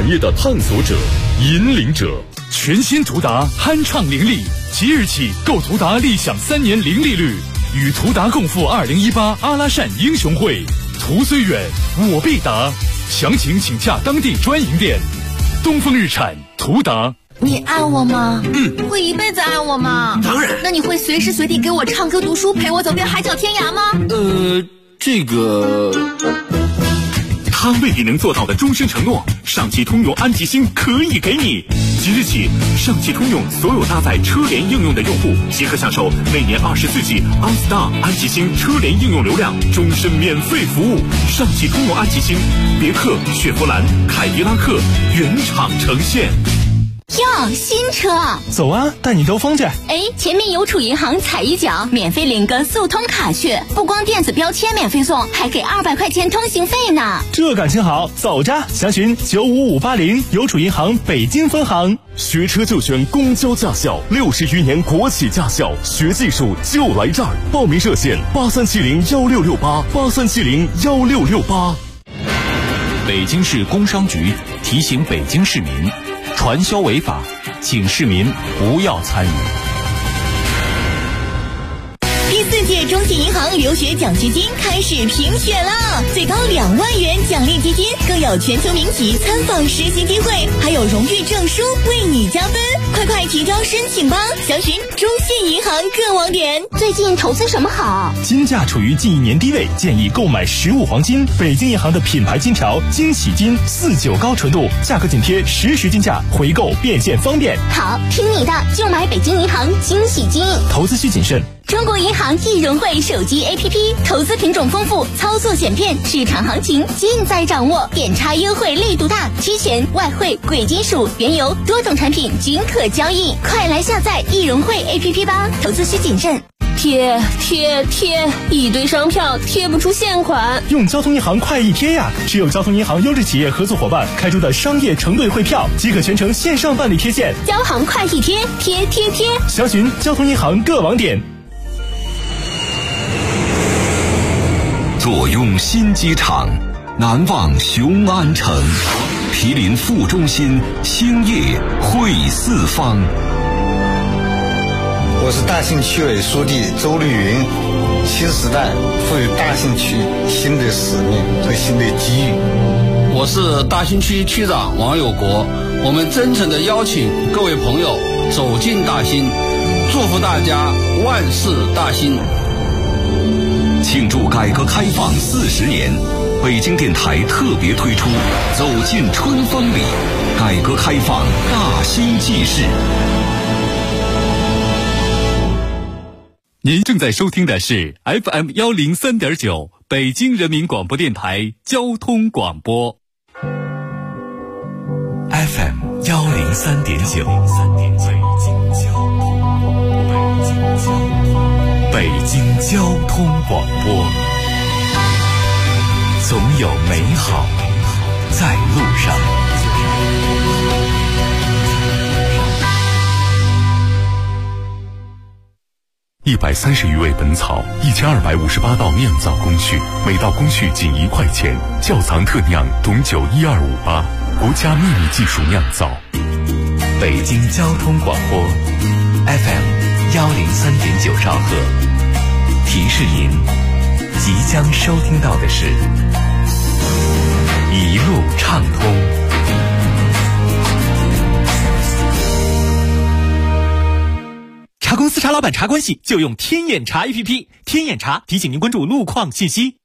产业的探索者、引领者。 全新途达酣畅伶俐，即日起购途达立享3年零利率，与途达共赴2018阿拉善英雄会。途虽远，我必达。详情请洽当地专营店。东风日产途达。 你爱我吗？会一辈子爱我吗？ 当然。 那你会随时随地给我唱歌读书，陪我走遍海角天涯吗？ 这个他未必能做到的终身承诺，上汽通用安吉星可以给你。即日起，上汽通用所有搭载车联应用的用户即可享受每年24G OnStar 安吉星车联应用流量，终身免费服务。上汽通用安吉星，别克、雪佛兰、凯迪拉克原厂呈现。 哟，新车！ 走啊，带你兜风去。 前面邮储银行踩一脚，免费领个速通卡去，不光电子标签免费送，还给200块钱通行费呢。 这感情好，走着！详询95580邮储银行北京分行。 学车就选公交驾校，60余年国企驾校，学技术就来这儿。报名热线83701668，83701668。 北京市工商局提醒北京市民，传销违法，请市民不要参与。 第4届中信银行留学奖学金开始评选了，最高2万元奖励基金，更有全球名企参访实习机会，还有荣誉证书为你加分。快提交申请吧！详询中信银行各网点。 最近投资什么好？ 金价处于近1年低位，建议购买实物黄金。北京银行的品牌金条惊喜金49高纯度，价格紧贴实时金价，回购变现方便。 好，听你的，就买北京银行惊喜金。 投资需谨慎。 中国银行易融汇手机 APP， 投资品种丰富，操作简便，市场行情尽在掌握，点差优惠力度大，期权、外汇、贵金属、原油多种产品均可交易，快来下载易融汇 APP 吧！投资需谨慎。 贴，一堆商票贴不出现款。 用交通银行快易贴呀！只有交通银行优质企业合作伙伴开出的商业承兑汇票，即可全程线上办理贴现。 交行快易贴，贴。 详询交通银行各网点。 坐拥新机场，难忘雄安城，毗邻副中心，兴业汇四方。 我是大兴区委书记周绿云。新时代赋予大兴区新的使命和新的机遇。 我是大兴区区长王有国。我们真诚地邀请各位朋友走进大兴，祝福大家万事大兴。 庆祝改革开放40年，北京电台特别推出走进春风里，改革开放大兴纪事。 您正在收听的是 FM 103.9北京人民广播电台交通广播。 FM 103.9北京交通广播，总有美好在路上。 130余味本草，1258道酿造工序，每道工序仅1块钱。窖藏特酿董酒12588，国家秘密技术酿造。 北京交通广播 FM 103.9兆赫，提示您即将收听到的是一路畅通。 查公司、查老板、查关系，就用天眼查 APP。天眼查提醒您关注路况信息。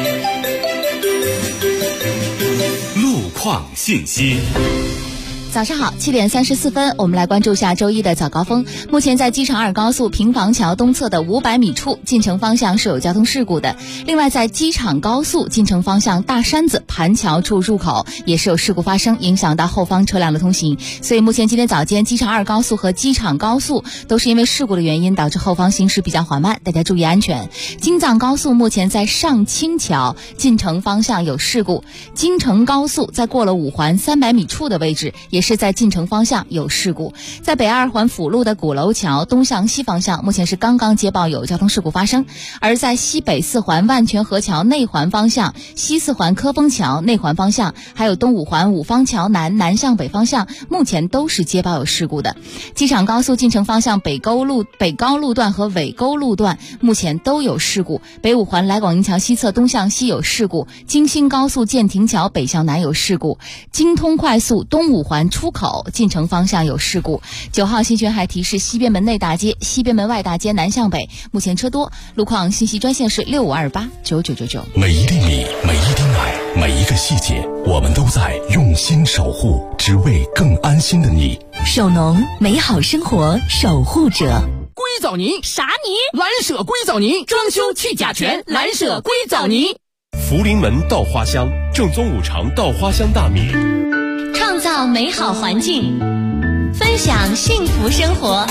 路况信息。 早上好，7点34分，我们来关注下周一的早高峰。目前在机场2高速平房桥东侧的500米处，进城方向是有交通事故的。另外，在机场高速进城方向大山子盘桥处入口也是有事故发生，影响到后方车辆的通行。所以目前今天早间，机场2高速和机场高速都是因为事故的原因导致后方行驶比较缓慢，大家注意安全。京藏高速目前在上清桥进城方向有事故，京承高速在过了5环300米处的位置也也是在进城方向有事故。在北二环辅路的鼓楼桥东向西方向，目前是刚刚接报有交通事故发生。而在西北四环万泉河桥内环方向、西四环科丰桥内环方向，还有东五环五方桥南向北方向，目前都是接报有事故的。机场高速进城方向北高路段和尾沟路段目前都有事故。北五环来广营桥西侧东向西有事故，京新高速建亭桥北向南有事故，京通快速东五环出口进城方向有事故。9号新学还提示西边门内大街、西边门外大街南向北目前车多。路况信息专线是65289999。 每一粒米，每一滴奶，每一个细节，我们都在用心守护，只为更安心的你。 手农，美好生活守护者。 硅藻泥啥泥？ 蓝舍硅藻泥，装修去甲醛，蓝舍硅藻泥。 福临门稻花香，正宗五常稻花香大米， 创造美好环境，分享幸福生活。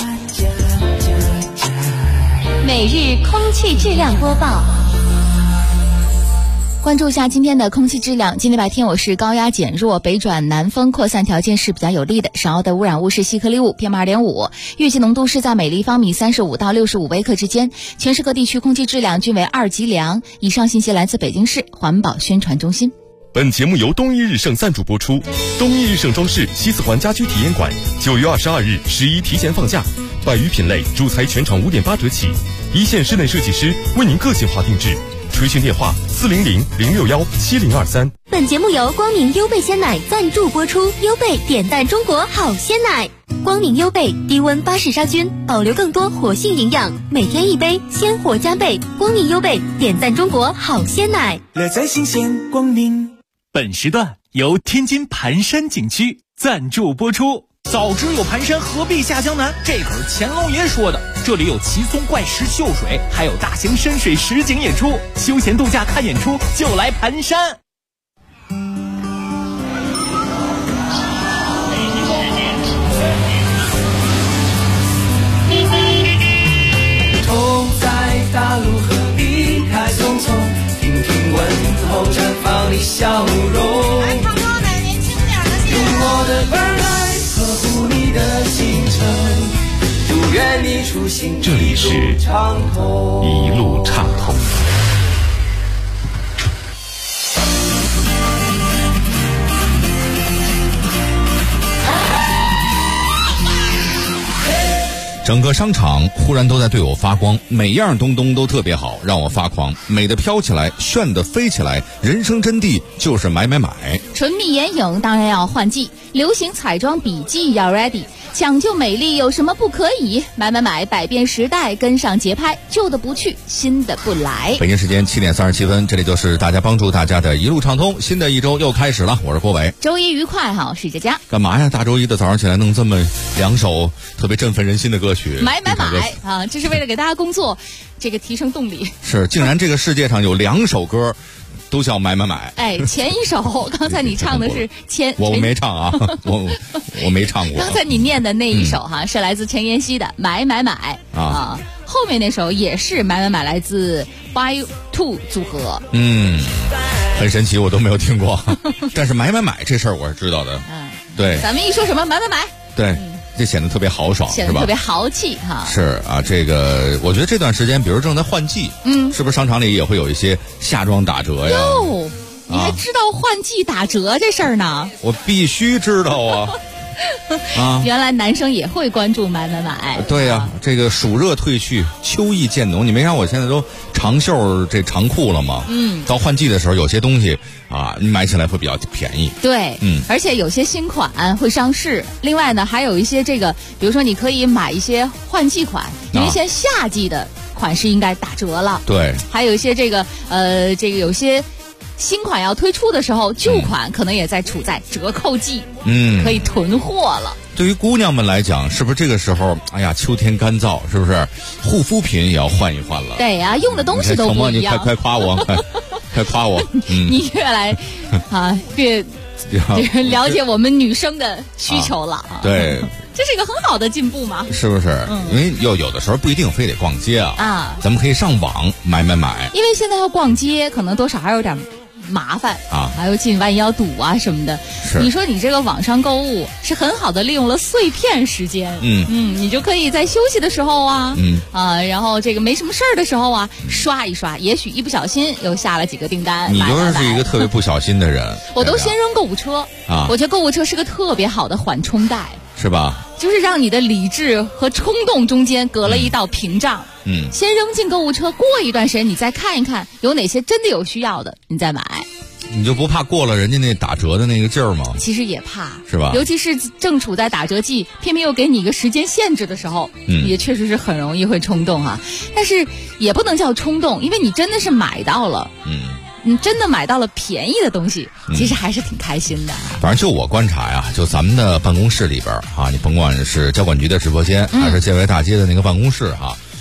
每日空气质量播报。 关注一下今天的空气质量。今天白天我市高压减弱，北转南风扩散条件是比较有利的。少的污染物是细颗粒物 PM2.5， 预计浓度是在每立方米35到65微克之间。全市各地区空气质量均为2级良。以上信息来自北京市环保宣传中心。 本节目由东一日盛赞助播出。东一日盛装饰西四环家居体验馆9月22日11提前放假，100余品类，主材全场5.8折起，一线室内设计师为您个性化定制。垂询电话400-061-7023。 本节目由光明优贝鲜奶赞助播出。优贝点赞中国好鲜奶，光明优贝低温巴氏杀菌，保留更多活性营养，每天一杯，鲜活加倍。光明优贝点赞中国好鲜奶， 乐在新鲜光明。本时段由天津盘山景区赞助播出。早知有盘山，何必下江南？这可是乾隆爷说的。这里有奇松怪石秀水，还有大型深水实景演出，休闲度假看演出就来盘山。 走在大路和离开匆匆，听听问候，绽放你笑容。来唱歌的年轻点的，用我的耳来呵护你的行程，祝愿你出行这里是一路畅通。 整个商场忽然都在对我发光，每样东东都特别好，让我发狂，美的飘起来，炫的飞起来，人生真谛就是买买买。 唇蜜眼影当然要换季，流行彩妆笔记要 ready， 讲究美丽有什么不可以？买买买，百变时代跟上节拍，旧的不去，新的不来。 北京时间7点37分，这里就是大家帮助大家的一路畅通，新的一周又开始了，我是郭伟。 周一愉快哈，我是佳佳。 干嘛呀？大周一的早上起来弄这么2首特别振奋人心的歌曲？ 买买买啊！这是为了给大家工作这个提升动力。 是，竟然这个世界上有2首歌都叫买买买。 哎，前一首刚才你唱的是我没唱啊，我没唱过。 刚才你念的那一首哈，是来自陈妍希的买买买啊。后面那首也是买买买，来自 By Two 组合。 很神奇，我都没有听过。但是买买买这事儿我是知道的。对。 咱们一说什么买买买， 对。这显得特别豪爽， 显得特别豪气哈。 是啊，这个我觉得这段时间，比如正在换季，是不是商场里也会有一些夏装打折呀？ 哟，你还知道换季打折这事儿呢？ 我必须知道啊！ 原来男生也会关注买买买。 对呀，这个暑热退去，秋意渐浓。你没看我现在都长袖这长裤了吗？到换季的时候，有些东西啊，你买起来会比较便宜。 对，而且有些新款会上市。另外呢，还有一些这个，比如说你可以买一些换季款，因为现在夏季的款式应该打折了。 对， 还有一些这个有些新款要推出的时候，旧款可能也在处在折扣季，可以囤货了。 对于姑娘们来讲，是不是这个时候，哎呀，秋天干燥，是不是护肤品也要换一换了？ 对呀，用的东西都不一样。 你快夸我，快夸我！ 你越来越了解我们女生的需求了。 对。 这是一个很好的进步嘛？ 是不是？因为有的时候不一定非得逛街啊，咱们可以上网买买买。 因为现在要逛街，可能多少还有点麻烦啊，还有进万一要堵啊什么的。你说你这个网上购物是很好的利用了碎片时间，你就可以在休息的时候啊，然后这个没什么事儿的时候啊，刷一刷，也许一不小心又下了几个订单。 你就是一个特别不小心的人， 我都先扔购物车啊， 我觉得购物车是个特别好的缓冲带， 是吧？ 就是让你的理智和冲动中间隔了一道屏障。先扔进购物车，过一段时间你再看一看有哪些真的有需要的，你再买。 你就不怕过了人家那打折的那个劲儿吗？ 其实也怕， 是吧？ 尤其是正处在打折季，偏偏又给你一个时间限制的时候，也确实是很容易会冲动哈。但是也不能叫冲动，因为你真的是买到了，你真的买到了便宜的东西，其实还是挺开心的。 反正就我观察呀，就咱们的办公室里边啊，你甭管是交管局的直播间，还是建外大街的那个办公室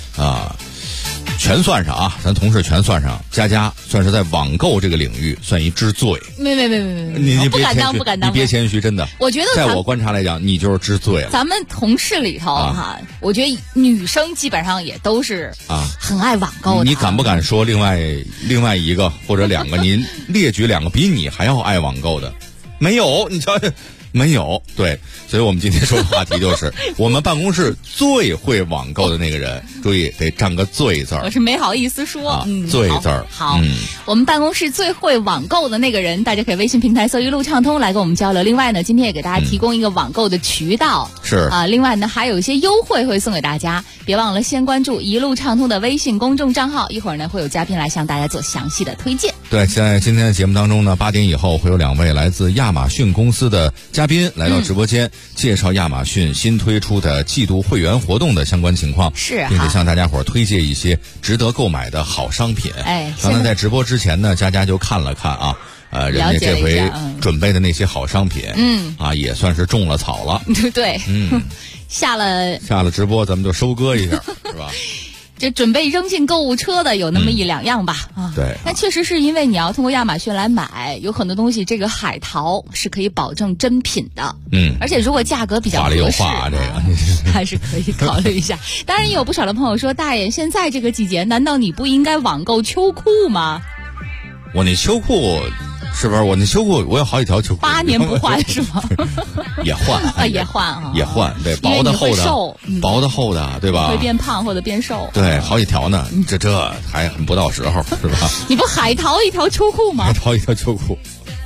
全算上啊，咱同事全算上，佳佳算是在网购这个领域算一之最。 没，你不敢当，不敢当，你别谦虚，真的。 我觉得在我观察来讲，你就是之最了。 咱们同事里头我觉得女生基本上也都是很爱网购的。 你敢不敢说另外一个或者两个？您列举两个比你还要爱网购的？没有，你瞧。没有，对，所以我们今天说的话题就是我们办公室最会网购的那个人，注意得占个最字儿。 我是没好意思说， 最字儿。 好，我们办公室最会网购的那个人，大家可以微信平台搜一路畅通来跟我们交流。另外呢，今天也给大家提供一个网购的渠道， 是另外呢还有一些优惠会送给大家，别忘了先关注一路畅通的微信公众账号，一会儿呢会有嘉宾来向大家做详细的推荐。 对，在今天的节目当中呢，8点以后会有2位来自亚马逊公司的嘉宾来到直播间，介绍亚马逊新推出的季度会员活动的相关情况，并且向大家伙推荐一些值得购买的好商品。刚才在直播之前呢，佳佳就看了看人家这回准备的那些好商品，也算是种了草了。 对，下了直播咱们就收割一下，是吧？ 就准备扔进购物车的有那么1-2样吧， 对。 但确实是因为你要通过亚马逊来买，有很多东西这个海淘是可以保证真品的，而且如果价格比较合适， 话里有话，这个还是可以考虑一下。当然也有不少的朋友说，大爷现在这个季节，难道你不应该网购秋裤吗？ 我那秋裤。是不是我那秋裤我有好几条秋裤 ，8年不换是吗？ 也换也换也换，对，薄的厚的，薄的厚的，对吧？ 会变胖或者变瘦， 对，好几条呢，这还很不到时候，是吧？ 你不海淘一条秋裤吗？ 海淘一条秋裤，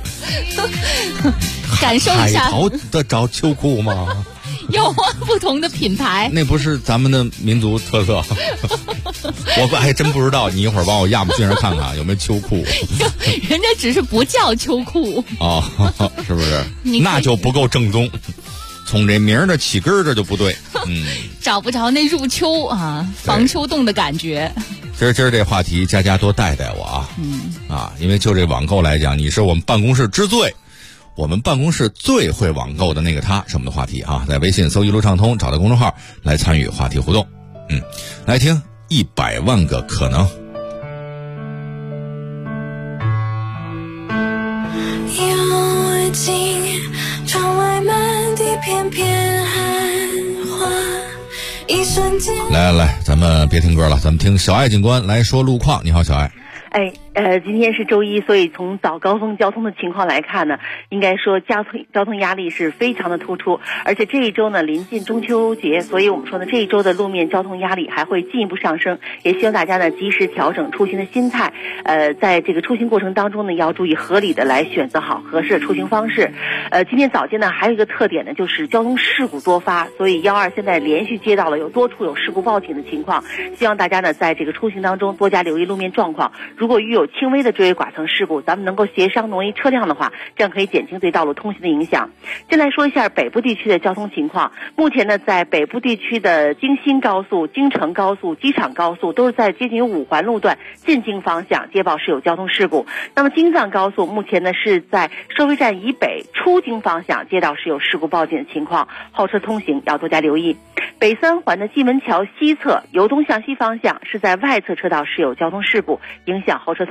感受一下， 海淘得着秋裤吗？ 有不同的品牌， 那不是咱们的民族特色。我还真不知道，你一会儿帮我亚马逊上看看有没有秋裤。 人家只是不叫秋裤是不是？那就不够正宗，从这名儿的起根儿这就不对。 找不着那入秋防秋冻的感觉。 今儿这话题，佳佳多带带我因为就这网购来讲，你是我们办公室之最。我们办公室最会网购的那个他是我们的话题在微信搜一路畅通，找到公众号来参与话题互动。来听100万个可能。 幽静窗外满地片片寒花，一瞬间。 来，咱们别听歌了，咱们听小爱警官来说路况。你好，小爱。 今天是周一，所以从早高峰交通的情况来看呢，应该说交通压力是非常的突出，而且这一周呢临近中秋节，所以我们说呢这一周的路面交通压力还会进一步上升，也希望大家呢及时调整出行的心态，在这个出行过程当中呢要注意合理的来选择好合适的出行方式。今天早间呢还有一个特点呢，就是交通事故多发，所以112现在连续接到了有多处有事故报警的情况，希望大家呢在这个出行当中多加留意路面状况，如果遇有轻微的追尾剐蹭事故，咱们能够协商挪移车辆的话，这样可以减轻对道路通行的影响。先来说一下北部地区的交通情况。目前呢，在北部地区的京新高速、京承高速、机场高速都是在接近5环路段进京方向接报是有交通事故。那么京藏高速目前呢是在收费站以北出京方向接到是有事故报警的情况，后车通行要多加留意。北3环的蓟门桥西侧由东向西方向是在外侧车道是有交通事故，影响后车通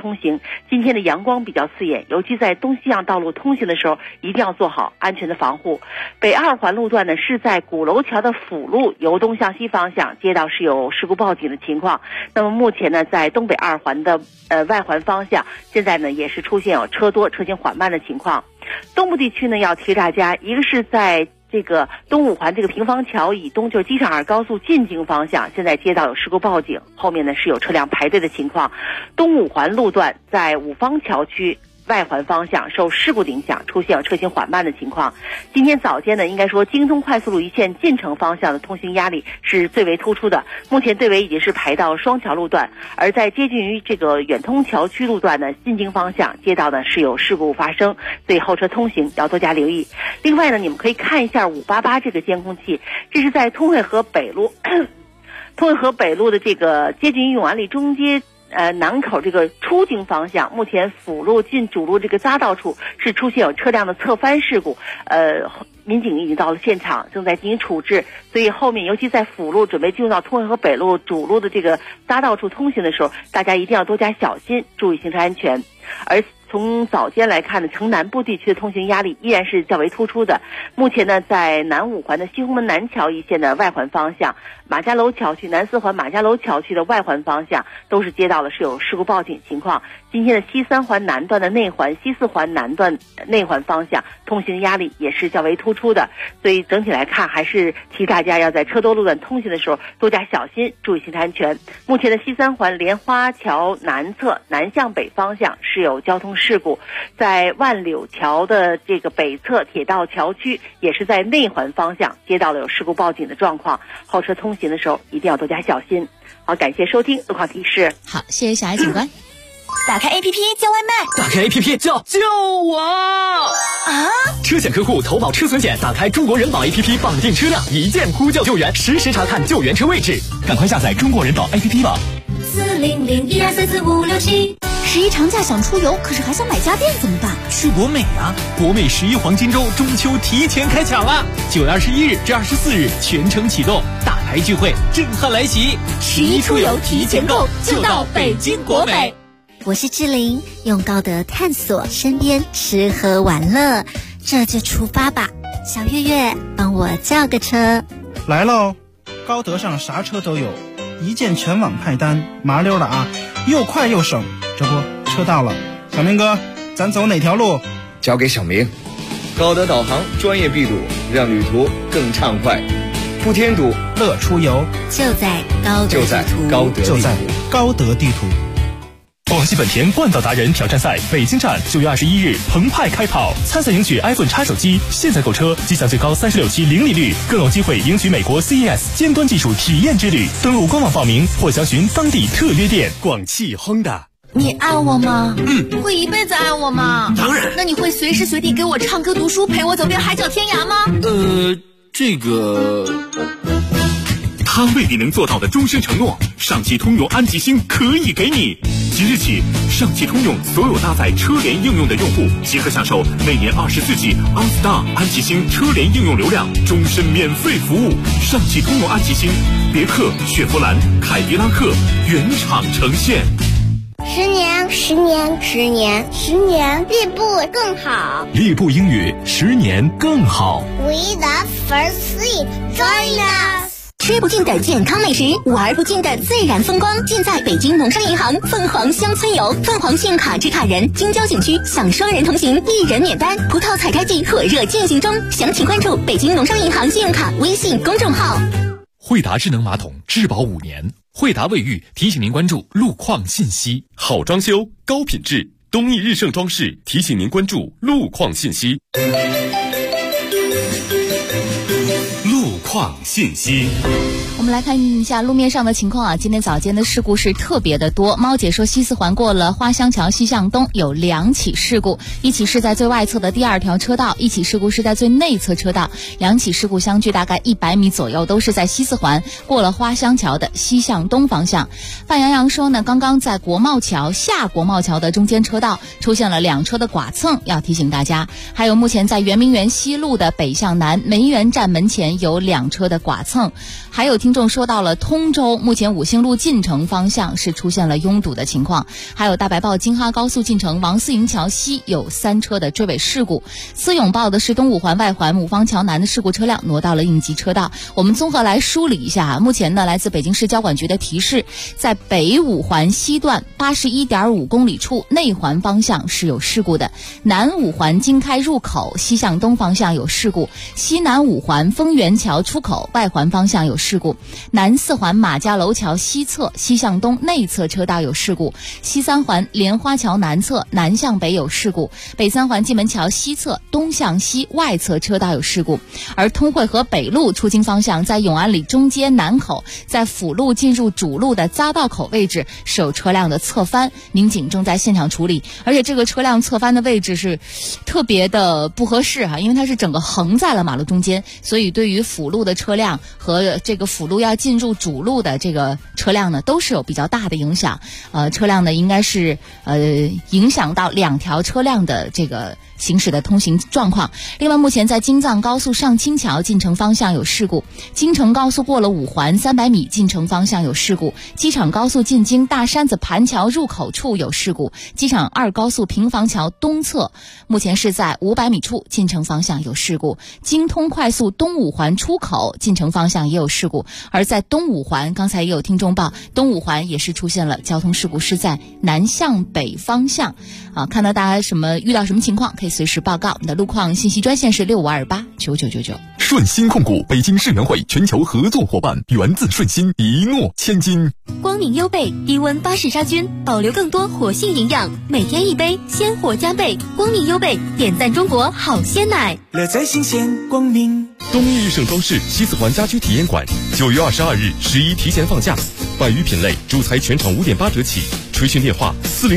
通行。今天的阳光比较刺眼，尤其在东西向道路通行的时候，一定要做好安全的防护。北二环路段呢是在鼓楼桥的辅路由东向西方向，街道是有事故报警的情况。那么目前呢，在东北二环的外环方向，现在呢也是出现有车多车行缓慢的情况。东部地区呢要提示大家，一个是在这个东五环这个平房桥以东，就是机场2高速进京方向，现在街道有事故报警，后面呢是有车辆排队的情况。东五环路段在五方桥区外环方向受事故的影响，出现有车行缓慢的情况。今天早间呢，应该说京通快速路一线进城方向的通行压力是最为突出的，目前队尾已经是排到双桥路段，而在接近于这个远通桥区路段呢，进京方向街道呢是有事故发生，所以后车通行要多加留意。另外呢，你们可以看一下588这个监控器，这是在通惠河北路通惠河北路的这个接近于永安里中街南口这个出京方向，目前辅路进主路这个匝道处是出现有车辆的侧翻事故，民警已经到了现场，正在进行处置，所以后面尤其在辅路准备进入到通惠河北路主路的这个匝道处通行的时候，大家一定要多加小心，注意行车安全。而从早间来看呢，城南部地区的通行压力依然是较为突出的。目前呢，在南五环的西红门南桥一线的外环方向，马家楼桥区、南四环马家楼桥区的外环方向都是接到了是有事故报警情况。今天的西三环南段的内环、西四环南段内环方向通行压力也是较为突出的，所以整体来看还是提大家要在车多路段通行的时候多加小心，注意行车安全。目前的西三环莲花桥南侧南向北方向是有交通事故，在万柳桥的这个北侧铁道桥区也是在内环方向接到了有事故报警的状况，后车通行的时候一定要多加小心。好，感谢收听路况提示。 好，谢谢小爱警官。 打开 APP 叫外卖， 打开 APP 叫救我啊！ 车险客户投保车损险，打开中国人保 APP 绑定车辆，一键呼叫救援，实时查看救援车位置。赶快下载中国人保 APP 吧。 40012344567。11长假想出游，可是还想买家电怎么办？ 去国美啊！国美11黄金周中秋提前开抢了，9月21日至24日全程启动，大牌聚会震撼来袭 ，11出游提前购就到北京国美。我是志玲，用高德探索身边吃喝玩乐，这就出发吧。小月月，帮我叫个车。 来喽！高德上啥车都有，一键全网派单，麻溜的啊，又快又省。这不，车到了，小明哥，咱走哪条路？ 交给小明。高德导航专业闭堵，让旅途更畅快。不添堵， 乐出游， 就在高德地图。 广汽本田冠道达人挑战赛北京站9月21日澎湃开跑，参赛赢取 iPhone X 手机，现在购车即享最高36期零利率，更有机会赢取美国 CES 尖端技术体验之旅。登录官网报名或详询当地特约店。 广汽 Honda。 你爱我吗？会一辈子爱我吗？ 当然。 那你会随时随地给我唱歌读书，陪我走遍海角天涯吗？ 这个他为你能做到的终身承诺，上汽通用安吉星可以给你。即日起，上汽通用所有搭载车联应用的用户即可享受每年24G OnStar 安吉星车联应用流量，终身免费服务。上汽通用安吉星，别克、雪佛兰、凯迪拉克原厂呈现。 10年，进步更好。 猎步英语10年更好。 We love first sleep. Join us. 吃不尽的健康美食，玩不尽的自然风光，尽在北京农商银行凤凰乡村游。凤凰信用卡持卡人京郊景区享双人同行，1人免单。葡萄采摘季火热进行中，详情关注北京农商银行信用卡微信公众号。 惠达智能马桶质保5年。惠达卫浴提醒您关注路况信息。 好装修，高品质，东义日盛装饰提醒您关注路况信息。 路况信息。 我们来看一下路面上的情况啊。今天早间的事故是特别的多。猫姐说，西四环过了花乡桥西向东有2起事故，一起是在最外侧的第2条车道，一起事故是在最内侧车道，2起事故相距大概100米左右，都是在西四环过了花乡桥的西向东方向。范洋洋说呢，刚刚在国贸桥下国贸桥的中间车道出现了2车的剐蹭，要提醒大家。还有目前在圆明园西路的北向南梅园站门前有2车的剐蹭，还有听众说到了通州，目前五星路进城方向是出现了拥堵的情况，还有大白报京哈高速进城王四营桥西有3车的追尾事故。思永报的是东五环外环五方桥南的事故车辆挪到了应急车道。我们综合来梳理一下，目前呢，来自北京市交管局的提示，在北五环西段81.5公里处内环方向是有事故的，南五环经开入口西向东方向有事故，西南五环丰源桥出口外环方向有事故，南四环马家楼桥西侧西向东内侧车道有事故，西三环莲花桥南侧南向北有事故，北三环蓟门桥西侧东向西外侧车道有事故。而通惠河北路出京方向在永安里中街南口，在辅路进入主路的匝道口位置是有车辆的侧翻，民警正在现场处理。而且这个车辆侧翻的位置是特别的不合适因为它是整个横在了马路中间，所以对于辅路的车辆和这个辅路要进入主路的这个车辆呢，都是有比较大的影响。车辆呢应该是影响到2条车辆的这个行驶的通行状况。另外，目前在京藏高速上清桥进城方向有事故，京承高速过了5环300米进城方向有事故，机场高速进京大山子盘桥入口处有事故，机场2高速平房桥东侧目前是在500米处进城方向有事故，京通快速东五环出口进城方向也有事故。而在东五环，刚才也有听众报，东五环也是出现了交通事故，是在南向北方向看到大家遇到什么情况可以随时报告。我们的路况信息专线是65289999。 顺鑫控股北京世园会全球合作伙伴，源自顺鑫，一诺千金。 光明优贝低温巴氏杀菌，保留更多活性营养，每天1杯，鲜活加倍。光明优贝点赞中国好鲜奶， 乐在新鲜光明。 东易日盛装饰西四环家居体验馆9月22日11提前放假，百余品类，主材全场5.8折起。垂询电话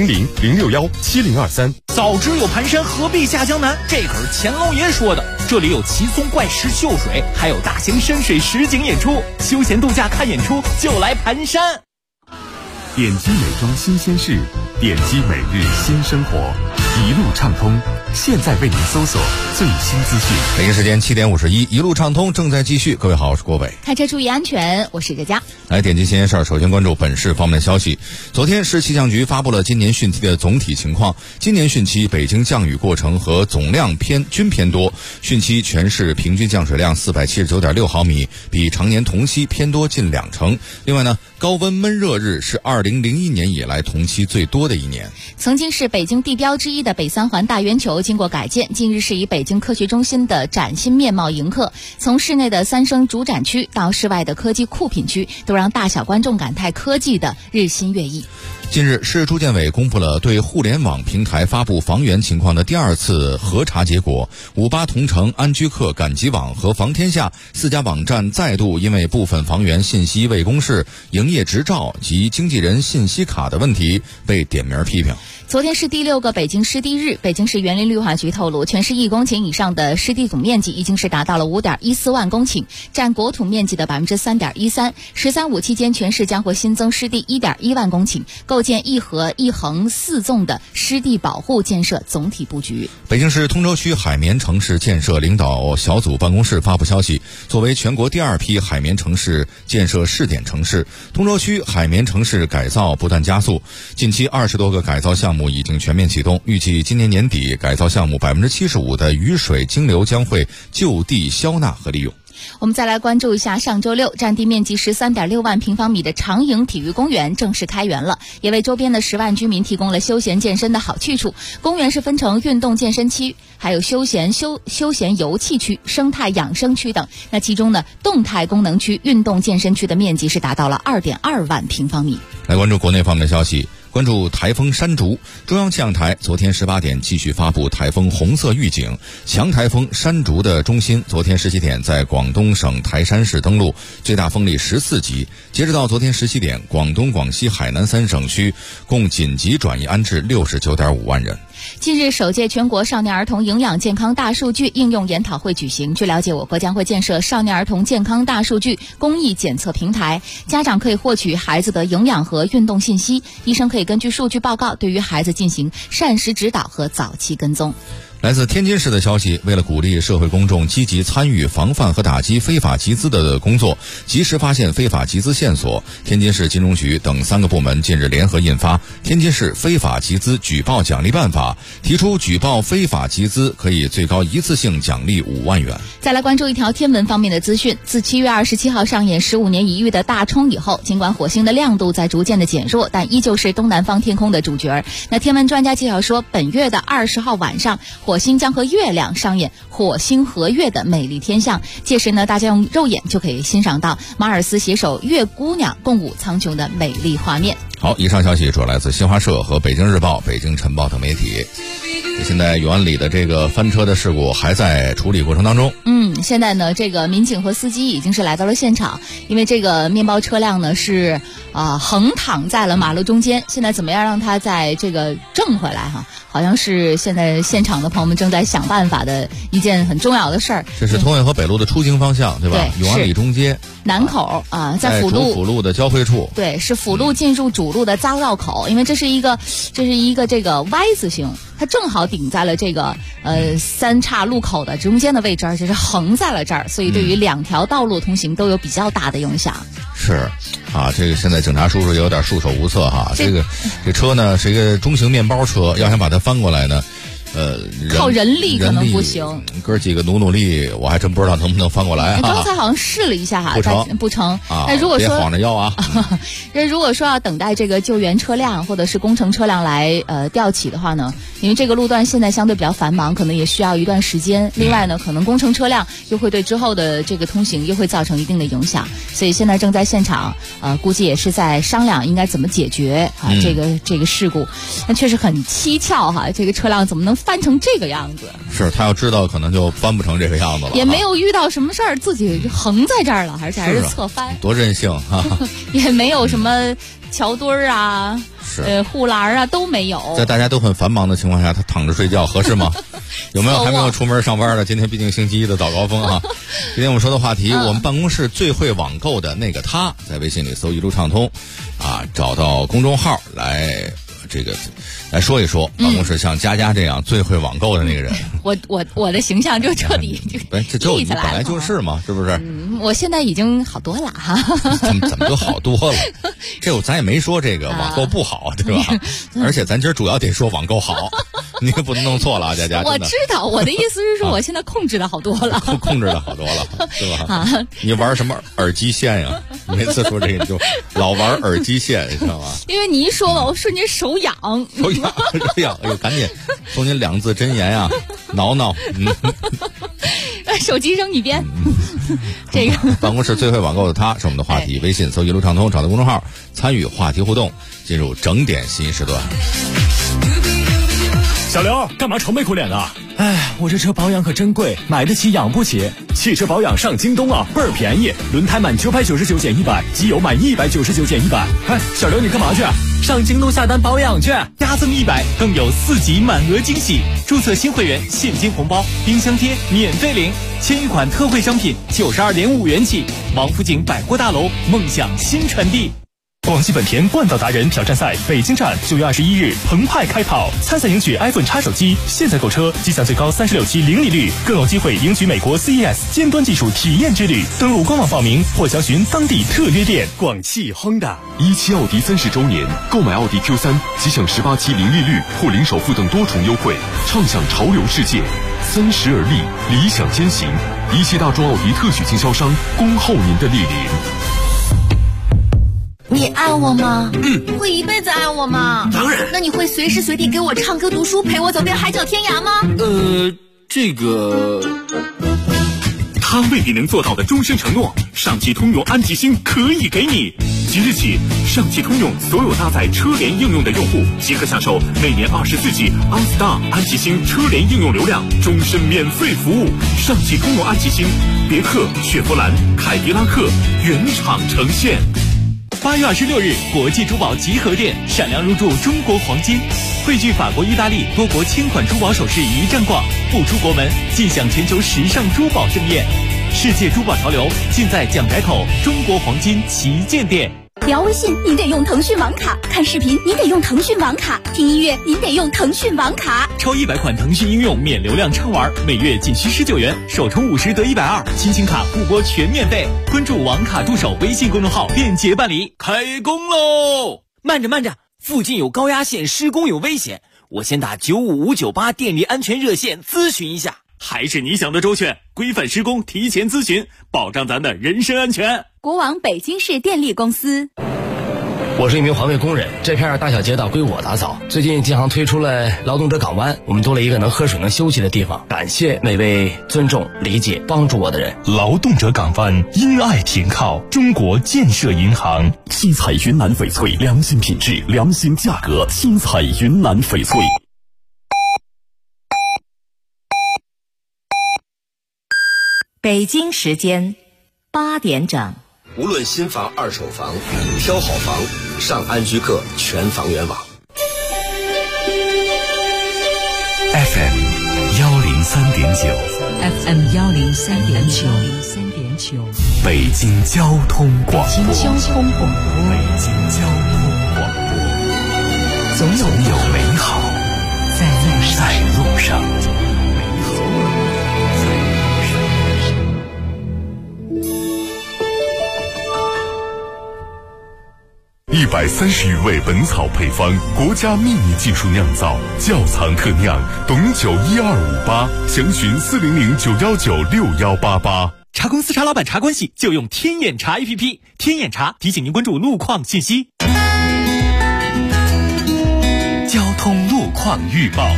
400-061-7023。 早知有盘山，何必下江南？这可是乾隆爷说的。这里有奇松怪石秀水，还有大型深水实景演出，休闲度假看演出就来盘山。 点击美妆新鲜事，点击每日新生活，一路畅通。现在为您搜索最新资讯。 北京时间7点51，一路畅通正在继续。各位好，我是郭伟。 开车注意安全，我是佳佳。 来点击新鲜事儿，首先关注本市方面的消息。昨天市气象局发布了今年汛期的总体情况。今年汛期北京降雨过程和总量均偏多，汛期全市平均降水量479.6毫米，比常年同期偏多近2成。另外呢，高温闷热日是2001年以来同期最多的一年。 曾经是北京地标之一的北三环大圆球经过改建，近日是以北京科学中心的崭新面貌迎客。从室内的3升主展区到室外的科技酷品区，都让大小观众感叹科技的日新月异。 近日，市住建委公布了对互联网平台发布房源情况的第2次核查结果。58同城、安居客、赶集网和房天下4家网站再度因为部分房源信息未公示、营业执照及经纪人信息卡的问题被点名批评。 昨天是第6个北京湿地日，北京市园林绿化局透露，全市1公顷以上的湿地总面积已经是达到了5.14万公顷，占国土面积的3.13%。“13+5”期间，全市将会新增湿地1.1万公顷，构建1河1横4纵的湿地保护建设总体布局。 北京市通州区海绵城市建设领导小组办公室发布消息，作为全国第2批海绵城市建设试点城市，通州区海绵城市改造不断加速，近期20多个改造项目已经全面启动，预计今年年底改造项目75%的雨水经流将会就地消纳和利用。 我们再来关注一下，上周6占地面积13.6万平方米的长营体育公园正式开园了，也为周边的10万居民提供了休闲健身的好去处。公园是分成运动健身区，还有休闲游憩区、生态养生区等。那其中呢，动态功能区、运动健身区的面积是达到了2.2万平方米。 来关注国内方面的消息。关注台风山竹，中央气象台昨天18点继续发布台风红色预警。强台风山竹的中心昨天17点在广东省台山市登陆，最大风力14级。截止到昨天17点，广东、广西、海南3省区共紧急转移安置69.5万人。 近日，首届全国少年儿童营养健康大数据应用研讨会举行。据了解，我国将会建设少年儿童健康大数据公益检测平台，家长可以获取孩子的营养和运动信息，医生可以根据数据报告对于孩子进行膳食指导和早期跟踪。 来自天津市的消息，为了鼓励社会公众积极参与防范和打击非法集资的工作，及时发现非法集资线索，天津市金融局等3个部门近日联合印发《天津市非法集资举报奖励办法》，提出举报非法集资可以最高一次性奖励5万元。 再来关注一条天文方面的资讯，自7月27号上演15年一遇的大冲以后，尽管火星的亮度在逐渐的减弱，但依旧是东南方天空的主角。那天文专家介绍说，本月的20号晚上，火星将和月亮上演火星合月的美丽天象，届时呢，大家用肉眼就可以欣赏到马尔斯携手月姑娘共舞苍穹的美丽画面。 好，以上消息主要来自新华社和北京日报、北京晨报等媒体。现在永安里的这个翻车的事故还在处理过程当中。 现在呢，这个民警和司机已经是来到了现场，因为这个面包车辆呢是横躺在了马路中间，现在怎么样让它在这个正回来哈？好像是现在现场的朋友们正在想办法的一件很重要的事儿。 这是通惠河北路的出行方向，对吧？永安里中街南口在辅路的交汇处。 对，是辅路进入主路的匝绕口，因为这是一个这个 Y 字形，它正好顶在了这个3岔路口的中间的位置，而且是横在了这儿，所以对于2条道路通行都有比较大的影响。 是这个现在警察叔叔也有点束手无策哈。这车呢是一个中型面包车，要想把它翻过来呢， 靠人力可能不行， 哥几个努力，我还真不知道能不能翻过来。 刚才好像试了一下不成。 那如果说别晃着腰啊。 如果说要等待这个救援车辆或者是工程车辆来吊起的话呢，因为这个路段现在相对比较繁忙，可能也需要一段时间。另外呢，可能工程车辆又会对之后的这个通行又会造成一定的影响，所以现在正在现场，估计也是在商量应该怎么解决这个事故。那确实很蹊跷哈，这个车辆怎么能翻成这个样子？ 是他要知道可能就翻不成这个样子了， 也没有遇到什么事儿，自己横在这儿了，而且还是侧翻， 多任性哈！ 也没有什么桥墩儿啊，护栏啊都没有。 在大家都很繁忙的情况下，他躺着睡觉合适吗？有没有还没有出门上班的？今天毕竟星期一的早高峰啊。今天我们说的话题，我们办公室最会网购的那个他，在微信里搜一路畅通，找到公众号来说一说办公室像佳佳这样最会网购的那个人。 我的形象就彻底就你本来就是嘛，是不是？ 我现在已经好多了哈。 怎么就好多了？咱也没说这个网购不好，对吧？而且咱今儿主要得说网购好，你可不能弄错了啊，佳佳。 我知道，我的意思是说，我现在控制的好多了， 控制的好多了，对吧？你玩什么耳机线呀？每次说这个就老玩耳机线，你知道吗？ 因为你一说吧，我瞬间手痒。 哎呦，赶紧送您2字真言呀，挠挠。 手机扔一边。这个办公室最会网购的他是我们的话题，微信搜一路畅通，找到公众号参与话题互动，进入整点新时段。 小刘，干嘛愁眉苦脸的？哎，我这车保养可真贵，买得起养不起。汽车保养上京东啊，倍儿便宜，轮胎满999减100，机油满199减100。哎，小刘你干嘛去？上京东下单保养去， 加赠100，更有4级满额惊喜。注册新会员现金红包，冰箱贴免费领，签一款特惠商品92.5元起。王府井百货大楼，梦想新传递。 广汽本田冠道达人挑战赛北京站9月21日澎湃开跑，参赛赢取 iPhone X 手机，现在购车即享最高36期零利率，更有机会赢取美国 CES 尖端技术体验之旅。登录官网报名或详询当地特约店。 广汽 Honda17奥迪30周年，购买奥迪 Q3即享18期零利率或零首付等多重优惠，畅享潮流世界。30而立，理想先行。17大众奥迪特许经销商，恭候您的莅临。 你爱我吗？会一辈子爱我吗？ 当然。 那你会随时随地给我唱歌读书，陪我走遍海角天涯吗？ 这个他未必能做到的终身承诺，上汽通用安吉星可以给你。即日起，上汽通用所有搭载车联应用的用户即可享受每年24G OnStar 安吉星车联应用流量，终身免费服务。上汽通用安吉星，别克、雪佛兰、凯迪拉克原厂呈现。 8月26日，国际珠宝集合店闪亮入驻中国黄金，汇聚法国、意大利多国千款珠宝首饰一站逛，不出国门尽享全球时尚珠宝盛宴。世界珠宝潮流尽在蒋宅口中国黄金旗舰店。 聊微信您得用腾讯网卡，看视频您得用腾讯网卡，听音乐您得用腾讯网卡。 超100款腾讯应用免流量畅玩，每月仅需19元，首充50得120，亲情卡互拨全免费。关注网卡助手微信公众号，便捷办理。开工喽！ 慢着，附近有高压线施工有危险，我先打95598电力安全热线咨询一下。 还是你想的周全，规范施工提前咨询，保障咱的人身安全。 国网北京市电力公司。 我是一名环卫工人，这片大小街道归我打扫。最近建行推出了劳动者港湾，我们多了一个能喝水能休息的地方。感谢每位尊重理解帮助我的人。 劳动者港湾，因爱停靠，中国建设银行。 七彩云南翡翠，良心品质，良心价格。七彩云南翡翠。 北京时间8点整。 无论新房二手房，挑好房上安居客全房源网。 FM 103.9 FM 103.9 北京交通广播。 北京交通广播，总有美好在路上。 130余味本草配方，国家秘密技术酿造，窖藏特酿，董酒12588，详询400-919-6188。 茶公司茶老板茶关系就用天眼茶 APP， 天眼茶提醒您关注路况信息。 交通路况预报。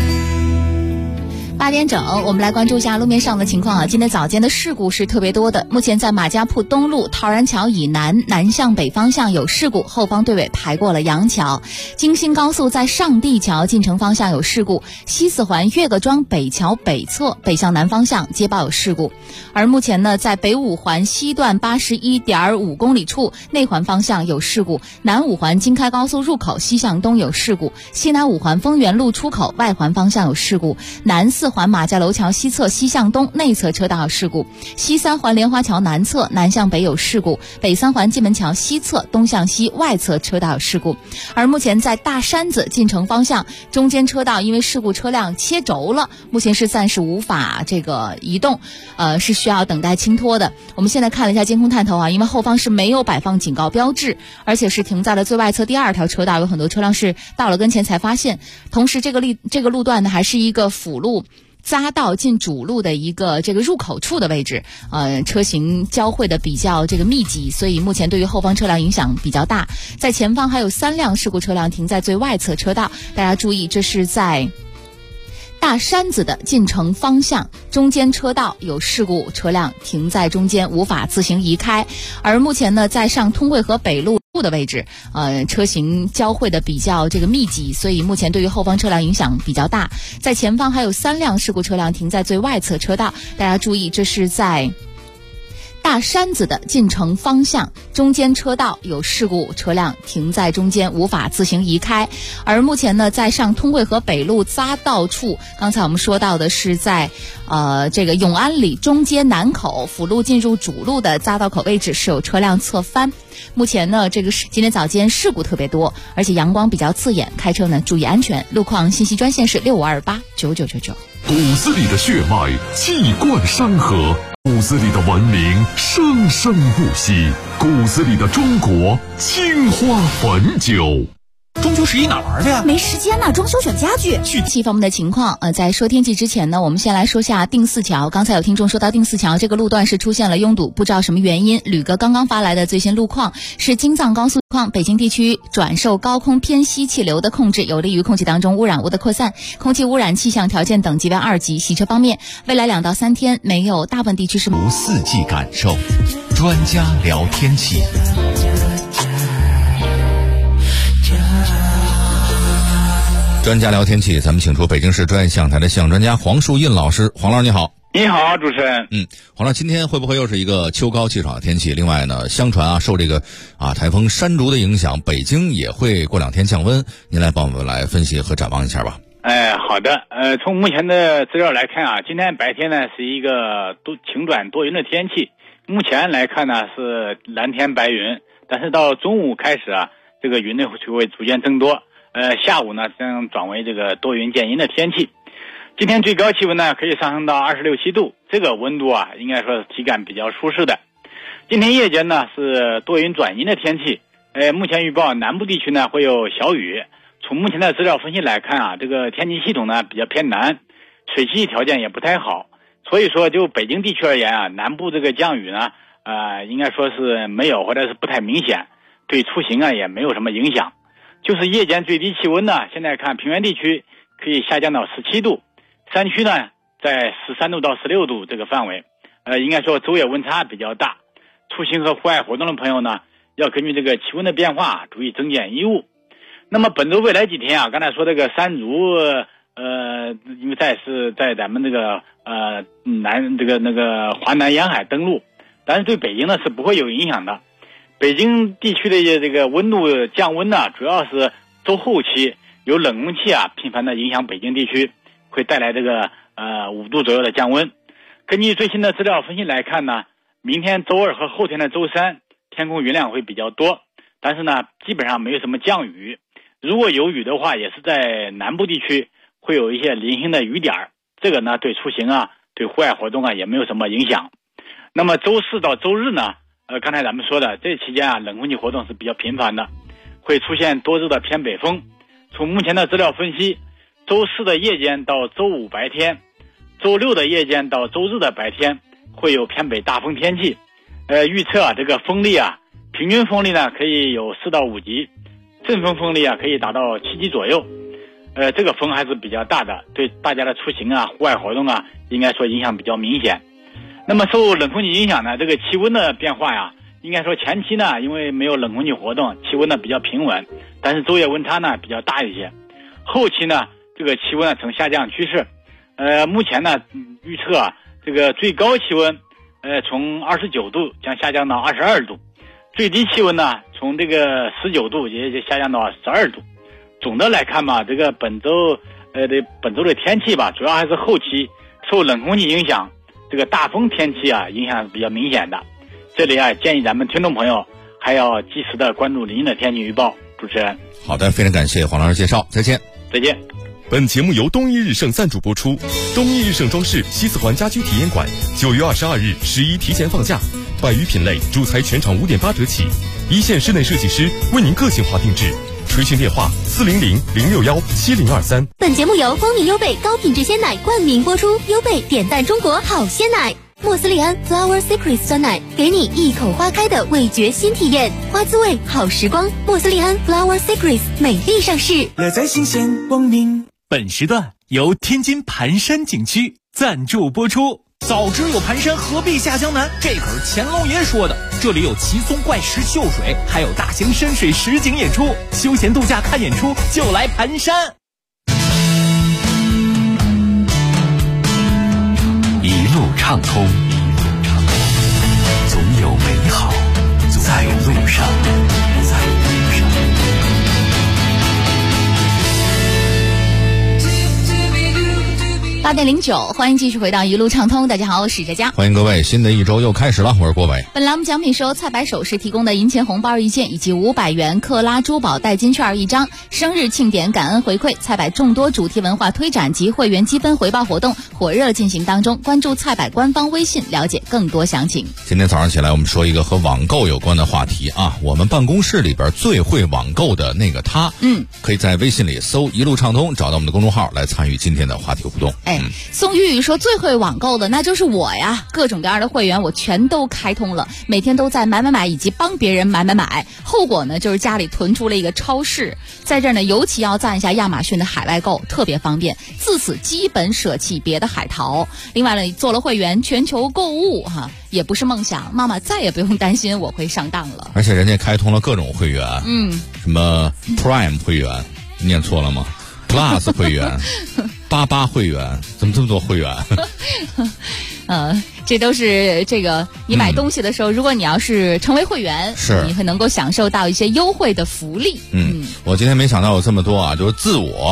8点整，我们来关注一下路面上的情况啊。今天早间的事故是特别多的。目前在马家铺东路陶然桥以南向北方向有事故，后方队尾排过了杨桥。京新高速在上地桥进城方向有事故，西四环岳各庄北桥北侧北向南方向接报有事故。而目前呢，在北五环西段81.5公里处内环方向有事故，南五环京开高速入口西向东有事故，西南五环丰源路出口外环方向有事故，南四环马家楼桥西侧西向东内侧车道有事故，西三环莲花桥南侧南向北有事故，北三环蓟门桥西侧东向西外侧车道有事故。而目前在大山子进城方向中间车道因为事故车辆切轴了，目前是暂时无法移动，是需要等待清脱的。我们现在看了一下监控探头啊，因为后方是没有摆放警告标志，而且是停在了最外侧第2条车道，有很多车辆是到了跟前才发现。同时这个路段呢还是一个辅路匝道进主路的一个入口处的位置，车型交汇的比较密集，所以目前对于后方车辆影响比较大。在前方还有3辆事故车辆停在最外侧车道，大家注意，这是在大山子的进城方向中间车道有事故车辆停在中间，无法自行移开。而目前呢，在上通惠河北路的位置，车型交汇的比较密集，所以目前对于后方车辆影响比较大。在前方还有3辆事故车辆停在最外侧车道，大家注意，这是在大山子的进城方向中间车道有事故车辆停在中间，无法自行移开。而目前呢，在上通惠河北路匝道处，刚才我们说到的是在永安里中街南口辅路进入主路的匝道口位置是有车辆侧翻。目前呢，今天早间事故特别多，而且阳光比较刺眼，开车呢注意安全。路况信息专线是65289999。 骨子里的血脉气贯山河，骨子里的文明生生不息，骨子里的中国青花汾酒。 中秋11哪玩去呀？ 没时间呢，装修选家具。 天气方面的情况，在说天气之前呢，我们先来说下定四桥。刚才有听众说到定四桥这个路段是出现了拥堵，不知道什么原因。吕哥刚刚发来的最新路况是京藏高速北京地区转受高空偏西气流的控制，有利于空气当中污染物的扩散，空气污染气象条件等级为2级。洗车方面，未来2到3天没有大部分地区是无四季感受，专家聊天气。 专家聊天气，咱们请出北京市专业气象台的气象专家黄树印老师。黄老师你好。 你好，主持人。 黄老师，今天会不会又是一个秋高气爽的天气？另外呢，相传受这个台风山竹的影响，北京也会过2天降温。您来帮我们来分析和展望一下吧。 好的。从目前的资料来看啊，今天白天呢是一个晴转多云的天气。目前来看呢是蓝天白云， 但是到中午开始啊，这个云呢就会逐渐增多，下午呢将转为这个多云见阴的天气。今天最高气温呢可以上升到26、7度，这个温度啊应该说是体感比较舒适的。今天夜间呢是多云转阴的天气，目前预报南部地区呢会有小雨。从目前的资料分析来看啊，这个天气系统呢比较偏南，水汽条件也不太好，所以说就北京地区而言啊，南部这个降雨呢应该说是没有或者是不太明显，对出行啊也没有什么影响。就是夜间最低气温呢，现在看平原地区可以下降到17度，山区呢在13度到16度这个范围，应该说昼夜温差比较大。出行和户外活动的朋友呢，要根据这个气温的变化注意增减衣物。那么本周未来几天啊，刚才说这个山竹因为在咱们这个华南沿海登陆，但是对北京呢是不会有影响的。北京地区的这个温度降温呢，主要是周后期有冷空气啊频繁的影响北京地区，会带来这个5度左右的降温。根据最新的资料分析来看呢，明天周二和后天的周三天空云量会比较多，但是呢基本上没有什么降雨，如果有雨的话也是在南部地区会有一些零星的雨点，这个呢对出行啊对户外活动啊也没有什么影响。那么周四到周日呢刚才咱们说的这期间啊冷空气活动是比较频繁的，会出现多日的偏北风。从目前的资料分析，周四的夜间到周五白天，周六的夜间到周日的白天会有偏北大风天气。预测啊这个风力啊平均风力呢可以有4到5级，阵风风力啊可以达到7级左右。这个风还是比较大的，对大家的出行啊户外活动啊应该说影响比较明显。那么受冷空气影响呢，这个气温的变化呀，应该说前期呢因为没有冷空气活动，气温呢比较平稳，但是昼夜温差呢比较大一些。后期呢这个气温呢呈下降趋势。目前呢预测啊这个最高气温从29度将下降到22度，最低气温呢从这个19度也下降到12度。总的来看吧，这个本周的天气吧，主要还是后期受冷空气影响，这个大风天气啊影响是比较明显的。这里啊建议咱们听众朋友还要及时的关注临近的天气预报。主持人， 好的，非常感谢黄老师介绍，再见。 再见。 本节目由东一日盛赞助播出。东一日盛装饰西四环家居体验馆9月22日11提前放假，百余品类主材全场5.8折起，一线室内设计师为您个性化定制。垂询电话400-061-7023。 本节目由光明优贝高品质鲜奶冠名播出，优贝点赞中国好鲜奶。莫斯利安 Flower Secrets 酸奶，给你一口花开的味觉新体验，花滋味好时光。莫斯利安 Flower Secrets 美丽上市， 乐在新鲜光明。本时段由天津盘山景区赞助播出。早知有盘山，何必下江南？这可是乾隆爷说的。这里有奇松怪石秀水，还有大型深水实景演出，休闲度假看演出就来盘山。 一路畅通，总有美好在路上。 8点09，欢迎继续回到一路畅通。大家好，我是哲佳， 欢迎各位，新的一周又开始了，我是郭伟。 本栏目奖品是由菜百首饰提供的银钱红包1件以及500元克拉珠宝代金券1张。生日庆典感恩回馈，菜百众多主题文化推展及会员积分回报活动火热进行当中，关注菜百官方微信了解更多详情。 今天早上起来我们说一个和网购有关的话题啊，我们办公室里边最会网购的那个他，可以在微信里搜一路畅通，找到我们的公众号来参与今天的话题互动。 宋玉宇说最会网购的那就是我呀，各种各样的会员我全都开通了，每天都在买以及帮别人买，后果呢就是家里囤出了一个超市。在这儿呢尤其要赞一下亚马逊的海外购，特别方便，自此基本舍弃别的海淘。另外呢做了会员全球购物也不是梦想，妈妈再也不用担心我会上当了。 而且人家开通了各种会员，什么 Prime 会员，念错了吗？ Plus 会员88会员，怎么这么多会员？ 这都是这个你买东西的时候，如果你要是成为会员，你会能够享受到一些优惠的福利。 我今天没想到有这么多啊，就是自我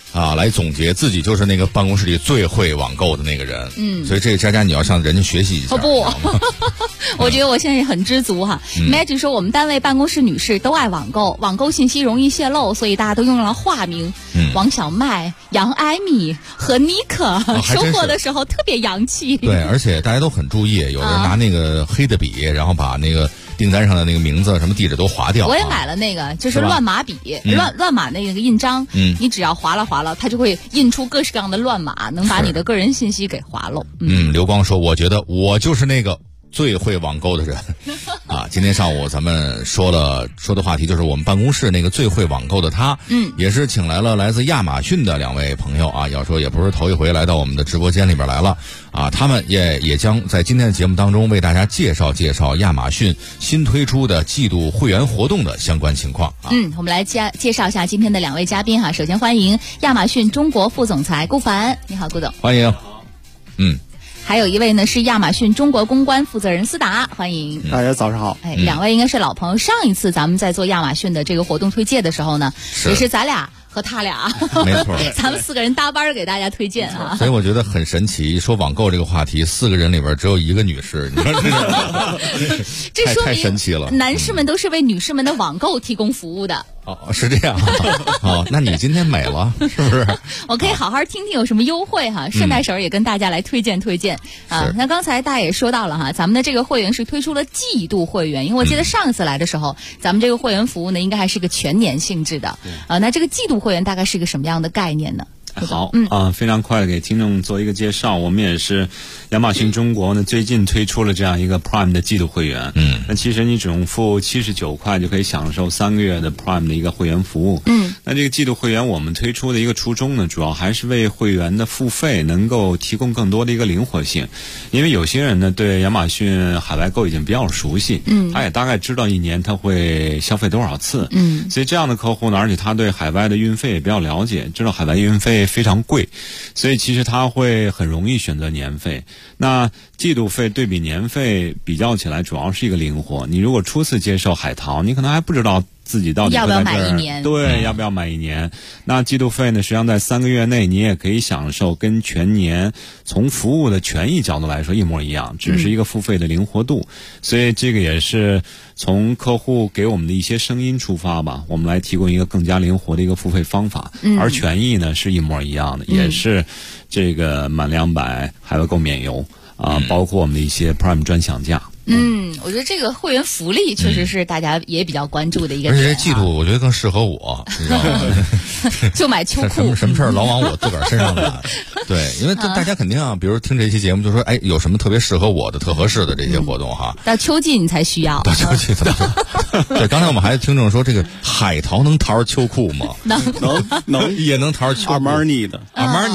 啊，来总结自己就是那个办公室里最会网购的那个人。所以这个佳佳你要向人家学习一下。 不，我觉得我现在很知足哈。Maggie 说我们单位办公室女士都爱网购，网购信息容易泄露，所以大家都用了化名，王小麦、杨艾米和妮可，收货的时候特别洋气。 对，而且大家都很注意，有人拿那个黑的笔，然后把那个订单上的那个名字什么地址都划掉。 我也买了那个，就是乱码笔，乱码那个印章。你只要划了，它就会印出各式各样的乱码，能把你的个人信息给划漏。 刘光说，我觉得我就是那个最会网购的人啊！今天上午咱们说的话题就是我们办公室那个最会网购的他，也是请来了来自亚马逊的2位朋友啊，要说也不是头一回来到我们的直播间里边来了啊，他们也将在今天的节目当中为大家介绍亚马逊新推出的季度会员活动的相关情况啊。 我们来介绍一下今天的2位嘉宾哈，首先欢迎亚马逊中国副总裁顾凡，你好，顾总。 欢迎。 还有一位呢是亚马逊中国公关负责人思达，欢迎。 大家早上好。 2位应该是老朋友，上一次咱们在做亚马逊的这个活动推介的时候呢，也是咱俩和他俩， 没错， 咱们4个人搭班给大家推荐啊。 所以我觉得很神奇，说网购这个话题，4个人里边只有1个女士，你说这说明太神奇了。 男士们都是为女士们的网购提供服务的。 是这样啊。那你今天美了，是不是？ 我可以好好听听有什么优惠哈，顺带手也跟大家来推荐啊。那刚才大家也说到了哈，咱们的这个会员是推出了季度会员，因为我记得上一次来的时候，咱们这个会员服务呢应该还是个全年性质的。那这个季度会员大概是一个什么样的概念呢？ 好非常快的给听众做一个介绍。我们也是亚马逊中国呢最近推出了这样一个 Prime 的季度会员。那其实你只用付79块就可以享受3个月的 Prime 的一个会员服务。那这个季度会员我们推出的一个初衷呢，主要还是为会员的付费能够提供更多的一个灵活性。因为有些人呢对亚马逊海外购已经比较熟悉，他也大概知道一年他会消费多少次。所以这样的客户呢，而且他对海外的运费也比较了解，知道海外运费非常贵，所以其实他会很容易选择年费。那季度费对比年费比较起来，主要是一个灵活。你如果初次接受海淘，你可能还不知道自己到底要不要买1年， 对，要不要买1年。那季度费呢，实际上在3个月内你也可以享受跟全年从服务的权益角度来说一模一样，只是一个付费的灵活度。所以这个也是从客户给我们的一些声音出发吧，我们来提供一个更加灵活的一个付费方法。而权益呢是一模一样的，也是这个满200海外购免邮啊，包括我们的一些 Prime 专享价。 我觉得这个会员福利确实是大家也比较关注的一个点。 而且这季度我觉得更适合我，你知道吗？ 就买秋裤， 什么事儿老往我自个儿身上揽。对，因为大家肯定啊，比如听这期节目就说，哎，有什么特别适合我的、特合适的这些活动哈？ 到秋季你才需要。 到秋季怎么说？对，刚才我们还听众说，这个海淘能淘秋裤吗？ 能也能淘秋裤。 阿玛尼的阿玛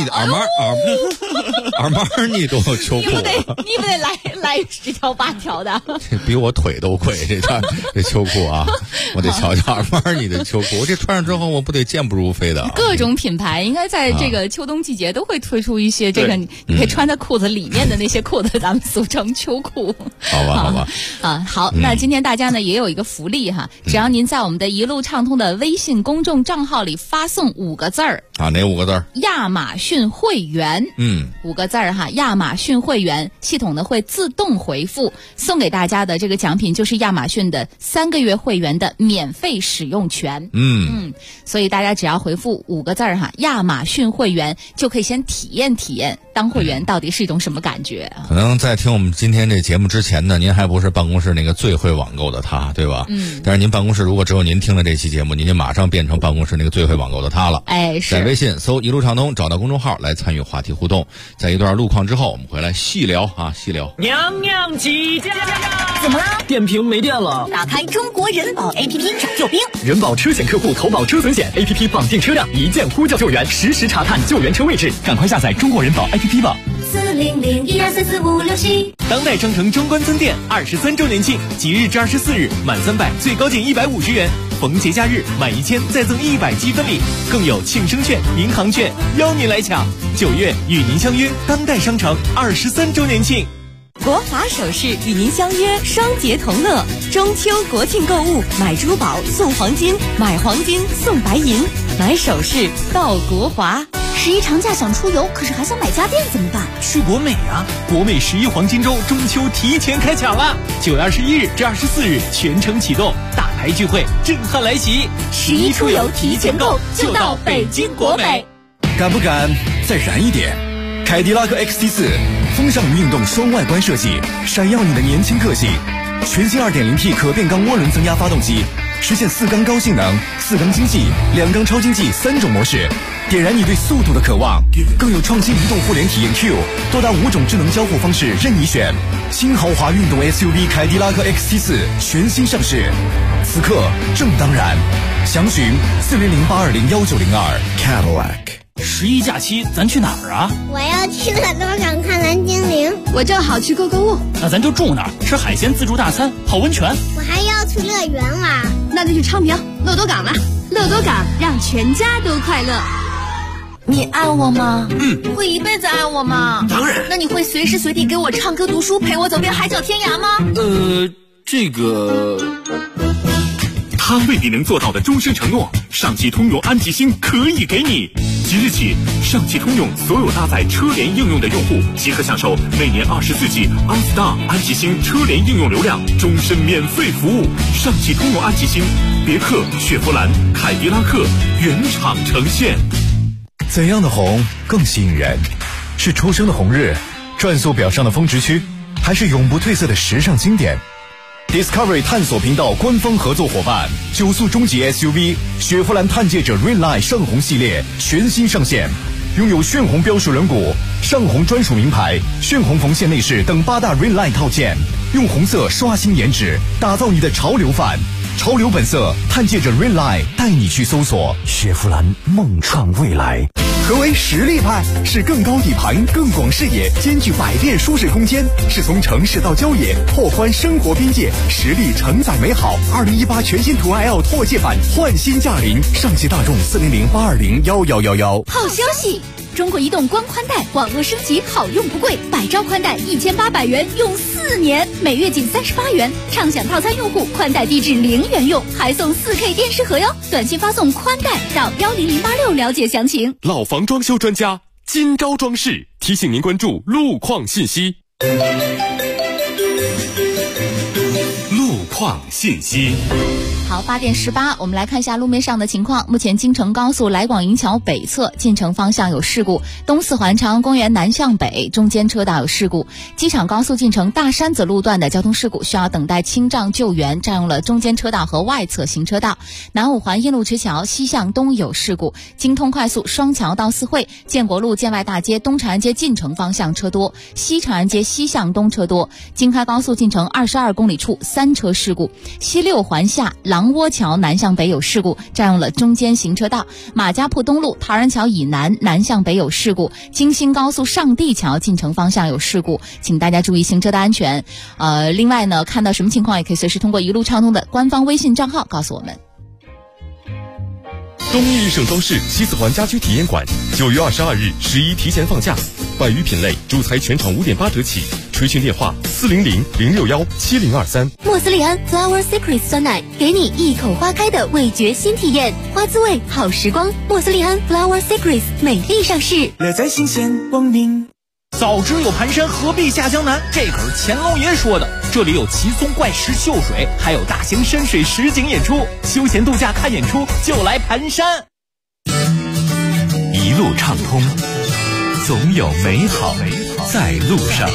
尼都有秋裤。 你不得来10条8条的？ 这比我腿都贵，这秋裤啊，我得瞧瞧阿玛尼的秋裤，我这穿上之后我不得健步如飞的。 各种品牌应该在这个秋冬季节都会推出一些这个你可以穿在裤子里面的那些裤子，咱们俗称秋裤。 好吧。 好，那今天大家呢也有一个福利哈，只要您在我们的一路畅通的微信公众账号里发送5个字儿啊，哪5个字儿？ 亚马逊会员。5个字儿哈，亚马逊会员，系统呢会自动回复，送给大家的这个奖品就是亚马逊的3个月会员的免费使用权。所以大家只要回复5个字儿哈，亚马逊会员，就可以先体验当会员到底是一种什么感觉。 可能在听我们今天这节目之前呢，您还不是办公室那个最会网购的他，对吧？但是您办公室如果只有您听了这期节目，您就马上变成办公室那个最会网购的他了。在微信搜一路畅通，找到公众号来参与话题互动。在一段路况之后，我们回来细聊。 娘娘起驾！ 怎么了？ 电瓶没电了。 打开中国人保 APP 找救兵。 人保车险客户投保车损险 APP 绑定车辆，一键呼叫救援，实时查看救援车位置。赶快下载中国人保 APP 吧。 40012344567。 当代商城中关村店23周年庆，即日至24日，满300最高减150元。逢节假日满1000再赠100积分礼，更有庆生券、银行券，邀您来抢。9月与您相约当代商城23周年庆。 国华首饰与您相约双节同乐，中秋国庆购物，买珠宝送黄金，买黄金送白银。 买首饰到国华。 11长假想出游，可是还想买家电怎么办？ 去国美啊！国美11黄金周中秋提前开抢了，9月21日至24日全程启动，大牌聚会震撼来袭 ！11出游提前购，就到北京国美。 敢不敢再燃一点？凯迪拉克 XT4 风尚运动双外观设计，闪耀你的年轻个性。全新 2.0T 可变缸涡轮增压发动机，实现4缸高性能、4缸经济、2缸超经济3种模式，点燃你对速度的渴望。更有创新移动互联体验 Q， 多达5种智能交互方式任你选。新豪华运动 SUV 凯迪拉克 XT4 全新上市，此刻正当然。详询400820192 Cadillac。 11假期咱去哪儿啊？ 我要去乐多港看蓝精灵。 我正好去购物。 那咱就住哪儿？吃海鲜自助大餐，泡温泉。 我还要去乐园玩。 那就去昌平乐多港吧。乐多港让全家都快乐。 你爱我吗？会一辈子爱我吗？ 当然。 那你会随时随地给我唱歌读书，陪我走遍海角天涯吗？ 这个。 他为你能做到的终身承诺，上汽通用安吉星可以给你。即日起，上汽通用所有搭载车联应用的用户即可享受每年24G OnStar 安吉星车联应用流量终身免费服务。上汽通用安吉星，别克、雪佛兰、凯迪拉克原厂呈现。 怎样的红更吸引人？是初升的红日，转速表上的峰值区，还是永不褪色的时尚经典？Discovery 探索频道官方合作伙伴，9速中级 SUV 雪佛兰探界者 Redline 上红系列全新上线，拥有炫红标识轮毂、上红专属名牌、炫红缝线内饰等8大 Redline 套件，用红色刷新颜值，打造你的潮流范。潮流本色，探界者 Redline 带你去搜索雪佛兰，梦创未来。何为实力派？是更高底盘、更广视野，兼具百变舒适空间，是从城市到郊野，拓宽生活边界，实力承载美好。2018全新途爱 L 拓界版焕新驾临，上汽大众40082011111。 好消息！中国移动光宽带网络升级好用不贵，100兆宽带1800元用4年，每月仅38元。畅享套餐用户宽带低至0元用，还送4K 电视盒哟。短信发送宽带到10086了解详情。 老房装修专家金招装饰提醒您关注路况信息。 路况信息。 好，8点18，我们来看一下路面上的情况。目前京承高速来广营桥北侧进城方向有事故，东四环长安公园南向北中间车道有事故。机场高速进城大山子路段的交通事故需要等待清障救援，占用了中间车道和外侧行车道。南五环燕路直桥西向东有事故，京通快速双桥到四惠，建国路建外大街东长安街进城方向车多，西长安街西向东车多。京开高速进城22公里处3车事故，西六环下狼窝桥南向北有事故，占用了中间行车道。马家铺东路陶然桥以南南向北有事故，京新高速上地桥进城方向有事故，请大家注意行车的安全。另外呢，看到什么情况也可以随时通过一路畅通的官方微信账号告诉我们。 东义日盛装饰西四环家居体验馆9月22日11提前放假，百余品类，主材全场5.8折起，垂询电话400-061-7023。 莫斯利安 Flower Secret 酸奶，给你一口花开的味觉新体验，花滋味好时光。莫斯利安 Flower Secret 美丽上市， 乐在新鲜光明。早知有盘山，何必下江南？这可是乾隆爷说的。这里有奇松怪石秀水，还有大型山水实景演出，休闲度假看演出就来盘山。 一路畅通，总有美好在路上。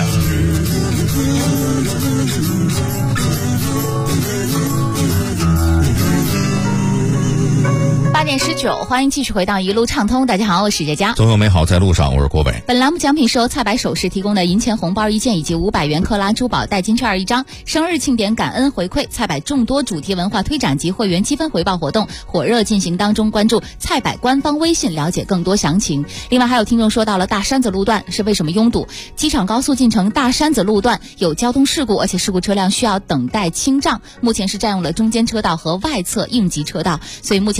8点19，欢迎继续回到一路畅通。大家好，我是佳佳。 总有美好在路上，我是郭伟。 本栏目奖品是由菜百首饰提供的银钱红包1件以及500元克拉珠宝代金券1张。生日庆典感恩回馈，菜百众多主题文化推展及会员积分回报活动火热进行当中，关注菜百官方微信了解更多详情。另外还有听众说到了大山子路段是为什么拥堵？机场高速进城大山子路段有交通事故，而且事故车辆需要等待清障，目前是占用了中间车道和外侧应急车道，所以目前民警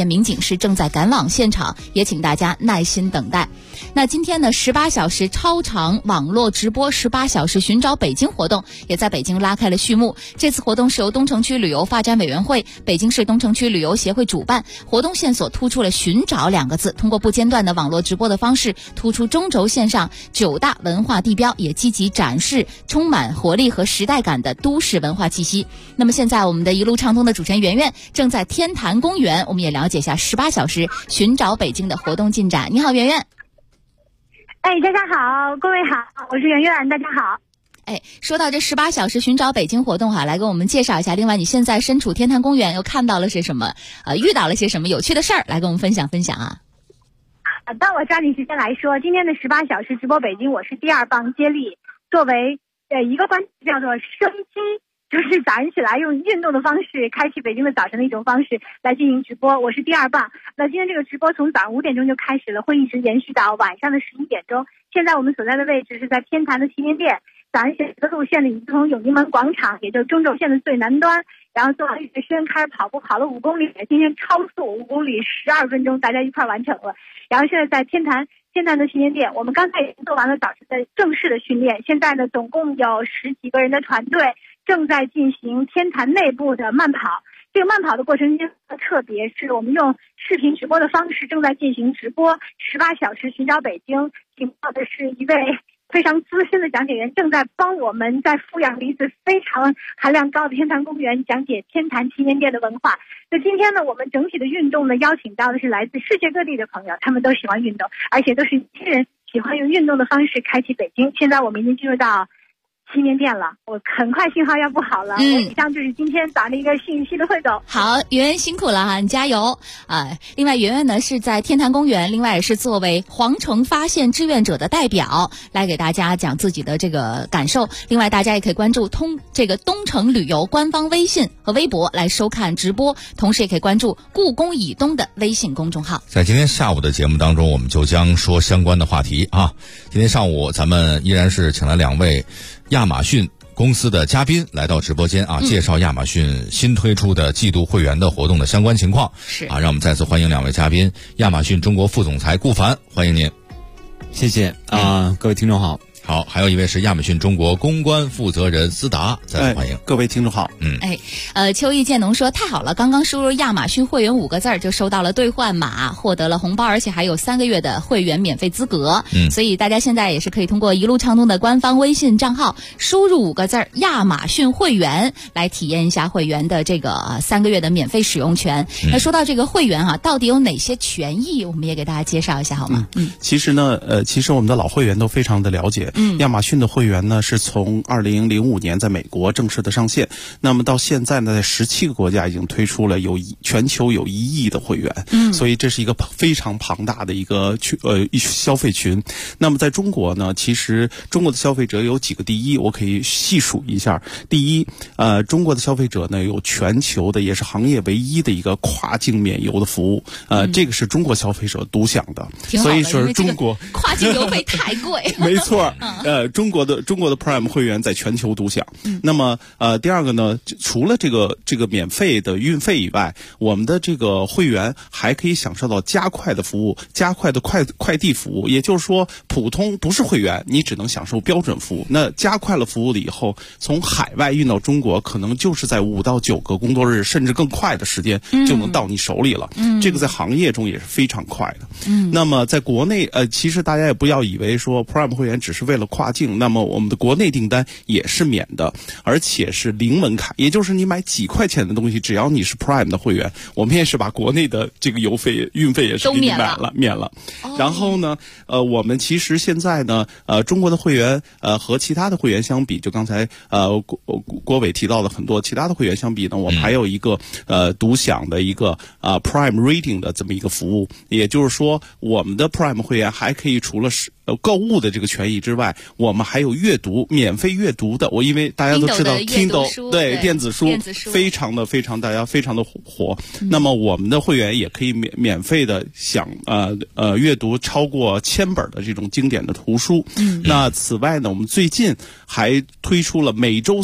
师正在赶往现场，也请大家耐心等待。那今天呢，18小时超长网络直播18小时寻找北京活动也在北京拉开了序幕。这次活动是由东城区旅游发展委员会、北京市东城区旅游协会主办，活动线索突出了寻找2个字，通过不间断的网络直播的方式，突出中轴线上9大文化地标，也积极展示充满活力和时代感的都市文化气息。那么现在我们的一路畅通的主持人圆圆正在天坛公园，我们也了解一下18小时寻找北京的活动进展。你好，圆圆。 大家好，各位好，我是圆圆，大家好。 说到这18小时寻找北京活动哈，来给我们介绍一下。另外，你现在身处天坛公园，又看到了些什么？遇到了些什么有趣的事儿？来跟我们分享分享啊。 那我抓紧时间来说，今天的18小时直播北京，我是第2棒接力，作为一个关叫做生机，就是早上起来用运动的方式开启北京的早晨的一种方式来进行直播，我是第2棒。那今天这个直播从早上5点钟就开始了，会一直延续到晚上的11点钟。现在我们所在的位置是在天坛的旗舰店，早上选择路线的已经从永定门广场，也就是中轴线的最南端，然后做完热身开始跑步，跑了5公里，今天超速5公里12分钟，大家一块完成了。然后现在在天坛的旗舰店，我们刚才已经做完了早晨的正式的训练，现在呢总共有10几个人的团队正在进行天坛内部的慢跑。这个慢跑的过程中特别是我们用视频直播的方式正在进行直播18小时寻找北京，请到的是一位非常资深的讲解员，正在帮我们在富阳离子非常含量高的天坛公园讲解天坛旗舰店的文化。那今天呢，我们整体的运动呢，邀请到的是来自世界各地的朋友，他们都喜欢运动，而且都是一些人喜欢用运动的方式开启北京。现在我们已经进入到旗舰店了，我很快信号要不好了。以上就是今天早上的一个信息的汇总。 好，圆圆辛苦了哈，你加油另外圆圆呢是在天坛公园，另外也是作为皇城发现志愿者的代表来给大家讲自己的这个感受。另外大家也可以关注东城旅游官方微信和微博来收看直播，同时也可以关注故宫以东的微信公众号。 在今天下午的节目当中，我们就将说相关的话题啊。今天上午咱们依然是请来2位亚马逊公司的嘉宾来到直播间啊，介绍亚马逊新推出的季度会员的活动的相关情况。 是啊，让我们再次欢迎2位嘉宾，亚马逊中国副总裁顾凡，欢迎您。 谢谢各位听众好。 好，还有一位是亚马逊中国公关负责人思达，再次欢迎。 各位听众好。 秋意渐浓说太好了，刚刚输入亚马逊会员5个字就收到了兑换码，获得了红包，而且还有3个月的会员免费资格。所以大家现在也是可以通过一路畅通的官方微信账号输入5个字亚马逊会员来体验一下会员的这个3个月的免费使用权。那说到这个会员到底有哪些权益，我们也给大家介绍一下好吗？ 其实呢其实我们的老会员都非常的了解。亚马逊的会员呢是从2005年在美国正式的上线，那么到现在呢在17个国家已经推出了全球有1亿的会员。所以这是一个非常庞大的一个消费群。那么在中国呢，其实中国的消费者有几个第一，我可以细数一下。第一，中国的消费者呢有全球的也是行业唯一的一个跨境免邮的服务。这个是中国消费者独享的。所以说中国跨境邮费太贵。 没错。中国的 Prime 会员在全球独享。那么第二个呢，除了这个免费的运费以外，我们的这个会员还可以享受到加快的服务，加快的快递服务。也就是说，普通不是会员，你只能享受标准服务。那加快了服务了以后，从海外运到中国，可能就是在5到9个工作日，甚至更快的时间就能到你手里了。这个在行业中也是非常快的。那么在国内其实大家也不要以为说 Prime 会员只是为了跨境，那么我们的国内订单也是免的，而且是零门槛，也就是你买几块钱的东西，只要你是 Prime 的会员，我们也是把国内的这个邮费、运费也是给你免了。然后呢，我们其实现在呢，中国的会员和其他的会员相比，就刚才郭伟提到的很多其他的会员相比呢，我们还有一个独享的一个Prime Reading 的这么一个服务，也就是说，我们的 Prime 会员还可以除了购物的这个权益之外，我们还有阅读，免费阅读的。因为大家都知道 Kindle 对电子书非常的大家非常的火。那么我们的会员也可以免费的阅读超过1000本的这种经典的图书。那此外呢，我们最近还推出了每周3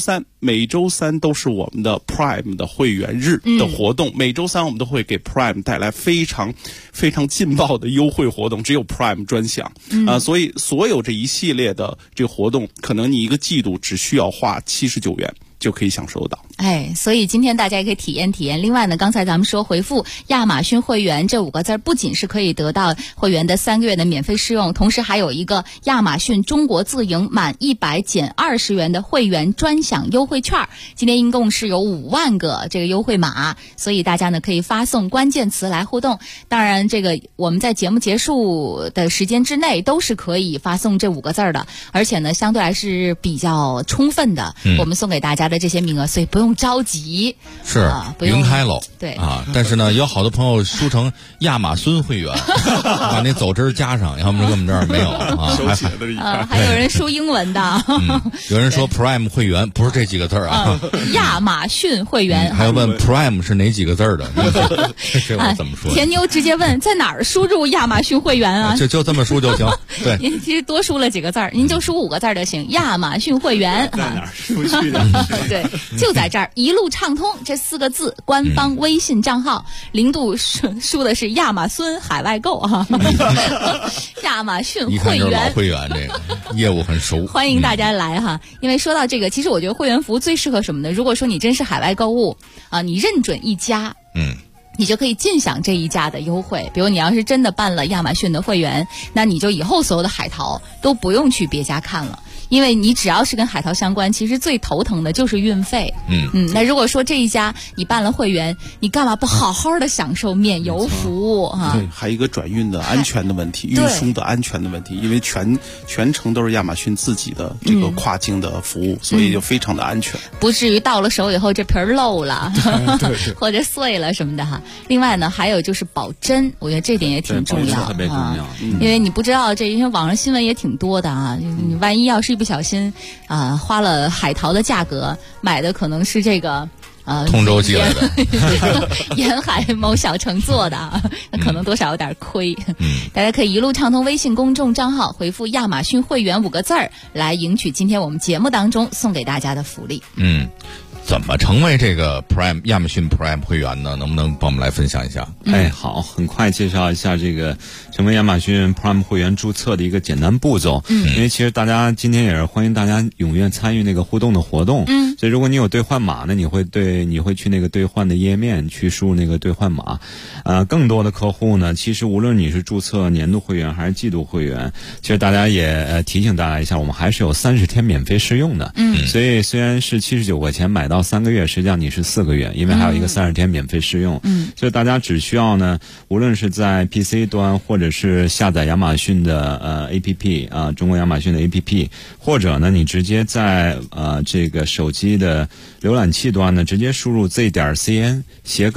每周三都是我们的 Prime 的会员日的活动，每周三我们都会给 Prime 带来非常非常劲爆的优惠活动，只有 Prime 专享所以所有这一系列的这个活动，可能你一个季度只需要花79元就可以享受到。 所以今天大家也可以体验体验。另外呢，刚才咱们说回复亚马逊会员这5个字，不仅是可以得到会员的3个月的免费试用，同时还有一个亚马逊中国自营满100减20元的会员专享优惠券。今天一共是有5万个这个优惠码，所以大家呢可以发送关键词来互动。当然这个我们在节目结束的时间之内都是可以发送这5个字的，而且呢相对还是比较充分的我们送给大家的这些名额，所以不用着急， 是云开喽。 对但是呢，有好多朋友输成亚马孙会员，把那走针加上，要不然我们这儿没有还有人输英文的， 有人说 Prime 会员不是这几个字亚马逊会员， 还有问 Prime 是哪几个字的？这我怎么说？ 田妞直接问在哪儿输入亚马逊会员啊？ 就这么输就行。对， 您其实多输了几个字，您就输5个字就行。亚马逊会员在哪儿输去的？ 对，就在这儿，一路畅通这4个字，官方微信账号。零度输的是亚马孙海外购亚马逊会员， 老会员这个业务很熟， 欢迎大家来因为说到这个，其实我觉得会员服务最适合什么呢？如果说你真是海外购物你认准一家，你就可以尽享这一家的优惠。比如你要是真的办了亚马逊的会员，那你就以后所有的海淘都不用去别家看了，因为你只要是跟海淘相关，其实最头疼的就是运费。那如果说这一家你办了会员，你干嘛不好好的享受免邮服务对，还有一个转运的安全的问题，运输的安全的问题，因为全程都是亚马逊自己的这个跨境的服务，所以就非常的安全， 不至于到了手以后这皮儿漏了或者碎了什么的另外呢，还有就是保真，我觉得这点也挺重要， 特别重要因为你不知道因为网上新闻也挺多的你万一要是一不小心花了海淘的价格买的可能是这个通州寄来的沿海某小城做的那可能多少有点亏大家可以一路畅通微信公众账号回复亚马逊会员5个字来赢取今天我们节目当中送给大家的福利。 怎么成为这个 Prime 亚马逊 Prime 会员呢？能不能帮我们来分享一下？ 好，很快介绍一下这个成为亚马逊 Prime 会员注册的一个简单步骤。因为其实大家今天也是欢迎大家踊跃参与那个互动的活动。所以如果你有兑换码呢，你会去那个兑换的页面去输入那个兑换码。更多的客户呢，其实无论你是注册年度会员还是季度会员，其实大家也提醒大家一下，我们还是有30天免费试用的。所以虽然是79块钱买到3个月，实际上你是4个月，因为还有一个30天免费试用。所以大家只需要呢，无论是在 PC 端或者是下载亚马逊的APP 中国亚马逊的 APP， 或者呢你直接在这个手机的浏览器端呢直接输入 z.cn/prime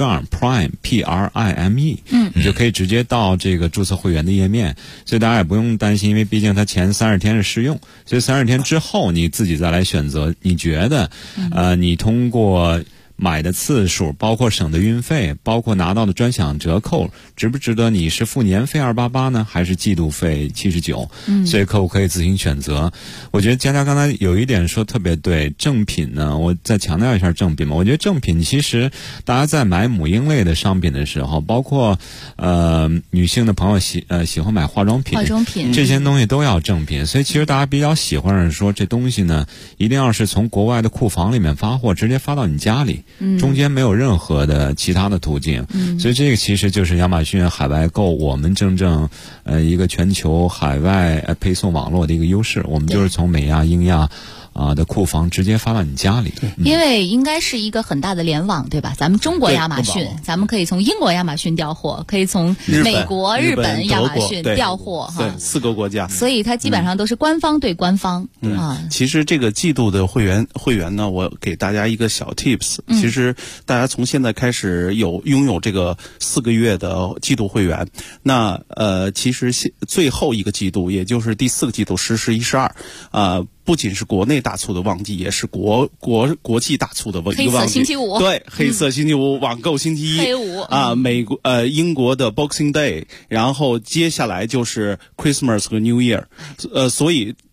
PRIME， 你就可以直接到这个注册会员的页面。所以大家也不用担心，因为毕竟它前30天是试用，所以30天之后你自己再来选择，你觉得你通过买的次数，包括省的运费，包括拿到的专享折扣，值不值得你是付年费288呢，还是季度费79？所以客户可以自行选择。我觉得佳佳刚才有一点说特别对，正品呢，我再强调一下正品吧。我觉得正品其实大家在买母婴类的商品的时候，包括女性的朋友喜欢买化妆品，这些东西都要正品。所以其实大家比较喜欢是说这东西呢，一定要是从国外的库房里面发货，直接发到你家里。中间没有任何的其他的途径，所以这个其实就是亚马逊海外购我们真正一个全球海外配送网络的一个优势。我们就是从美亚、英亚的库房直接发到你家里。 因为应该是一个很大的联网，对吧？咱们中国亚马逊，咱们可以从英国亚马逊调货，可以从美国、日本亚马逊调货对，4个国家。 所以它基本上都是官方对官方。 其实这个季度的会员呢，我给大家一个小 tips。其实大家从现在开始拥有这个4个月的季度会员，那其实最后一个季度，也就是第4个季度10、11、12不仅是国内大促的旺季，也是国际大促的一个旺季。 黑色星期五， 对，黑色星期五，网购星期一， 黑五英国的 Boxing Day， 然后接下来就是 Christmas 和 New Year， 所以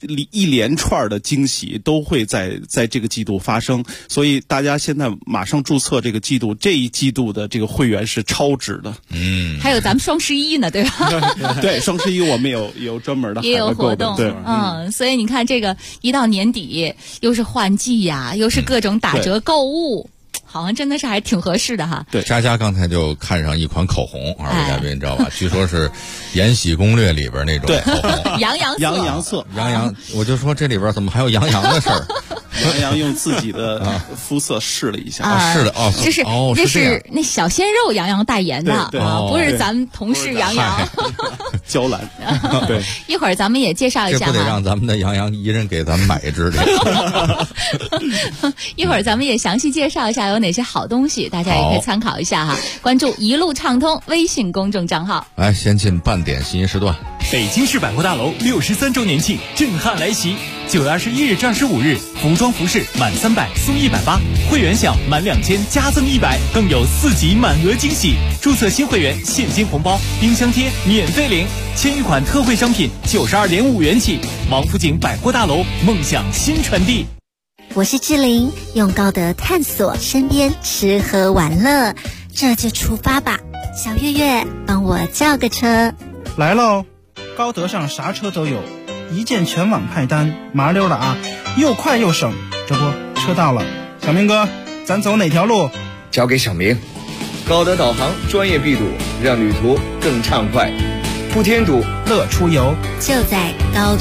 一连串的惊喜都会在这个季度发生，所以大家现在马上注册这个季度，这一季度的这个会员是超值的。 还有咱们双11呢，对吧？ 对，双11我们有专门的也有活动， 对， 所以你看这个一到年底，又是换季呀，又是各种打折购物。好像真的是还挺合适的哈。 对，佳佳刚才就看上一款口红，二位嘉宾知道吧？据说是《延禧攻略》里边那种口红， 洋洋色， 我就说这里边怎么还有洋洋的事儿？ 杨洋用自己的肤色试了一下， 是的这是那小鲜肉杨洋代言的不是咱们同事杨洋。 娇兰，对， 一会儿咱们也介绍一下， 这不得让咱们的杨洋一人给咱们买一支的。 一会儿咱们也详细介绍一下有哪些好东西，大家也可以参考一下哈。关注一路畅通微信公众账号。 来，先进半点信息时段。 北京市百货大楼63周年庆震撼来袭，9月21日至25日，服装服饰满300送180，会员享满2000加赠100，更有4级满额惊喜。注册新会员现金红包、冰箱贴免费领，千余款特惠商品92.5元起。王府井百货大楼，梦想新传递。 我是志玲，用高德探索身边吃喝玩乐，这就出发吧。小月月，帮我叫个车。 来喽！高德上啥车都有，一键全网派单，麻溜的啊，又快又省。这不，车到了，小明哥，咱走哪条路？ 交给小明。高德导航专业闭堵，让旅途更畅快，不添堵， 乐出游。 就在高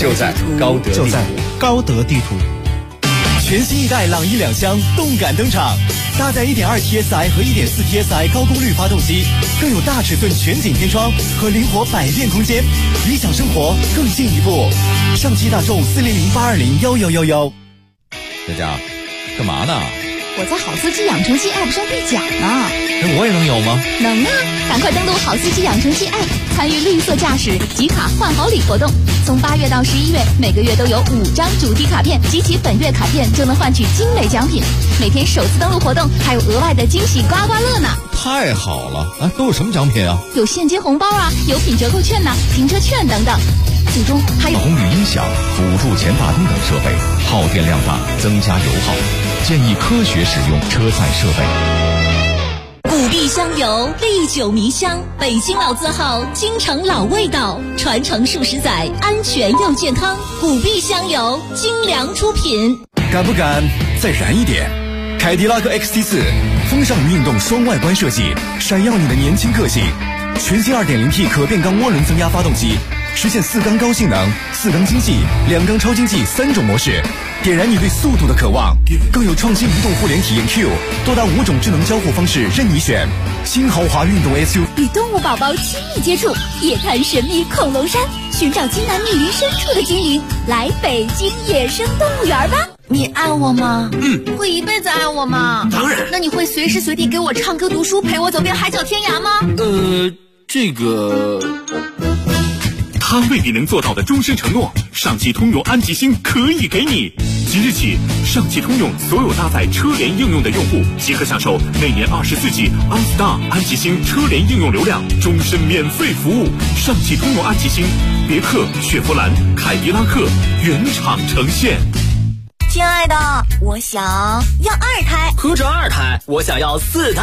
德地图。 全新一代朗逸2厢动感登场，搭载 1.2 TSI 和 1.4 TSI 高功率发动机，更有大尺寸全景天窗和灵活百变空间，理想生活更进一步。上汽大众400-820-1111。 佳佳，干嘛呢？ 我在好司机养成系 App 上兑奖呢。 我也能有吗？ 能啊！赶快登录好司机养成系 App， 参与绿色驾驶集卡换好礼活动。从8月到11月，每个月都有5张主题卡片，集齐本月卡片就能换取精美奖品。每天首次登录活动还有额外的惊喜刮刮乐呢！ 太好了！都有什么奖品啊？ 有现金红包啊，有品折扣券呐，停车券等等。最终还有红绿音响、辅助前大灯等设备，耗电量大，增加油耗，建议科学使用车载设备。 古碧香油历久弥香，北京老字号，京城老味道，传承数十载，安全又健康。古碧香油精良出品。 敢不敢再燃一点？凯迪拉克 XT4 风尚运动双外观设计，闪耀你的年轻个性。全新 2.0T 可变缸涡轮增压发动机，实现4缸高性能、4缸经济、2缸超经济3种模式，点燃你对速度的渴望。更有创新移动互联体验 Q， 多达5种智能交互方式任你选。新豪华运动 SUV， 与动物宝宝亲密接触，夜探神秘恐龙山，寻找金南密林深处的精灵，来北京野生动物园吧。 你爱我吗？会一辈子爱我吗？ 当然。 那你会随时随地给我唱歌读书，陪我走遍海角天涯吗？ 这个他为你能做到的终身承诺，上汽通用安吉星可以给你。即日起，上汽通用所有搭载车联应用的用户即可享受那年24G OnStar 安吉星车联应用流量终身免费服务。上汽通用安吉星，别克、雪佛兰、凯迪拉克原厂呈现。 亲爱的，我想要2胎。 何止2胎，我想要4胎。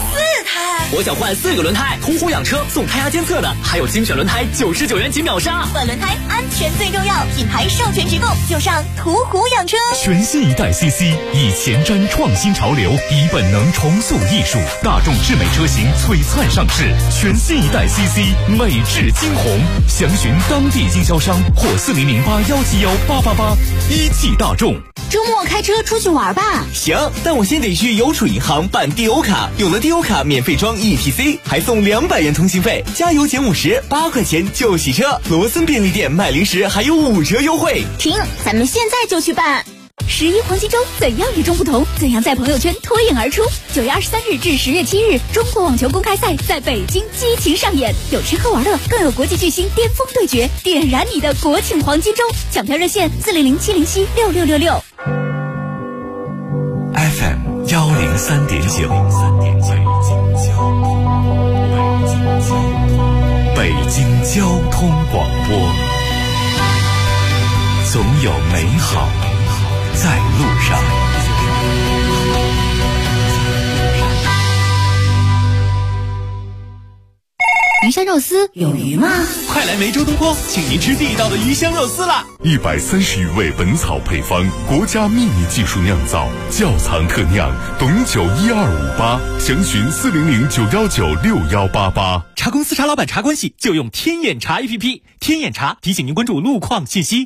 4胎， 我想换4个轮胎。途虎养车送胎压监测的，还有精选轮胎99元起秒杀。 换轮胎安全最重要，品牌授权直购就上途虎养车。 全新一代 CC 以前瞻创新潮流，以本能重塑艺术，大众智美车型璀璨上市。全新一代 CC 美质惊鸿，详询当地经销商或4008171888。一汽大众。 周末开车出去玩吧。 行，但我先得去邮储银行办 DO 卡，有了 DO 卡免费装 ETC， 还送200元通信费，加油减50，8块钱就洗车。罗森便利店卖零食还有5折优惠。 停，咱们现在就去办。 11黄金周怎样与众不同？怎样在朋友圈脱颖而出？9月23日至10月7日，中国网球公开赛在北京激情上演，有吃喝玩乐，更有国际巨星巅峰对决，点燃你的国庆黄金周！抢票热线400-707-6666。 FM 103.9，北京交通广播。 总有美好在路上。 鱼香肉丝有鱼吗？ 快来梅州东坡，请您吃地道的鱼香肉丝啦 ！130余味本草配方，国家秘密技术酿造，窖藏特酿，董酒1258，详询400-919-6188。 茶公司茶老板茶关系就用天眼茶 APP， 天眼茶提醒您关注路况信息。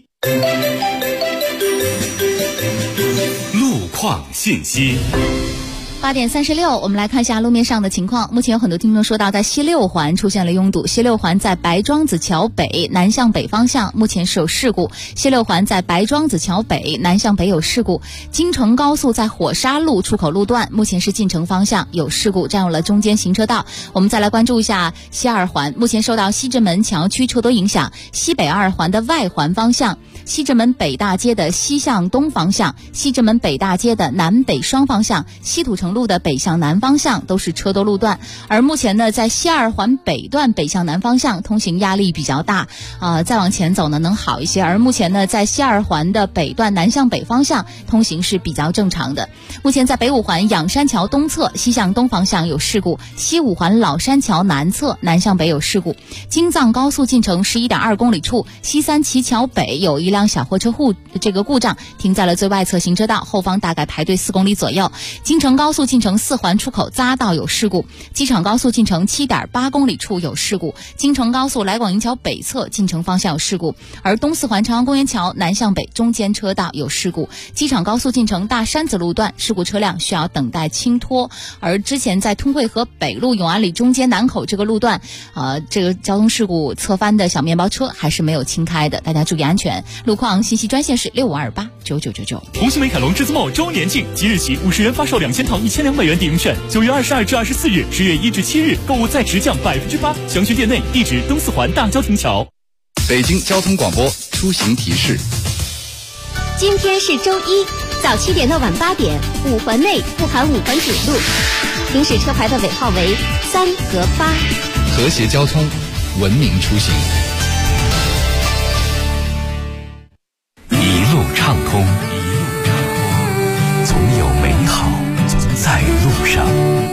路况信息。 8点36，我们来看一下路面上的情况。目前有很多听众说到，在西六环出现了拥堵。西六环在白庄子桥北南向北方向目前是有事故。西六环在白庄子桥北南向北有事故。京承高速在火沙路出口路段目前是进城方向有事故，占用了中间行车道。我们再来关注一下西二环，目前受到西直门桥区车多影响，西北二环的外环方向，西直门北大街的西向东方向，西直门北大街的南北双方向，西土城路的北向南方向都是车多路段。而目前呢，在西二环北段北向南方向通行压力比较大，再往前走呢能好一些。而目前呢，在西二环的北段南向北方向通行是比较正常的。目前在北五环仰山桥东侧西向东方向有事故，西五环老山桥南侧南向北有事故。京藏高速进城11.2公里处，西三旗桥北有一辆小货车故障停在了最外侧行车道，后方大概排队4公里左右。京承高速进城4环出口匝道有事故，机场高速进城7.8公里处有事故，京承高速来广营桥北侧进城方向有事故。而东四环朝阳公园桥南向北中间车道有事故，机场高速进城大山子路段事故车辆需要等待清脱。而之前在通惠河北路永安里中间南口这个路段，这个交通事故侧翻的小面包车还是没有清开的，大家注意安全。路况信息专线是65289999。 红星美凯龙至尊茂周年庆，即日起50元发售2000套1200元抵用券，9月22至24日，10月1至7日购物再直降8%，详询店内，地址东四环大交亭桥。 北京交通广播出行提示： 今天是周一，早7点到晚8点，5环内不含5环主路，行驶车牌的尾号为3和8。 和谐交通，文明出行， 一路畅通，总有美好在路上。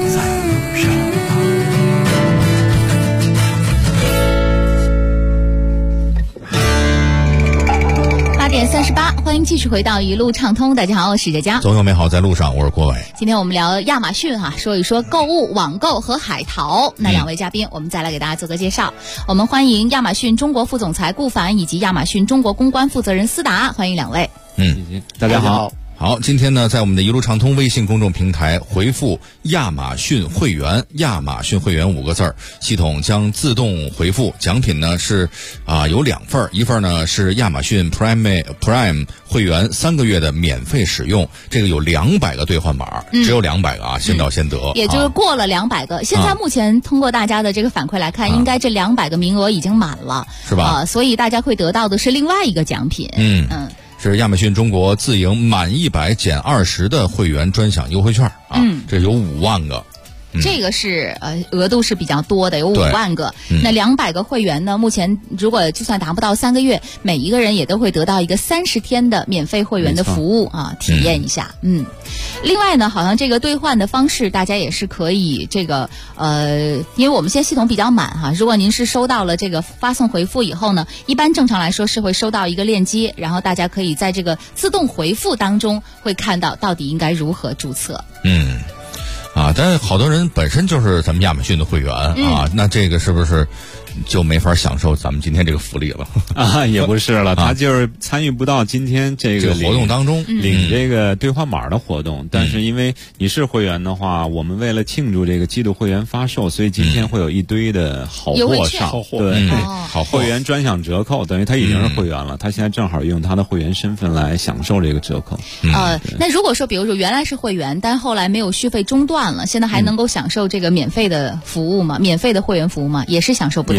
8点38，欢迎继续回到一路畅通。大家好，我是佳佳。 总有美好在路上，我是郭伟。 今天我们聊亚马逊说一说购物、网购和海淘。那两位嘉宾，我们再来给大家做个介绍。我们欢迎亚马逊中国副总裁顾凡以及亚马逊中国公关负责人思达，欢迎两位。 大家好。好，今天呢，在我们的一路畅通微信公众平台回复亚马逊会员5个字儿，系统将自动回复奖品呢是有2份，一份呢是亚马逊 Prime 会员3个月的免费使用，这个有200个兑换码，只有200个先到先得， 也就是过了200个。现在目前通过大家的这个反馈来看，应该这200个名额已经满了， 是吧？ 所以大家会得到的是另外一个奖品。 是亚马逊中国自营满100减20的会员专享优惠券这有5万个。 这个是额度是比较多的，有5万个。那200个会员呢，目前如果就算达不到3个月，每一个人也都会得到一个30天的免费会员的服务体验一下。另外呢，好像这个兑换的方式大家也是可以因为我们现在系统比较满如果您是收到了这个发送回复以后呢，一般正常来说是会收到一个链接，然后大家可以在这个自动回复当中会看到到底应该如何注册。 但是好多人本身就是咱们亚马逊的会员那这个是不是就没法享受咱们今天这个福利了也不是了，他就是参与不到今天这个活动当中领这个兑换码的活动。但是因为你是会员的话，我们为了庆祝这个季度会员发售，所以今天会有一堆的好货上，对，好会员专享折扣，等于他已经是会员了，他现在正好用他的会员身份来享受这个折扣。 那如果说比如说原来是会员，但后来没有续费中断了，现在还能够享受这个免费的服务吗？免费的会员服务吗？也是享受不到。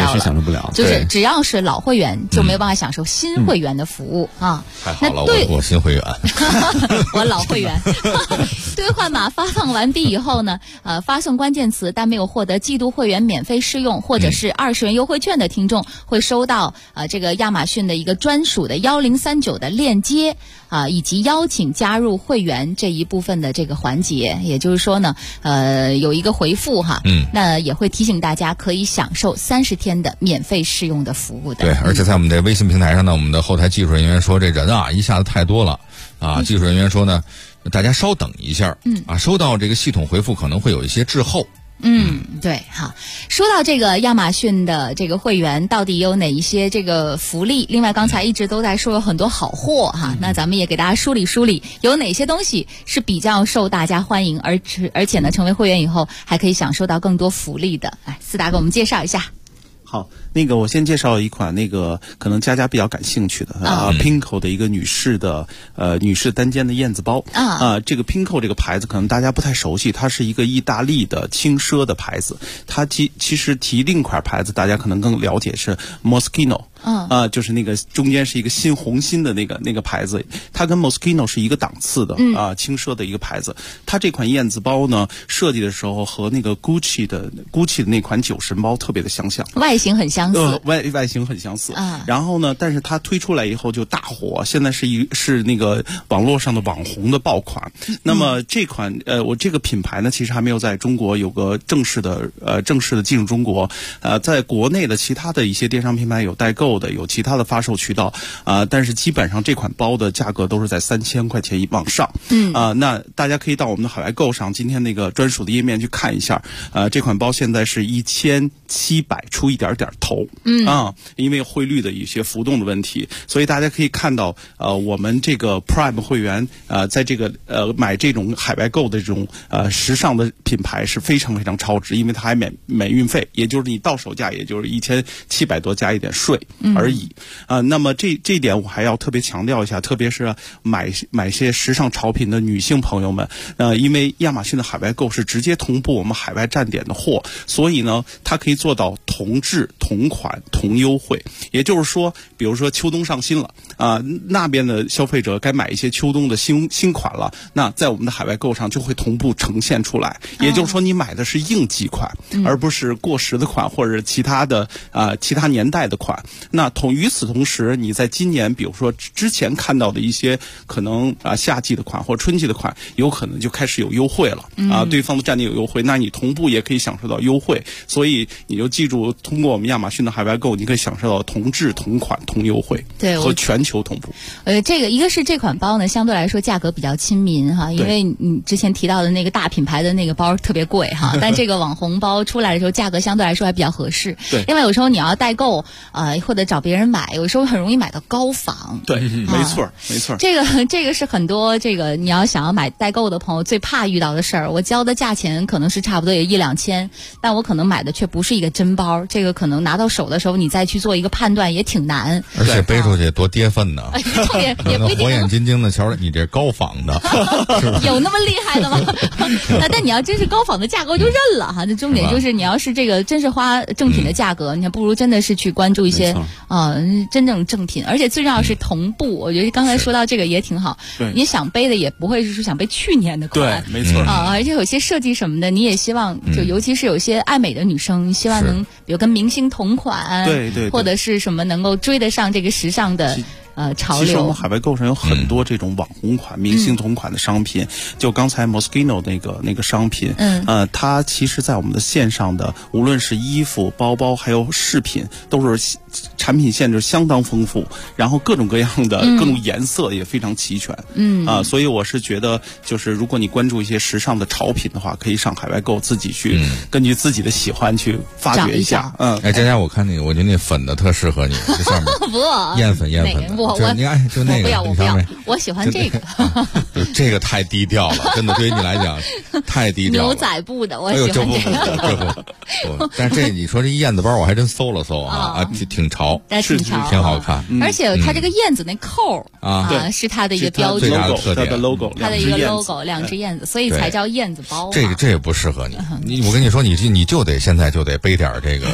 到了， 也是享受不了。 就是只要是老会员就没有办法享受新会员的服务啊。 太好了，我新会员， 我老会员。兑换码发放完毕以后呢，发送关键词但没有获得季度会员免费试用或者是20元优惠券的听众，会收到这个亚马逊的一个专属的1039的链接以及邀请加入会员这一部分的这个环节。也就是说呢，有一个回复哈，那也会提醒大家可以享受30天的免费试用的服务的。 对，而且在我们的微信平台上呢，我们的后台技术人员说这人一下子太多了技术人员说呢，大家稍等一下，收到这个系统回复可能会有一些滞后。 对，好。说到这个亚马逊的这个会员到底有哪一些这个福利？另外刚才一直都在说有很多好货那咱们也给大家梳理梳理，有哪些东西是比较受大家欢迎，而且呢，成为会员以后还可以享受到更多福利的。来，四大给我们介绍一下。 好，我先介绍一款可能佳佳比较感兴趣的Pinko 的一个女士单肩的燕子包这个 Pinko 这个牌子可能大家不太熟悉，它是一个意大利的轻奢的牌子。它其实提另一款牌子大家可能更了解是 Moschino。就是那个中间是一个新红心的那个牌子，它跟 Moschino 是一个档次的轻奢的一个牌子。它这款燕子包呢，设计的时候和那个 Gucci 的那款酒神包特别的相像， 外形很相似， 外形很相似然后呢，但是它推出来以后就大火，现在是那个网络上的网红的爆款。那么这款我这个品牌呢，其实还没有在中国有个正式的进入中国。在国内的其他的一些电商品牌有代购的，有其他的发售渠道但是基本上这款包的价格都是在3000块钱往上。那大家可以到我们的海外购上今天那个专属的页面去看一下。这款包现在是1700出一点头。因为汇率的一些浮动的问题，所以大家可以看到我们这个 Prime 会员在这个买这种海外购的这种时尚的品牌是非常非常超值，因为它还免运费，也就是你到手价也就是1700多加一点税而已。那么这一点我还要特别强调一下，特别是买些时尚潮品的女性朋友们，因为亚马逊的海外购是直接同步我们海外站点的货，所以呢，它可以做到同质、同款、同优惠。也就是说，比如说秋冬上新了那边的消费者该买一些秋冬的新款了，那在我们的海外购上就会同步呈现出来。也就是说，你买的是应季款，而不是过时的款或者其他的其他年代的款。那与此同时，你在今年比如说之前看到的一些可能夏季的款或春季的款，有可能就开始有优惠了对方的站点有优惠，那你同步也可以享受到优惠。所以你就记住，通过我们亚马逊的海外购，你可以享受到同质、同款、同优惠， 对， 和全球同步。 这个一个是这款包呢，相对来说价格比较亲民因为你之前提到的那个大品牌的那个包特别贵但这个网红包出来的时候，价格相对来说还比较合适。 对， 另外有时候你要代购或者找别人买，有时候很容易买到高仿。 对，没错。 这个是很多你要想要买代购的朋友最怕遇到的事儿。我交的价钱可能是差不多也1-2千，但我可能买的却不是一个真包，这个可能拿到手的时候你再去做一个判断也挺难。 而且背出去多跌份呢， 也不一定火眼金睛的瞧着你这高仿的有那么厉害的吗？但你要真是高仿的价格就认了那重点就是你要是这个真是花正品的价格，你还不如真的是去关注一些真正正品。而且最重要是同步，我觉得刚才说到这个也挺好。你想背的也不会是说想背去年的款， 对，没错而且有些设计什么的，你也希望就尤其是有些爱美的女生，希望能比如跟明星同款， 对， 或者是什么能够追得上这个时尚的潮流。 其实我们海外购上有很多这种网红款、明星同款的商品。就刚才 Moschino 那个商品，它其实在我们的线上的，无论是衣服、包包，还有饰品，都是产品线就相当丰富，然后各种各样的、各种颜色也非常齐全。所以我是觉得，就是如果你关注一些时尚的潮品的话，可以上海外购自己去根据自己的喜欢去发掘一下。 佳佳，我看我觉得那粉的特适合你，这上面不艳粉的。就那个， 我不要，我喜欢这个。 这个太低调了，真的，对于你来讲太低调了。 牛仔布的，我喜欢这个。 但是你说这燕子包，我还真搜了搜挺潮， 挺潮， 挺好看。 而且它这个燕子那扣是它的一个标志， 它的 logo， 它的一个 logo， 2只燕子，所以才叫燕子包。 这也不适合你。我跟你说，你就得现在就得背点这个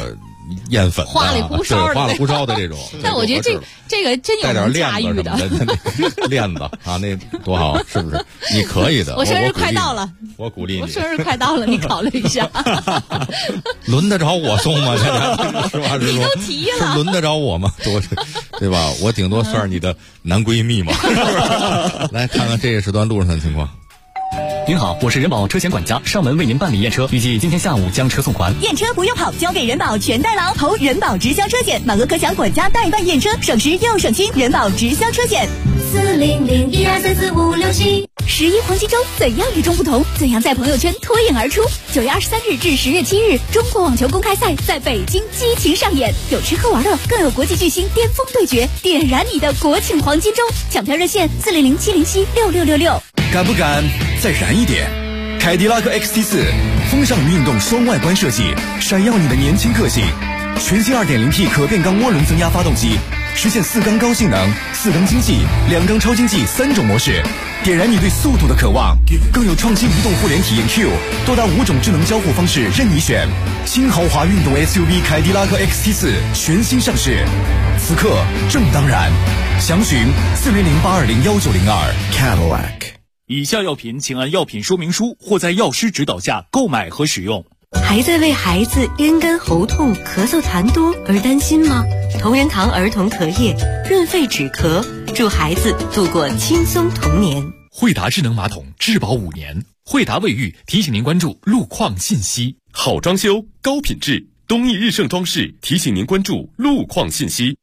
艳粉的， 花里胡哨的， 花里胡哨的这种。 但我觉得这个真有能驾驭的， 链子啊，那多好，是不是？你可以的。 我生日快到了， 我鼓励你。 我生日快到了，你考虑一下。 轮得着我送吗？实话实说， 你都提了， 是轮得着我吗？对吧？我顶多算是你的男闺蜜嘛。来看看这个时段路上的情况。 您好，我是人保车险管家，上门为您办理验车，预计今天下午将车送还。 验车不用跑，交给人保全代劳，投人保直销车险，满额可享管家代办验车，省时又省心。人保直销车险，40012345671。11黄金周怎样与众不同？怎样在朋友圈脱颖而出？9月23日至10月7日，中国网球公开赛在北京激情上演，有吃喝玩乐，更有国际巨星巅峰对决，点燃你的国庆黄金周！抢票热线400-707-6666。 敢不敢再燃一点？凯迪拉克 XT4 风尚运动双外观设计，闪耀你的年轻个性。全新 2.0T 可变缸涡轮增压发动机，实现4缸高性能、4缸经济、2缸超经济3种模式，点燃你对速度的渴望。更有创新移动互联体验 Q， 多达5种智能交互方式任你选。新豪华运动 SUV 凯迪拉克 XT4 全新上市，此刻正当然。详询400-820-1902 Cadillac。 以下药品请按药品说明书或在药师指导下购买和使用。 还在为孩子咽干喉痛、咳嗽痰多而担心吗？同仁堂儿童咳液润肺止咳，助孩子度过轻松童年。 惠达智能马桶质保5年。惠达卫浴提醒您关注路况信息。 好装修高品质，东义日盛装饰提醒您关注路况信息。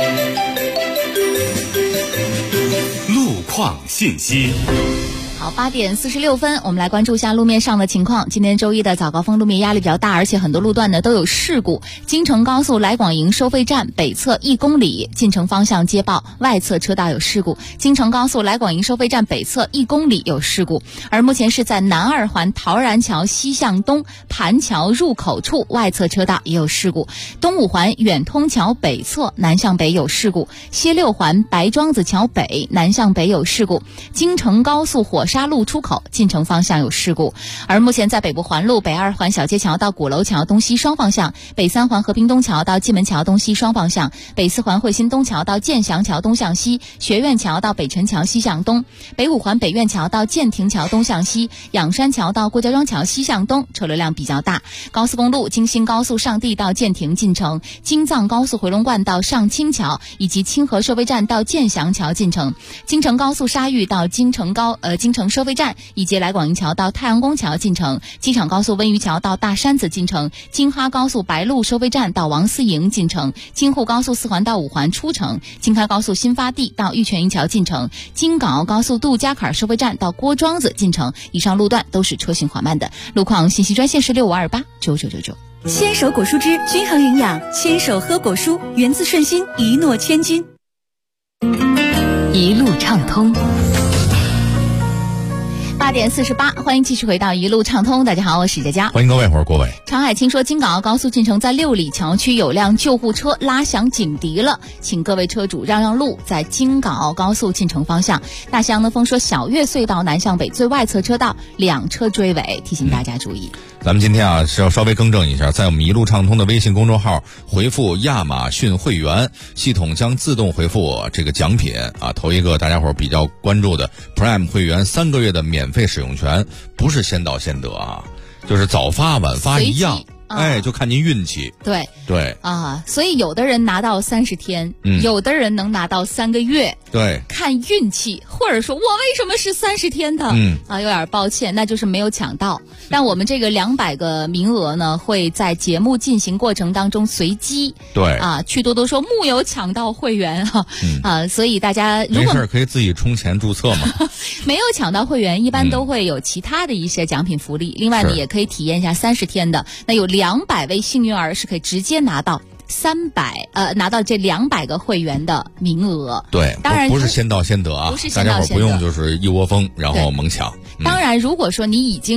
路况信息。 好，8点46分，我们来关注一下路面上的情况。今天周一的早高峰路面压力比较大，而且很多路段呢都有事故。京承高速来广营收费站北侧1公里进城方向接报，外侧车道有事故。京承高速来广营收费站北侧1公里有事故，而目前是在南2环陶然桥西向东盘桥入口处外侧车道也有事故。东5环远通桥北侧南向北有事故，西6环白庄子桥北南向北有事故。京承高速火沙路出口进城方向有事故，而目前在北部环路北2环小街桥到鼓楼桥东西双方向，北3环和平东桥到蓟门桥东西双方向，北4环汇新东桥到建祥桥东向西，学院桥到北辰桥西向东，北5环北苑桥到建亭桥东向西，仰山桥到郭家庄桥西向东，车流量比较大。高速公路京新高速上地到建亭进城，京藏高速回龙观到上清桥，以及清河收费站到建祥桥进城，京承高速沙峪到京承收费站以及来广营桥到太阳宫桥进城，机场高速温榆桥到大山子进城，京哈高速白鹿收费站到王思营进城，京沪高速4环到5环出城，京开高速新发地到玉泉营桥进城，京港澳高速杜家坎收费站到郭庄子进城。以上路段都是车行缓慢的。路况信息专线是65289999。 牵手果蔬汁均衡营养，牵手喝果蔬，源自顺心，一诺千金。 一路畅通。8点48，欢迎继续回到一路畅通。大家好，我是佳佳， 欢迎各位，我是郭伟。 长海清说，京港澳高速进城在6里桥区有辆救护车拉响警笛了，请各位车主让让路，在京港澳高速进城方向。大西洋的风说，小月隧道南向北最外侧车道2车追尾，提醒大家注意。 咱们今天啊是要稍微更正一下，在我们一路畅通的微信公众号回复亚马逊会员，系统将自动回复这个奖品啊，头一个大家伙比较关注的 Prime 会员3个月的免费使用权，不是先到先得啊，就是早发晚发一样。哎，就看您运气。对啊，所以有的人拿到30天，有的人能拿到3个月。 对， 看运气，或者说我为什么是30天的？有点抱歉，那就是没有抢到。但我们这个200个名额呢，会在节目进行过程当中随机。 对啊，趣多多说木有抢到会员所以大家如果没事可以自己充钱注册嘛。 没有抢到会员，一般都会有其他的一些奖品福利。另外呢，也可以体验一下30天的，那有200位幸运儿是可以直接拿到拿到这200个会员的名额。 对， 当然不是先到先得啊，大家伙不用就是一窝蜂然后猛抢。 当然，如果说你已经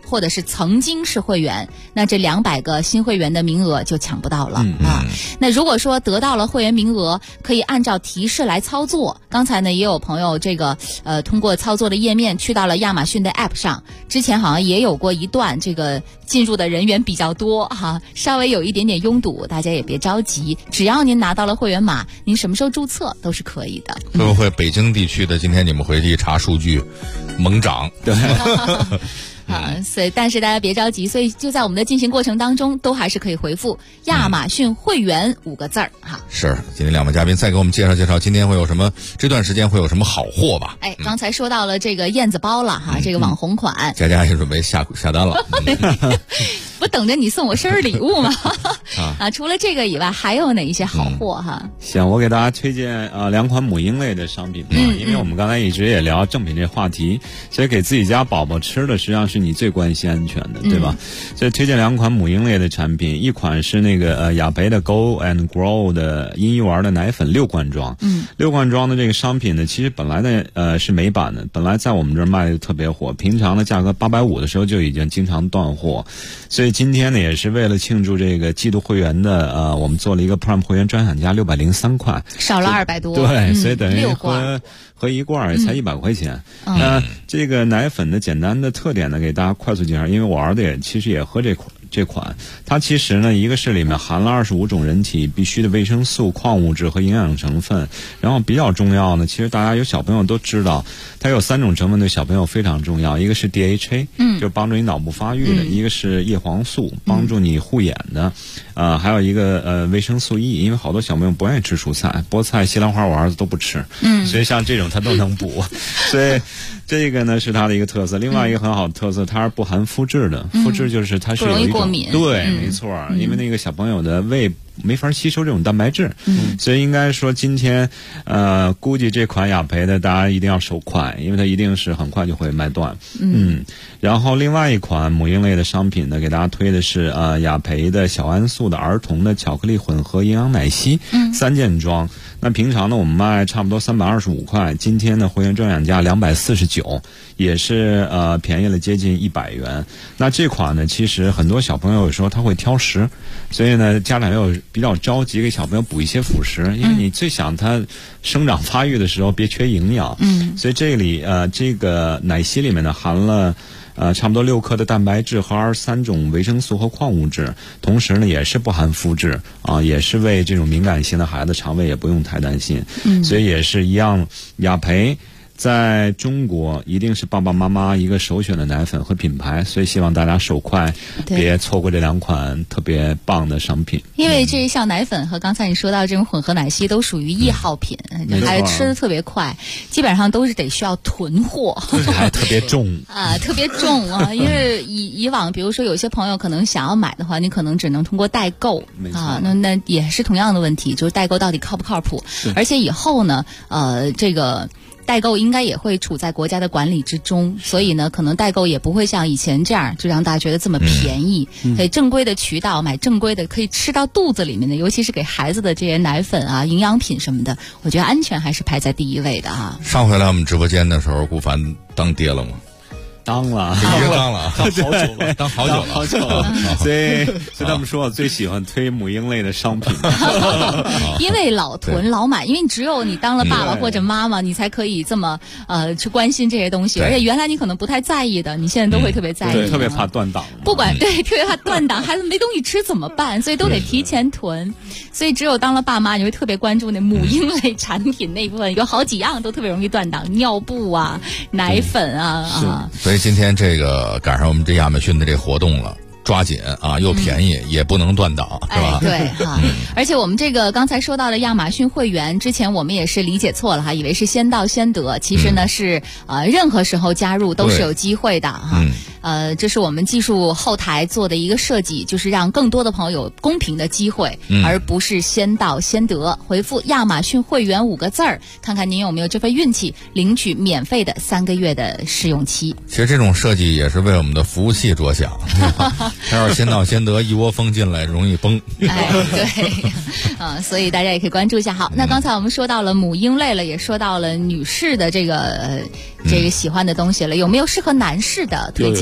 或者是曾经是会员，那这200个新会员的名额就抢不到了啊。那如果说得到了会员名额，可以按照提示来操作。刚才呢也有朋友通过操作的页面去到了亚马逊的 App 上，之前好像也有过一段这个进入的人员比较多哈，稍微有一点点拥堵，大家也别着急，只要您拿到了会员码，您什么时候注册都是可以的。 会不会北京地区的今天你们回去查数据猛涨？对。 所以但是大家别着急，所以就在我们的进行过程当中，都还是可以回复亚马逊会员5个字哈。 是，今天2位嘉宾再给我们介绍介绍今天会有什么，这段时间会有什么好货吧？ 刚才说到了这个燕子包了哈，这个网红款， 佳佳也准备下单了。 不等着你送我生日礼物吗？除了这个以外，还有哪一些好货哈？ 行，我给大家推荐2款母婴类的商品因为我们刚才一直也聊正品这话题，所以给自己家宝宝吃的实际上是你最关心安全的，对吧？所以推荐2款母婴类的产品，一款是那个雅培的 Go and Grow 的婴幼儿的奶粉6罐装，6罐装的这个商品呢，其实本来呢是美版的，本来在我们这儿卖的特别火，平常的价格850的时候就已经经常断货，所以今天呢也是为了庆祝这个季度会员的我们做了一个 Prime 会员专享价603块， 少了200多， 对，所以等于合一罐才100块钱。那这个奶粉的简单的特点呢，给大家快速介绍，因为我儿子其实也喝这款，它其实呢，一个是里面含了25种人体必需的维生素、矿物质和营养成分，然后比较重要呢，其实大家有小朋友都知道，它有3种成分对小朋友非常重要，一个是 DHA，就帮助你脑部发育的，一个是叶黄素，帮助你护眼的，还有一个维生素 E， 因为好多小朋友不愿意吃蔬菜，菠菜、西兰花我儿子都不吃，所以像这种他都能补，所以这个呢是它的一个特色。另外一个很好的特色，它是不含麸质的，麸质就是它是有一种对，没错，因为那个小朋友的胃没法吸收这种蛋白质，所以应该说今天估计这款雅培的大家一定要手快，因为它一定是很快就会卖断。然后另外一款母婴类的商品呢，给大家推的是雅培的小安素的儿童的巧克力混合营养奶昔，3件装。那平常呢我们卖差不多325块，今天呢会员专享价249，也是便宜了接近100元。那这款呢其实很多小朋友有时候他会挑食，所以呢家长又比较着急给小朋友补一些辅食，因为你最想他生长发育的时候别缺营养，所以这里这个奶昔里面呢含了差不多6克的蛋白质和23种维生素和矿物质，同时呢也是不含麸质也是为这种敏感性的孩子肠胃也不用太担心，所以也是一样，雅培在中国一定是爸爸妈妈一个首选的奶粉和品牌，所以希望大家手快，别错过这2款特别棒的商品。 因为这像奶粉和刚才你说到这种混合奶昔都属于易耗品，还吃的特别快，基本上都是得需要囤货， 还特别重特别重因为以往比如说有些朋友可能想要买的话，你可能只能通过代购那也是同样的问题，就是代购到底靠不靠谱？而且以后呢这个代购应该也会处在国家的管理之中，所以呢可能代购也不会像以前这样就让大家觉得这么便宜，所以正规的渠道买正规的可以吃到肚子里面的，尤其是给孩子的这些奶粉营养品什么的，我觉得安全还是排在第一位的上回来我们直播间的时候，顾凡当爹了吗？ 当了， 当好久了， 所以他们说我最喜欢推母婴类的商品， 因为老囤老买，因为只有你当了爸爸或者妈妈，你才可以这么去关心这些东西，而且原来你可能不太在意的，你现在都会特别在意， 特别怕断档， 不管特别怕断档，孩子没东西吃怎么办？所以都得提前囤，所以只有当了爸妈，你会特别关注那母婴类产品那一部分，有好几样都特别容易断档，尿布奶粉所以今天这个赶上我们这亚马逊的这活动了，抓紧又便宜，也不能断档，是吧？ 对而且我们这个刚才说到了亚马逊会员，之前我们也是理解错了以为是先到先得，其实呢是任何时候加入都是有机会的这是我们技术后台做的一个设计，就是让更多的朋友有公平的机会，而不是先到先得。回复亚马逊会员5个字儿，看看您有没有这份运气，领取免费的3个月的试用期。 其实这种设计也是为我们的服务器着想，他要是先到先得，一窝蜂进来容易崩。 对所以大家也可以关注一下。好，那刚才我们说到了母婴类了，也说到了女士的这个喜欢的东西了，有没有适合男士的推荐？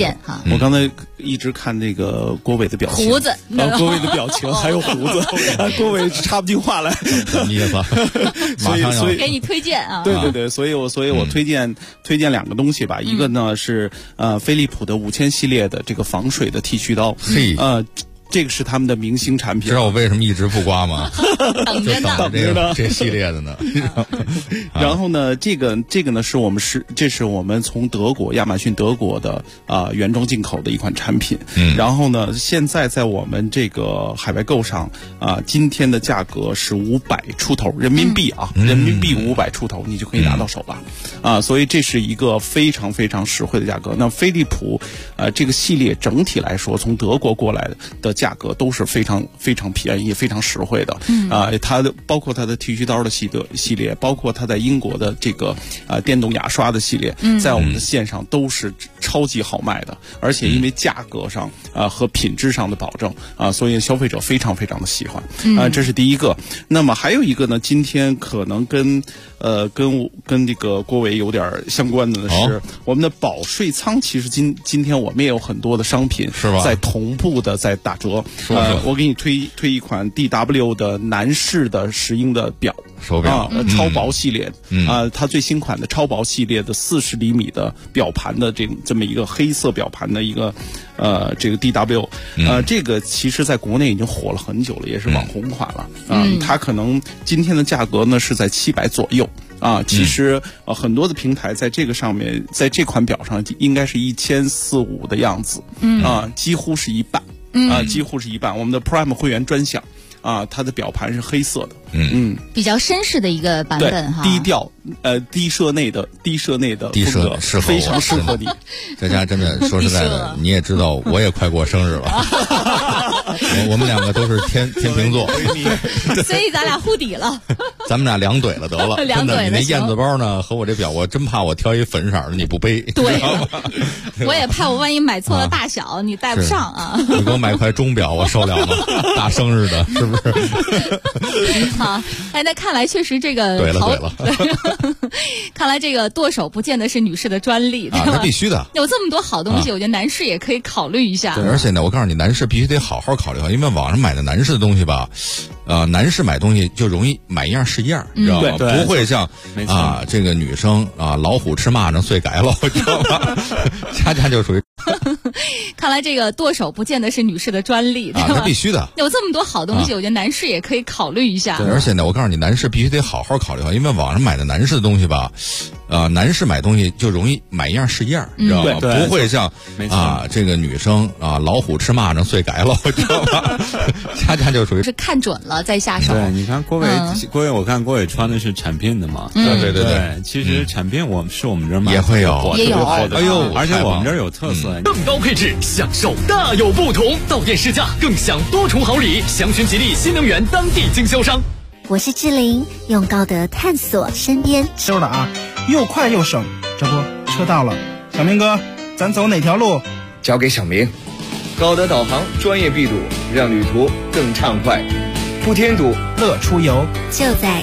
见哈。 我刚才一直看那个郭伟的表情， 胡子， 郭伟的表情还有胡子，郭伟插不进话来， 什么意思？ 所以给你推荐啊。 对，所以我推荐2个东西吧，一个呢是飞利浦的5000系列的这个防水的剃须刀，这个是他们的明星产品。 知道我为什么一直不刮吗？ 等着这系列的呢。 然后呢，这个呢这是我们从亚马逊德国的原装进口的一款产品。然后呢，现在在我们这个海外购上今天的价格是500出头人民币人民币500出头，你就可以拿到手了所以这是一个非常非常实惠的价格。那飞利浦这个系列整体来说，从德国过来的价格都是非常非常便宜、非常实惠的。它的包括它的剃须刀的系列，包括它在英国的这个电动牙刷的系列，在我们的线上都是超级好卖的，而且因为价格上和品质上的保证所以消费者非常非常的喜欢。这是第一个。那么还有一个呢，今天可能跟这个郭伟有点相关的是我们的保税仓。其实今天我们也有很多的商品是吧，在同步的在打折。我给你推一款 DW 的男士的10英的手表超薄系列它最新款的超薄系列的40厘米的表盘的这么一个黑色表盘的一个这个 DW 这个其实在国内已经火了很久了，也是网红款了它可能今天的价格呢是在700左右其实很多的平台在这个上面，在这款表上应该是1400-1500的样子几乎是一半几乎是一半。我们的 Prime 会员专享它的表盘是黑色的比较绅士的一个版本哈， 低调低奢内的风格，非常适合你。 这家真的说实在的，你也知道，我也快过生日了。我们2个都是天秤座， 所以咱俩互抵了。 咱们俩2怼了得了。真的，你那燕子包呢和我这表，我真怕我挑一粉色的你不背。 对，我也怕我万一买错了大小，你戴不上你给我买块钟表，我受了吗？大生日的，是不是？ 好，那看来确实这个对了。 看来这个剁手不见得是女士的专利，对吧？ 那必须的。 有这么多好东西，我觉得男士也可以考虑一下。 对，而且呢，我告诉你，男士必须得好好考虑，因为网上买的男士的东西吧，男士买东西就容易买一样是一样，知道吗？不会像这个女生老虎吃蚂蚱碎改了，知道吗？家就属于。 看来这个剁手不见得是女士的专利，对吧？ 那必须的。 有这么多好东西，我觉得男士也可以考虑一下。 对，而且呢，我告诉你，男士必须得好好考虑，因为网上买的男士的东西吧，男士买东西就容易买一样是一样，知道吗？不会像这个女生老虎吃蚂蚱碎改了，知道吗？家就属于是看准了再下手。 对，你看郭伟，我看郭伟穿的是产品的嘛，对，其实产品我们这儿也会有， 也有。 哎呦，而且我们这儿有特色， 更高配置，享受大有不同。到店试驾，更享多重好礼。详询吉利新能源当地经销商。 我是志玲，用高德探索身边。 收了又快又省。这不，车到了，小明哥，咱走哪条路？ 交给小明。高德导航专业闭堵，让旅途更畅快，不添堵， 乐出游。 就在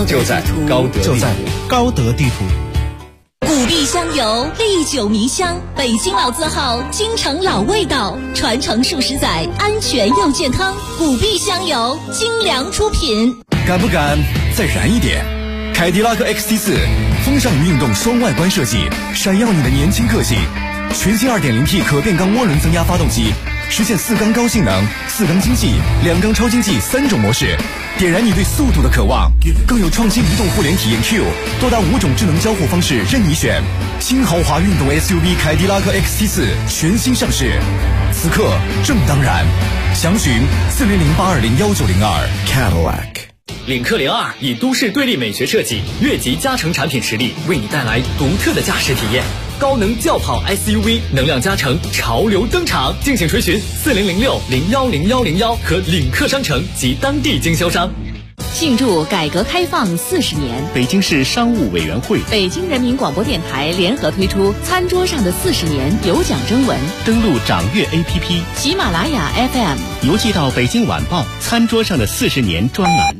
高德地图。 古碧香油，历久弥香，北京老字号，京城老味道，传承数十载，安全又健康。古碧香油，精良出品。 敢不敢再燃一点？凯迪拉克 XT4 风尚与运动双外观设计，闪耀你的年轻个性。全新 2.0T 可变缸涡轮增压发动机，实现4缸高性能、4缸经济、2缸超经济3种模式，点燃你对速度的渴望。更有创新移动互联体验 Q， 多达5种智能交互方式任你选。新豪华运动 SUV 凯迪拉克 XT4 全新上市，此刻正当然。详询4008201902 Cadillac。 领克02以都市对立美学设计、越级加成产品实力，为你带来独特的驾驶体验。高能轿跑 SUV 能量加成潮流登场，敬请垂询4006010101和领克商城及当地经销商。 庆祝改革开放40年， 北京市商务委员会、 北京人民广播电台联合推出餐桌上的40年有奖征文， 登录掌阅 APP、 喜马拉雅 FM， 邮寄到北京晚报餐桌上的40年专栏。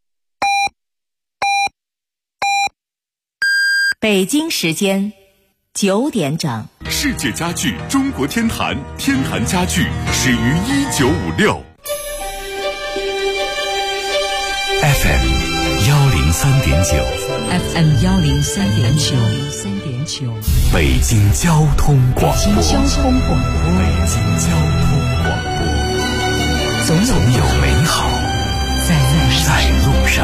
北京时间 9点整。 世界家具中国天坛，天坛家具始于1956。 FM 103.9 FM 103.9， 北京交通广播。 北京交通广播，总有美好在路上。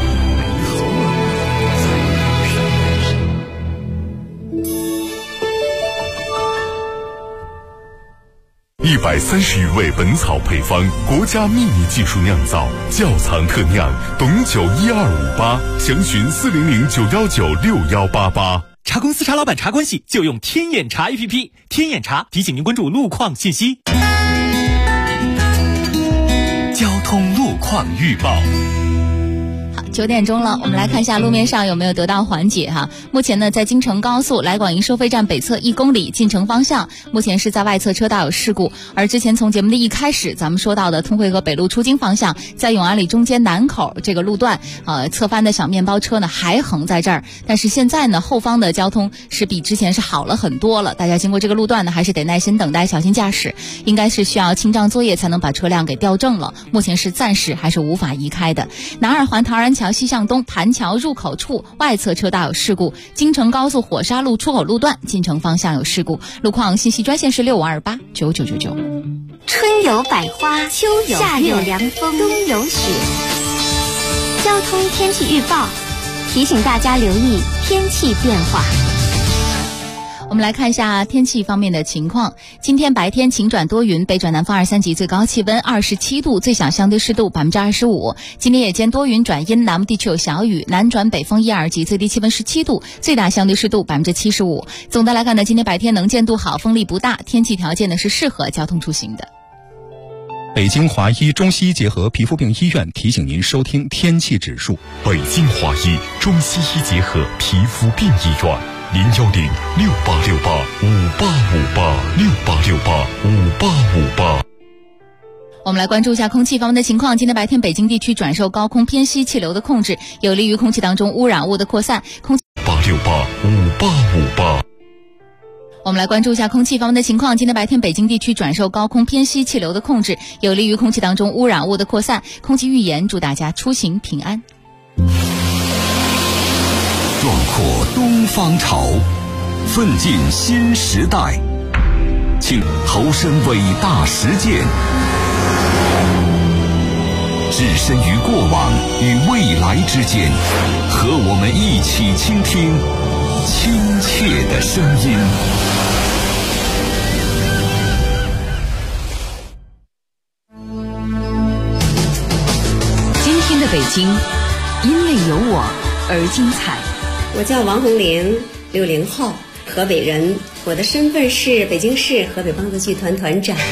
130余味本草配方，国家秘密技术酿造，窖藏特酿，董酒12588，详询400919688。 茶公司茶老板茶关系就用天眼茶 APP， 天眼茶提醒您关注路况信息。 交通路况预报。 好，9点钟了，我们来看一下路面上有没有得到缓解哈。目前呢，在京承高速来广营收费站北侧1公里进城方向，目前是在外侧车道有事故。而之前从节目的一开始，咱们说到的通惠河北路出京方向，在永安里中间南口这个路段，侧翻的小面包车呢还横在这儿。但是现在呢，后方的交通是比之前是好了很多了。大家经过这个路段呢，还是得耐心等待，小心驾驶。应该是需要清障作业才能把车辆给调正了。目前是暂时还是无法移开的。南二环陶然桥西向东盘桥入口处外侧车道有事故，京承高速火沙路出口路段进城方向有事故。路况信息专线是65289999。 春有百花，秋有夏有凉风，冬有雪。交通天气预报提醒大家留意天气变化。 我们来看一下天气方面的情况。今天白天晴转多云，北转南风2、3级，最高气温27度，最小相对湿度25%。今天夜间多云转阴，南部地区有小雨，南转北风1、2级，最低气温17度，最大相对湿度75%。总的来看呢，今天白天能见度好，风力不大，天气条件呢是适合交通出行的。 北京华医中西医结合皮肤病医院提醒您收听天气指数。 北京华医中西医结合皮肤病医院，0106868585858，668685858。 我们来关注一下空气方面的情况。今天白天北京地区转受高空偏西气流的控制，有利于空气当中污染物的扩散。 8685858。 我们来关注一下空气方面的情况。今天白天北京地区转受高空偏西气流的控制，有利于空气当中污染物的扩散。空气预言，祝大家出行平安。 壮阔东方潮，奋进新时代，请投身伟大实践，置身于过往与未来之间，和我们一起倾听亲切的声音。 今天的北京，因为有我而精彩。 我叫王红玲，60后，河北人，我的身份是北京市河北梆子剧团团长。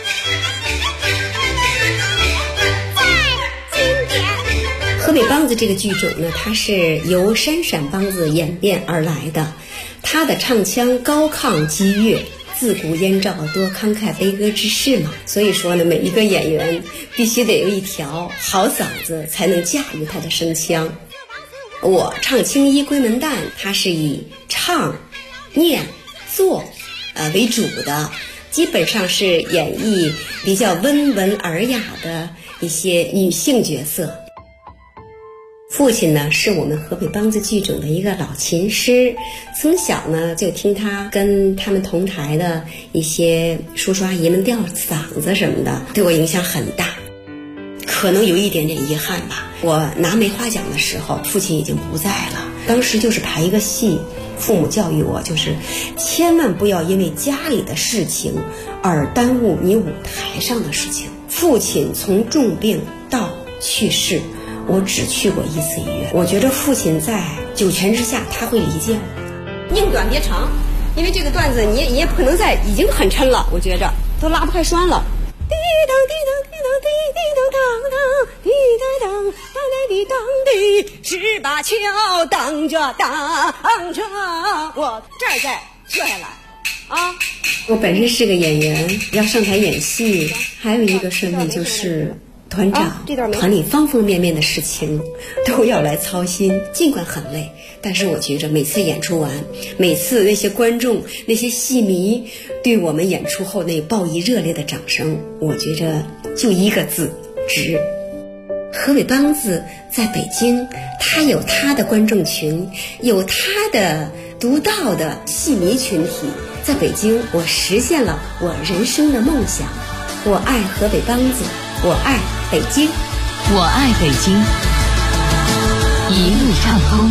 河北梆子这个剧种呢，它是由山陕梆子演变而来的，它的唱腔高亢激越，自古燕赵多慷慨悲歌之士嘛，所以说呢，每一个演员必须得有一条好嗓子，才能驾驭他的声腔。我唱青衣闺门旦，它是以唱、念、做为主的，基本上是演绎比较温文尔雅的一些女性角色。父亲呢是我们河北梆子剧种的一个老琴师，从小呢就听他跟他们同台的一些叔叔阿姨们吊嗓子什么的，对我影响很大。可能有一点点遗憾吧，我拿梅花奖的时候父亲已经不在了，当时就是排一个戏，父母教育我就是千万不要因为家里的事情而耽误你舞台上的事情。父亲从重病到去世，我只去过1次医院，我觉得父亲在九泉之下他会理解我。宁短别长，因为这个段子你也不可能再，已经很抻了，我觉着都拉不开栓了。滴当滴当滴当滴当当滴当当滴当滴，18桥等着我这儿再坐下来啊！我本身是个演员，要上台演戏，还有一个身份就是团长，团里方方面面的事情都要来操心，尽管很累，但是我觉着每次演出完，每次那些观众、那些戏迷对我们演出后那报以热烈的掌声，我觉着就一个字：值。河北梆子在北京，它有它的观众群，有它的独到的戏迷群体。在北京，我实现了我人生的梦想。我爱河北梆子，我爱北京， 我爱北京，一路畅通。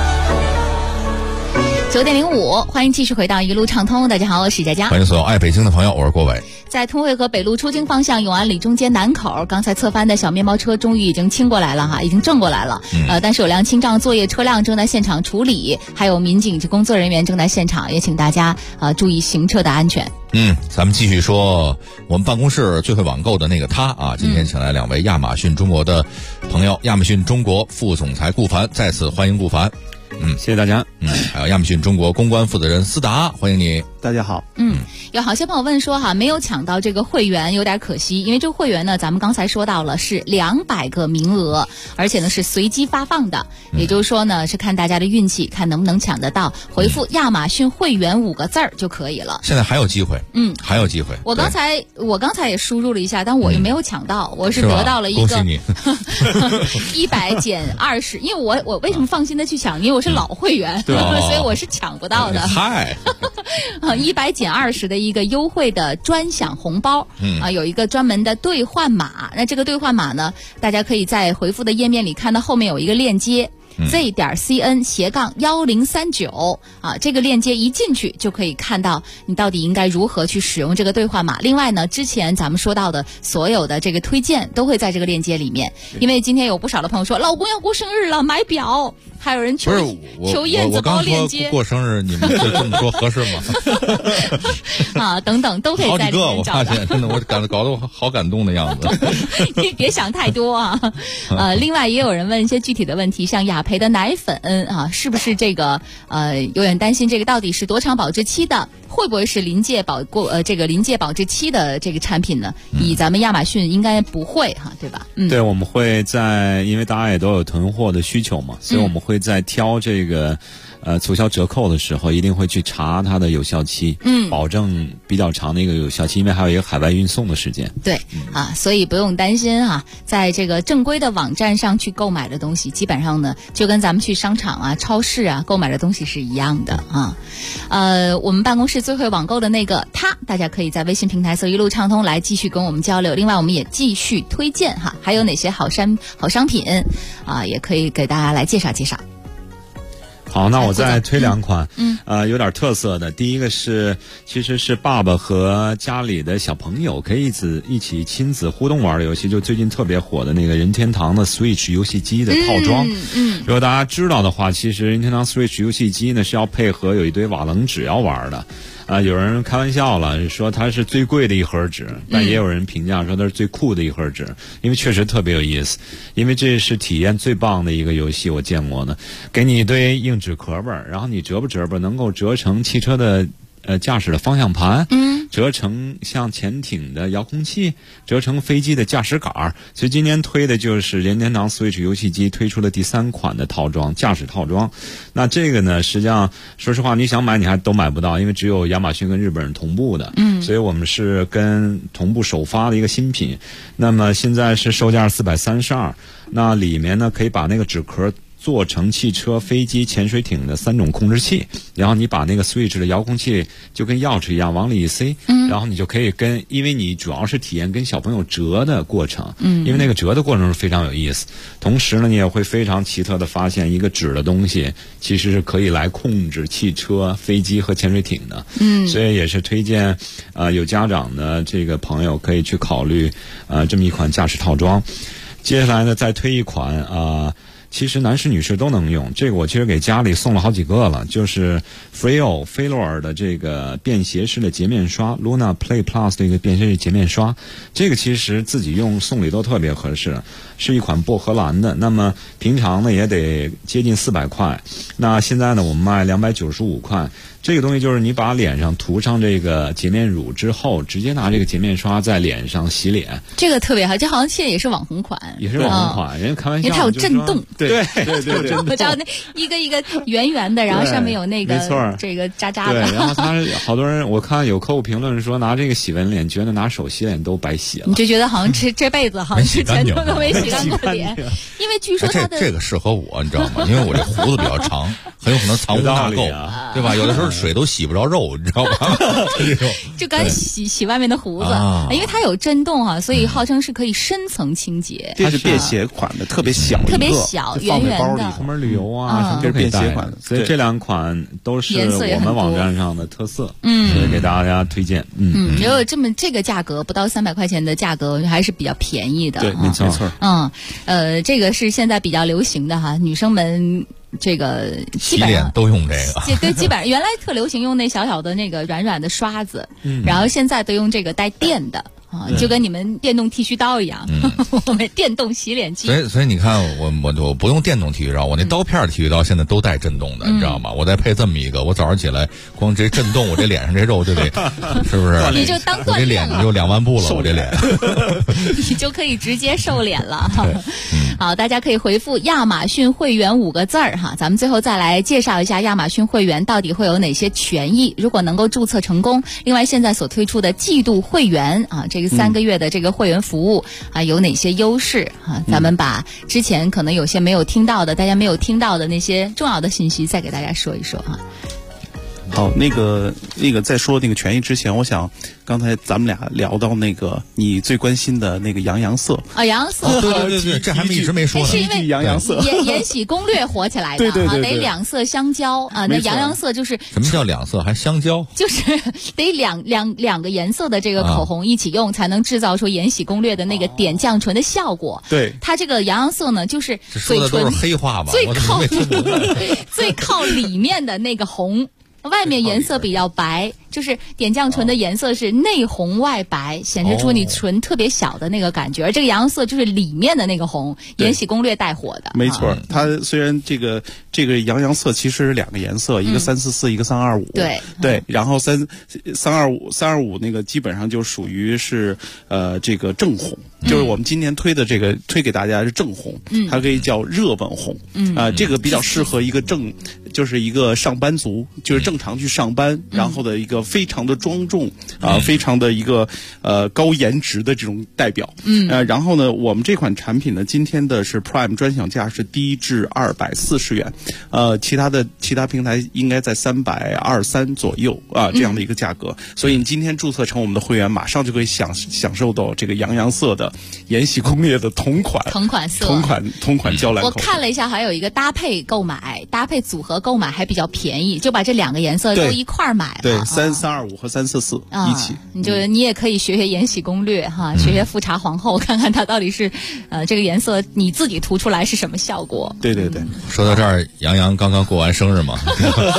9点05，欢迎继续回到一路畅通。大家好，我是佳佳。 欢迎所有爱北京的朋友，我是郭伟。 在通惠河北路出京方向永安里中街南口，刚才侧翻的小面包车终于已经清过来了哈，已经正过来了。但是有辆清障作业车辆正在现场处理，还有民警及工作人员正在现场，也请大家注意行车的安全。 咱们继续说我们办公室最会网购的那个他啊，今天请来2位亚马逊中国的朋友，亚马逊中国副总裁顾凡，再次欢迎顾凡。 谢谢大家。 还有亚马逊中国公关负责人思达，欢迎你。 大家好。 有好些朋友问说哈，没有抢到这个会员有点可惜，因为这个会员呢，咱们刚才说到了是200个名额，而且呢是随机发放的，也就是说呢是看大家的运气，看能不能抢得到，回复亚马逊会员5个字儿就可以了。 现在还有机会，还有机会。 我刚才也输入了一下，但我也没有抢到，我是得到了一个恭喜你 100减20，因为我为什么放心的去抢？因为我是老会员，所以我是抢不到的。 嗨 ，100减20的一个优惠的专享红包，有一个专门的兑换码。那这个兑换码呢，大家可以在回复的页面里看到后面有一个链接。z.cn/1039这个链接一进去就可以看到你到底应该如何去使用这个兑换码。另外呢，之前咱们说到的所有的这个推荐都会在这个链接里面。因为今天有不少的朋友说老公要过生日了，买表，还有人求燕子包链接。 我刚说过生日，你们就这么说合适吗？等等都可以在里面找到。 好几个，我发现真的，我搞得我好感动的样子。 你别想太多啊。另外也有人问一些具体的问题，像雅培的奶粉是不是这个有点担心这个到底是多长保质期的，会不会是临界保质期的这个产品呢？以咱们亚马逊应该不会对吧？ 对，我们会因为大家也都有囤货的需求嘛，所以我们会在挑这个促销折扣的时候，一定会去查它的有效期，保证比较长的一个有效期，因为还有一个海外运送的时间。 对所以不用担心在这个正规的网站上去购买的东西，基本上呢就跟咱们去商场超市购买的东西是一样的我们办公室最会网购的那个大家可以在微信平台搜一路畅通来继续跟我们交流。另外我们也继续推荐还有哪些好商品也可以给大家来介绍介绍。 好，那我再推2款，有点特色的。第一个其实是爸爸和家里的小朋友可以一起亲子互动玩的游戏，就最近特别火的那个任天堂的 Switch 游戏机的套装。如果大家知道的话，其实任天堂 Switch 游戏机呢是要配合有一堆瓦楞纸要玩的。有人开玩笑了，说它是最贵的一盒纸，但也有人评价说它是最酷的一盒纸，因为确实特别有意思。因为这是体验最棒的一个游戏我见过的，给你一堆硬纸壳吧，然后你折吧，能够折成汽车的驾驶的方向盘，折成像潜艇的遥控器，折成飞机的驾驶杆。所以今年推的就是任天堂 Switch 游戏机推出了第3款的套装，驾驶套装。那这个呢，实际上说实话，你想买你还都买不到，因为只有亚马逊跟日本人同步的。所以我们是跟同步首发的一个新品。那么现在是售价432，那里面呢可以把那个纸壳做成汽车、飞机、潜水艇的3种控制器，然后你把那个 Switch 的遥控器就跟钥匙一样往里一塞，然后你就可以因为你主要是体验跟小朋友折的过程，因为那个折的过程是非常有意思。同时呢，你也会非常奇特的发现，一个纸的东西其实是可以来控制汽车、飞机和潜水艇的。所以也是推荐有家长的这个朋友可以去考虑这么一款驾驶套装。接下来呢，再推一款其实男士女士都能用。这个我其实给家里送了好几个了，就是 Freo 菲洛尔的这个便携式的洁面刷 Luna Play Plus 的一个便携式洁面刷，这个其实自己用送礼都特别合适，是一款薄荷蓝的，那么平常呢也得接近400块，那现在呢我们卖295块。这个东西就是你把脸上涂上这个洁面乳之后，直接拿这个洁面刷在脸上洗脸， 这个特别好。这好像现在也是网红款， 也是网红款，人家开玩笑， 因为它有震动， 对， 我知道那一个一个圆圆的，然后上面有那个没错，这个渣渣的。 对，然后他好多人，我看有客户评论说拿这个洗完脸，觉得拿手洗脸都白洗了， 你就觉得好像这辈子好像之前都没洗干过脸，因为据说它的这个适合我，你知道吗？因为我这胡子比较长，很有可能藏污纳垢，对吧？有的时候水都洗不着肉，你知道吧？ 就赶紧洗外面的胡子，因为它有震动哈，所以号称是可以深层清洁。 这是便携款的，特别小， 特别小，圆圆的， 出门旅游啊什么都可以带。所以这2款都是我们网站上的特色，所以给大家推荐。 如果这个价格不到300块钱的价格，还是比较便宜的。 对，没错。 这个是现在比较流行的哈，女生们。这个基本上都用这个， 对，基本上原来特流行用那小小的那个软软的刷子，然后现在都用这个带电的啊，就跟你们电动剃须刀一样，我们电动洗脸机。 所以你看，我不用电动剃须刀，我那刀片剃须刀现在都带震动的，你知道吗？我再配这么一个，我早上起来光这震动，我这脸上这肉就得，是不是？ 你就当锻炼了， 我这脸就2万步了，我这脸， 你就可以直接瘦脸了。好，大家可以回复亚马逊会员5个字儿哈，咱们最后再来介绍一下亚马逊会员到底会有哪些权益，如果能够注册成功。另外，现在所推出的季度会员啊，这个3个月的这个会员服务啊，有哪些优势啊？咱们把之前可能有些没有听到的，大家没有听到的那些重要的信息，再给大家说一说啊。 好，那个在说那个权益之前，我想刚才咱们俩聊到那个你最关心的那个洋洋色啊，洋洋色， 对，这还没一直没说呢。 是因为洋洋色延禧攻略火起来的啊，得2色相交啊。那洋洋色就是什么叫2色还相交？ 就是得两个颜色的这个口红一起用，才能制造出延禧攻略的那个点绛唇的效果。 对， 它这个洋洋色呢，就是嘴唇都是黑话吧？ 最靠里面的那个红。外面颜色比较白，就是点绛唇的颜色是内红外白，显示出你唇特别小的那个感觉。而这个洋洋色就是里面的那个红，延禧攻略带火的。 没错，它虽然这个洋洋色其实是2个颜色，一个344，一个325。对，然后325那个基本上就属于是这个正红，就是我们今年推的这个推给大家是正红，它可以叫热吻红。这个比较适合一个就是一个上班族，就是正常去上班，然后的一个非常的庄重非常的一个高颜值的这种代表。然后呢，我们这款产品呢，今天的是 Prime 专享价是低至240元，其他平台应该在323左右这样的一个价格。所以你今天注册成我们的会员，马上就可以享受到这个洋洋色的延禧攻略的同款色，同款娇兰口。 我看了一下，还有一个搭配购买、搭配组合购买还比较便宜，就把这2个颜色都一块儿买了。 对，325和344一起。 你也可以学延禧攻略哈，学富察皇后，看看它到底是这个颜色你自己涂出来是什么效果。 对。 说到这儿，杨洋刚刚过完生日嘛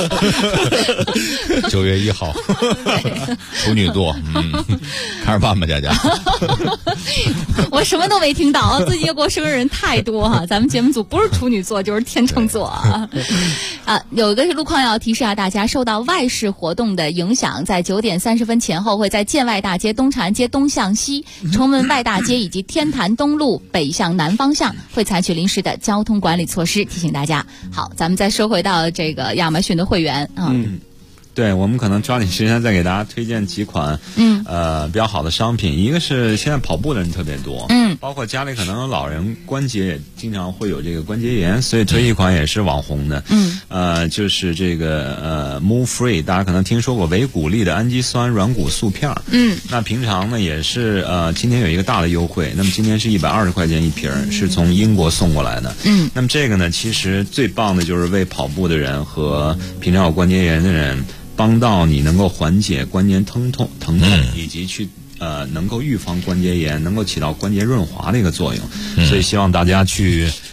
，9月1号，处女座，看着办吧，佳佳。 我什么都没听到，最近过生日人太多哈，咱们节目组不是处女座就是天秤座啊。有一个路况要提示大家，受到外事活动的影响，在9点30分前后会在建外大街、东长安街东向西、崇文外大街以及天坛东路北向南方向会采取临时的交通管理措施，提醒大家。好，咱们再说回到这个亚马逊的会员啊。 对，我们可能抓紧时间再给大家推荐几款比较好的商品。一个是现在跑步的人特别多，包括家里可能有老人关节也经常会有这个关节炎，所以推一款也是网红的，就是这个Move Free， 大家可能听说过维骨力的氨基酸软骨素片。那平常呢也是今天有一个大的优惠，那么今天是120块钱一瓶，是从英国送过来的。那么这个呢其实最棒的就是为跑步的人和平常有关节炎的人，帮到你能够缓解关节疼痛，以及去能够预防关节炎，能够起到关节润滑的一个作用。所以希望大家去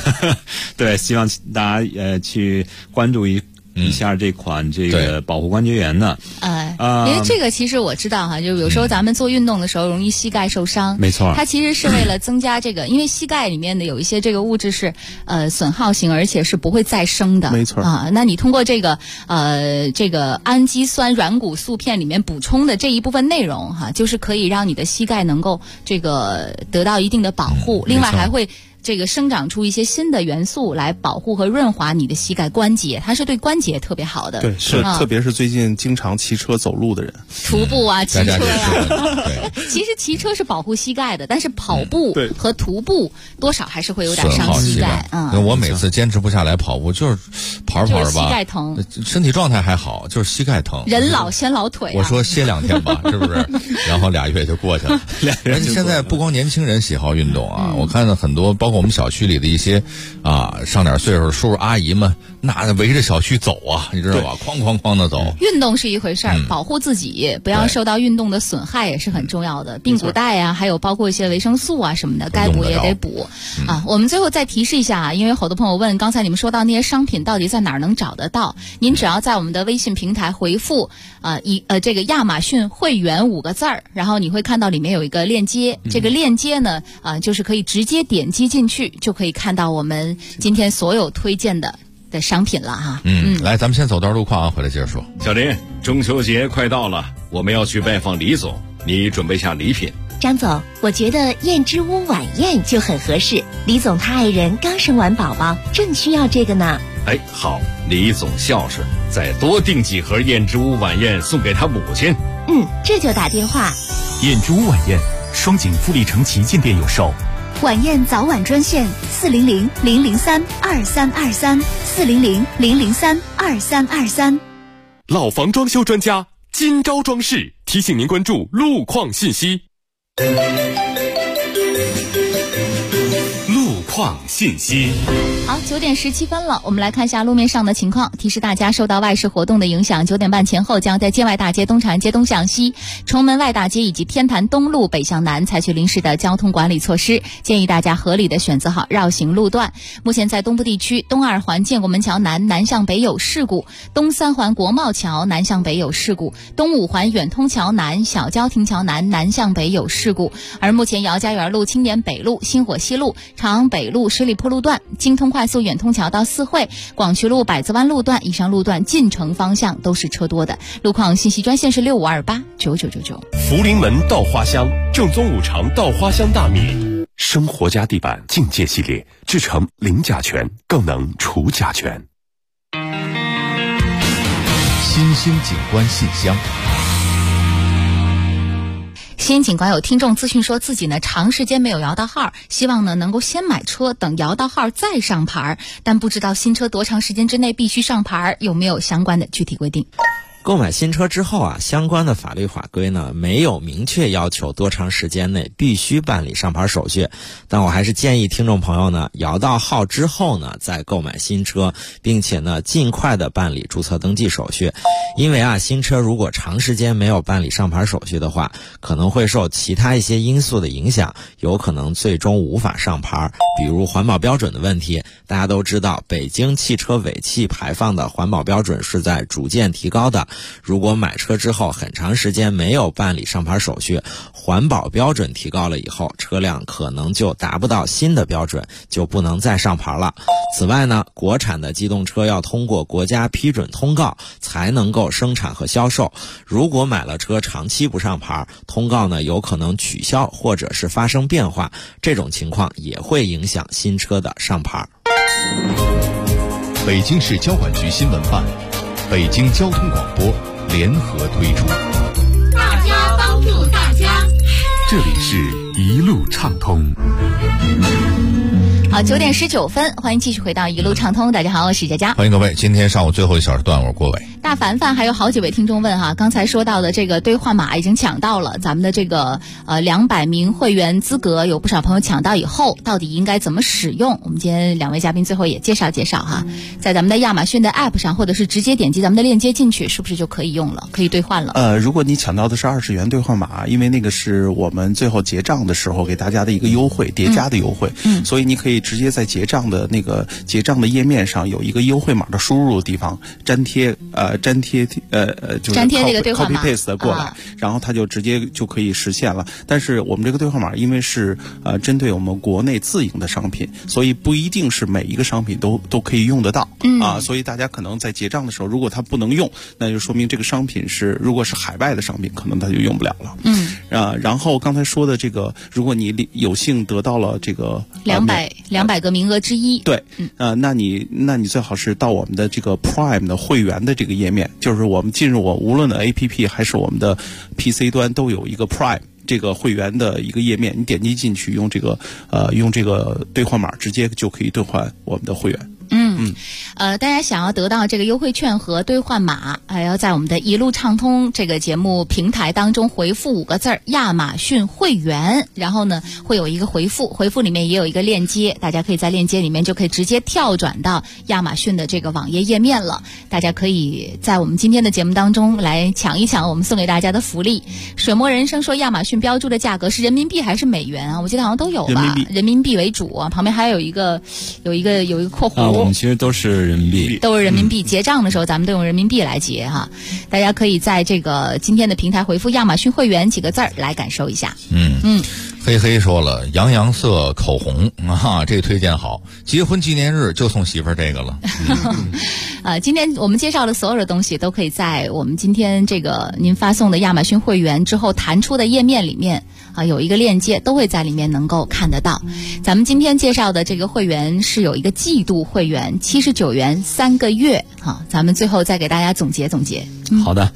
对，希望大家去关注一下这款这个保护关节炎的。 因为这个其实我知道哈，就有时候咱们做运动的时候容易膝盖受伤， 没错， 它其实是为了增加这个，因为膝盖里面的有一些这个物质是损耗型，而且是不会再生的， 没错啊。那你通过这个氨基酸软骨素片里面补充的这一部分内容哈，就是可以让你的膝盖能够这个得到一定的保护，另外还会这个生长出一些新的元素来保护和润滑你的膝盖关节，它是对关节特别好的。 对，是，特别是最近经常骑车走路的人， 徒步啊，骑车啊。其实骑车是保护膝盖的，但是跑步和徒步多少还是会有点伤膝盖。 我每次坚持不下来跑步，就是跑着跑着吧， 膝盖疼， 身体状态还好，就是膝盖疼。 人老先老腿。 我说歇2天吧，是不是？然后2月就过去了。而且现在不光年轻人喜好运动啊，我看到很多，包括我们小区里的一些上点岁数的叔叔阿姨们，那围着小区走啊，你知道吧？哐哐哐的走。 运动是一回事儿，保护自己不要受到运动的损害也是很重要的。髌骨带啊，还有包括一些维生素啊什么的，该补也得补啊。我们最后再提示一下啊，因为好多朋友问，刚才你们说到那些商品到底在哪儿能找得到？您只要在我们的微信平台回复这个亚马逊会员5个字儿，然后你会看到里面有一个链接，这个链接呢就是可以直接点击进去，就可以看到我们今天所有推荐的商品了哈。 来，咱们先走段路况啊，回来接着说。 小林，中秋节快到了，我们要去拜访李总，你准备下礼品。 张总，我觉得燕之屋晚宴就很合适。李总他爱人刚生完宝宝，正需要这个呢。 好，李总孝顺，再多订几盒燕之屋晚宴送给他母亲。 这就打电话。 燕之屋晚宴，双井富力城旗舰店有售。 晚宴早晚专线400-003-2323，400-003-2323。 老房装修专家金招装饰提醒您关注路况信息。 路况信息。 好，9点17分了，我们来看一下路面上的情况。提示大家，受到外事活动的影响，9点半前后将在建外大街、东长安街东向西、崇门外大街以及天坛东路北向南采取临时的交通管理措施，建议大家合理的选择好绕行路段。目前在东部地区，东2环建国门桥南向北有事故，东3环国贸桥南向北有事故，东5环远通桥南、小郊亭桥南向北有事故。而目前姚家园路、青年北路、新火西路、长安北路、十里铺路段、京通快速远通桥到四惠、广渠路百子湾路段以上路段进城方向都是车多的。路况信息专线是65289999。 福临门稻花香，正宗五常稻花香大米，生活家地板境界系列，制成零甲醛，更能除甲醛。 新兴景观信箱。 新景观有听众咨询说，自己呢长时间没有摇到号，希望呢能够先买车，等摇到号再上牌，但不知道新车多长时间之内必须上牌，有没有相关的具体规定？ 购买新车之后相关的法律法规呢没有明确要求多长时间内必须办理上牌手续，但我还是建议听众朋友呢摇到号之后呢再购买新车，并且呢尽快的办理注册登记手续。因为新车如果长时间没有办理上牌手续的话，可能会受其他一些因素的影响，有可能最终无法上牌，比如环保标准的问题。大家都知道，北京汽车尾气排放的环保标准是在逐渐提高的，如果买车之后很长时间没有办理上牌手续，环保标准提高了以后，车辆可能就达不到新的标准，就不能再上牌了。此外呢，国产的机动车要通过国家批准通告才能够生产和销售，如果买了车长期不上牌，通告呢有可能取消或者是发生变化，这种情况也会影响新车的上牌。 北京市交管局新闻办、北京交通广播联合推出。 大家帮助大家， 这里是一路畅通。 好，9点19分，欢迎继续回到一路畅通。大家好，我是佳佳。 欢迎各位，今天上午最后1小时段，我是郭伟。 大凡凡还有好几位听众问哈，刚才说到的这个兑换码已经抢到了，咱们的这个200名会员资格有不少朋友抢到以后，到底应该怎么使用？我们今天2位嘉宾最后也介绍介绍哈，在咱们的亚马逊的 App 上，或者是直接点击咱们的链接进去，是不是就可以用了，可以兑换了？ 如果你抢到的是20元兑换码，因为那个是我们最后结账的时候给大家的一个优惠，叠加的优惠，所以你可以直接在结账的那个结账的页面上有一个优惠码的输入的地方粘贴就是粘贴这个兑换码 copy paste 过来，然后它就直接就可以实现了。但是我们这个兑换码因为是针对我们国内自营的商品，所以不一定是每一个商品都可以用得到所以大家可能在结账的时候，如果它不能用，那就说明这个商品如果是海外的商品，可能它就用不了了。然后刚才说的这个，如果你有幸得到了这个 200个名额之一， 对，那你最好是到我们的这个 Prime 的会员的这个页面，就是我们进入无论的 APP 还是我们的 PC 端都有一个 Prime 这个会员的一个页面，你点击进去，用这个兑换码直接就可以兑换我们的会员。 大家想要得到这个优惠券和兑换码，还要在我们的一路畅通这个节目平台当中回复5个字亚马逊会员，然后呢会有一个回复里面也有一个链接，大家可以在链接里面就可以直接跳转到亚马逊的这个网页页面了。大家可以在我们今天的节目当中来抢一抢我们送给大家的福利。水墨人生说亚马逊标注的价格是人民币还是美元啊？我记得好像都有吧，人民币为主啊，旁边还有一个括弧我们其实都是人民币， 结账的时候咱们都用人民币来结哈。大家可以在这个今天的平台回复亚马逊会员几个字来感受一下。 黑黑说了，洋洋色口红这个推荐好，结婚纪念日就送媳妇儿这个了。 今天我们介绍的所有的东西都可以在我们今天这个您发送的亚马逊会员之后弹出的页面里面有一个链接，都会在里面能够看得到。咱们今天介绍的这个会员是有一个季度会员，79元3个月咱们最后再给大家总结。 好的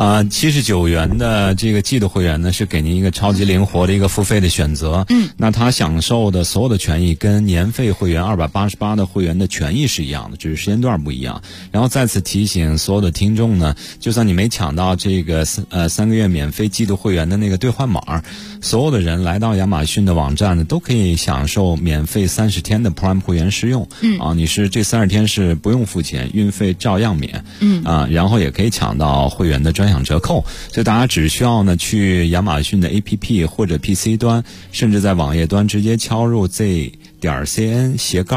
，79元的这个季度会员呢，是给您一个超级灵活的一个付费的选择。那他享受的所有的权益跟年费会员288的会员的权益是一样的，只是时间段不一样。然后再次提醒所有的听众呢，就算你没抢到这个3个月免费季度会员的那个兑换码，所有的人来到亚马逊的网站呢，都可以享受免费30天的 Prime 会员试用。你是这30天是不用付钱，运费照样免。然后也可以抢到会员的专享折扣。所以大家只需要呢去亚马逊的 APP 或者 PC 端，甚至在网页端直接敲入 z.cn/Prime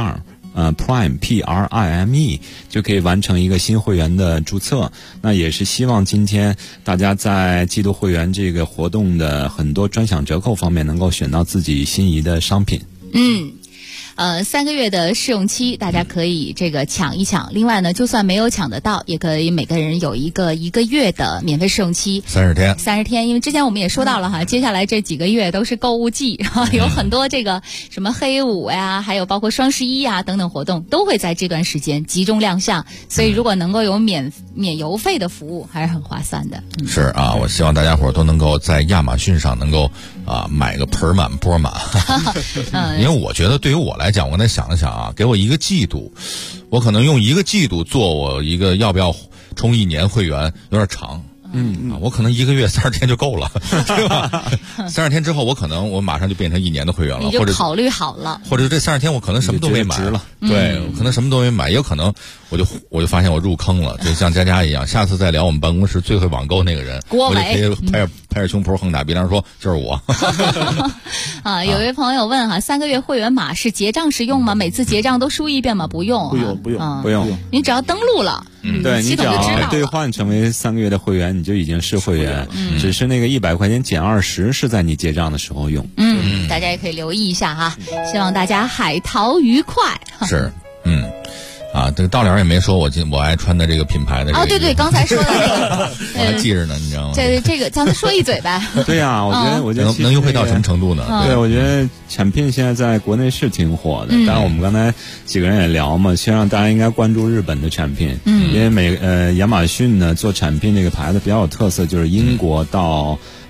PRIME 就可以完成一个新会员的注册。那也是希望今天大家在季度会员这个活动的很多专享折扣方面能够选到自己心仪的商品。 3个月的试用期，大家可以这个抢一抢。另外呢，就算没有抢得到，也可以每个人有一个月的免费试用期，30天。因为之前我们也说到了哈，接下来这几个月都是购物季，有很多这个什么黑五呀，还有包括双11呀等等活动，都会在这段时间集中亮相。所以如果能够有免邮费的服务，还是很划算的。 是啊，我希望大家伙都能够在亚马逊上能够买个盆满钵满。因为我觉得对于我来讲，我再想了想给我1个季度，我可能用1个季度做我一个要不要充1年会员有点长。我可能1个月30天就够了，对吧？30天之后，我马上就变成1年的会员了， 你就考虑好了， 或者这30天我可能什么都没买了，对，可能什么都没买，也有可能我就发现我入坑了，就像佳佳一样，下次再聊我们办公室最会网购那个人， 郭伟， 我就可以拍着胸脯横打鼻梁说就是我。 有位朋友问3个月会员码是结账时用吗？每次结账都输一遍吗？不用， 不用， 你只要登录了。 对，你只要兑换成为3个月的会员，你就已经是会员。只是那个100块钱减20是在你结账的时候用。 大家也可以留意一下哈，希望大家海淘愉快。 是，这个到了也没说我爱穿的这个品牌的对，刚才说的那个我还记着呢，你知道吗？ 这个咱们说一嘴呗。 对呀，我觉得能优惠到什么程度呢？ 对，我觉得产品现在在国内是挺火的，当然我们刚才几个人也聊嘛，希望大家应该关注日本的产品，因为亚马逊呢做产品这个牌子比较有特色，就是英国到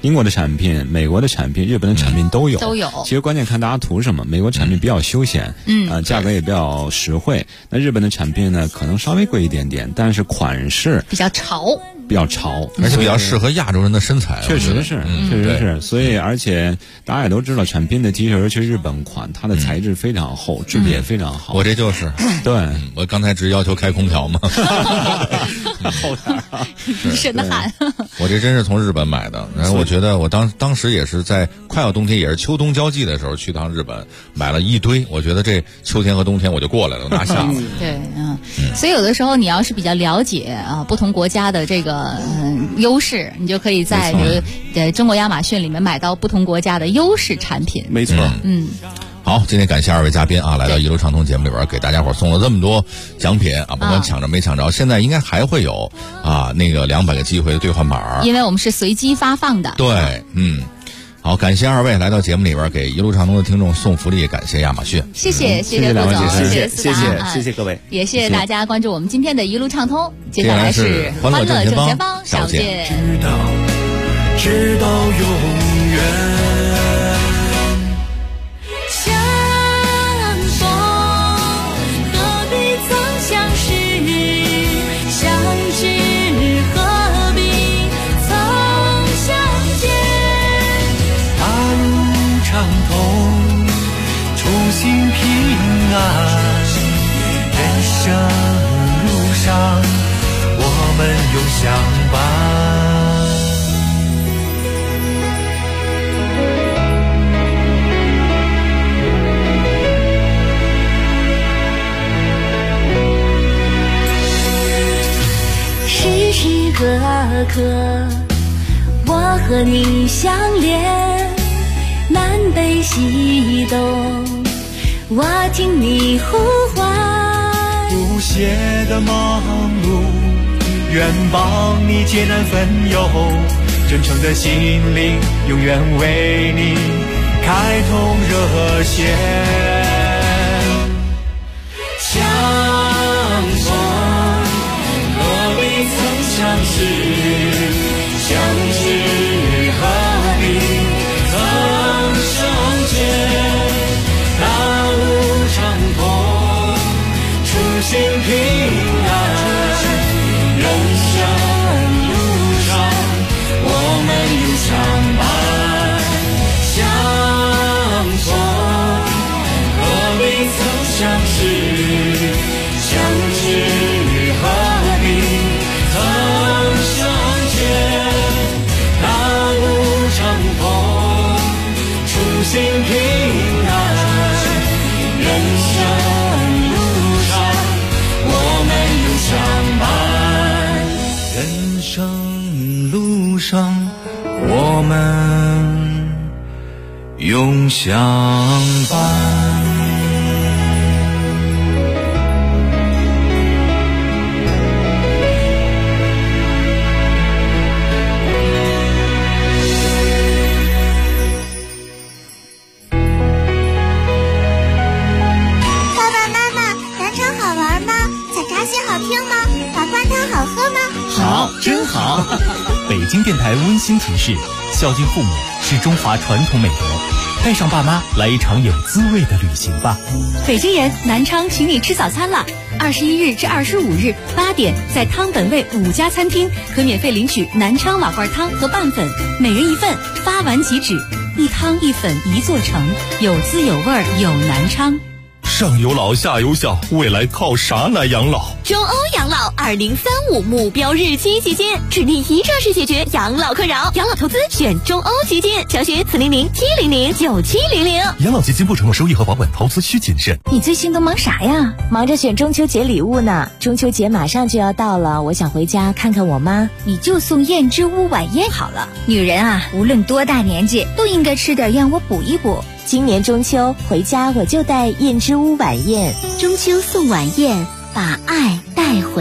英国的产品、美国的产品、日本的产品都有。其实关键看大家图什么。美国产品比较休闲，价格也比较实惠。那日本的产品呢，可能稍微贵一点点，但是款式比较潮， 而且比较适合亚洲人的身材。 确实是。所以，而且大家也都知道，产品的 T 恤，尤其日本款，它的材质非常厚，质地也非常好。 我这就是， 对， 我刚才只要求开空调嘛。 后台一身的汗。 我这真是从日本买的，然后我觉得我当时也是在快要冬天，也是秋冬交际的时候去趟日本，买了一堆。我觉得这秋天和冬天我就过来了，拿下了。 对，所以有的时候你要是比较了解不同国家的这个优势，你就可以在比如中国亚马逊里面买到不同国家的优势产品。 没错。 好，今天感谢2位嘉宾来到一路畅通节目里边，给大家伙送了这么多奖品甭管抢着没抢着，现在应该还会有那个200个机会的兑换码， 因为我们是随机发放的。 对，好，感谢2位来到节目里边给一路畅通的听众送福利，感谢亚马逊。 谢谢两位顾总， 谢谢各位， 也谢谢大家关注我们今天的一路畅通。接下来是欢乐正前方，小姐。 直到永远。人生路上，我们永相伴。 时时刻刻，我和你相连，南北西东。我听你呼唤， 不懈的忙碌，愿帮你解难分忧，真诚的心灵，永远为你开通热线。相逢何必曾相识，相知何必曾相见。心平安，人生路上我们永相伴。相逢何必曾相识，相知何必曾相见。大路长风，初心平安，人生相伴，人生路上我们永相伴。 好，真好！北京电台温馨提示：孝敬父母是中华传统美德，带上爸妈来一场有滋味的旅行吧。 北京人，南昌请你吃早餐了！21日至25日8点，在汤本味5家餐厅可免费领取南昌瓦罐汤和拌粉，每人1份，发完即止。一汤一粉一座城，有滋有味有南昌。 上有老下有小，未来靠啥来养老？ 中欧养老2035目标日期期间，指定一站式解决养老困扰。养老投资选中欧基金，详询400-700-9700。 养老基金不承诺收益和保本，投资需谨慎。 你最近都忙啥呀？忙着选中秋节礼物呢。中秋节马上就要到了，我想回家看看我妈。 你就送燕之屋晚宴好了。女人啊，无论多大年纪，都应该吃点燕窝补一补。 今年中秋回家我就带燕之屋晚宴。 中秋送晚宴，把爱带回。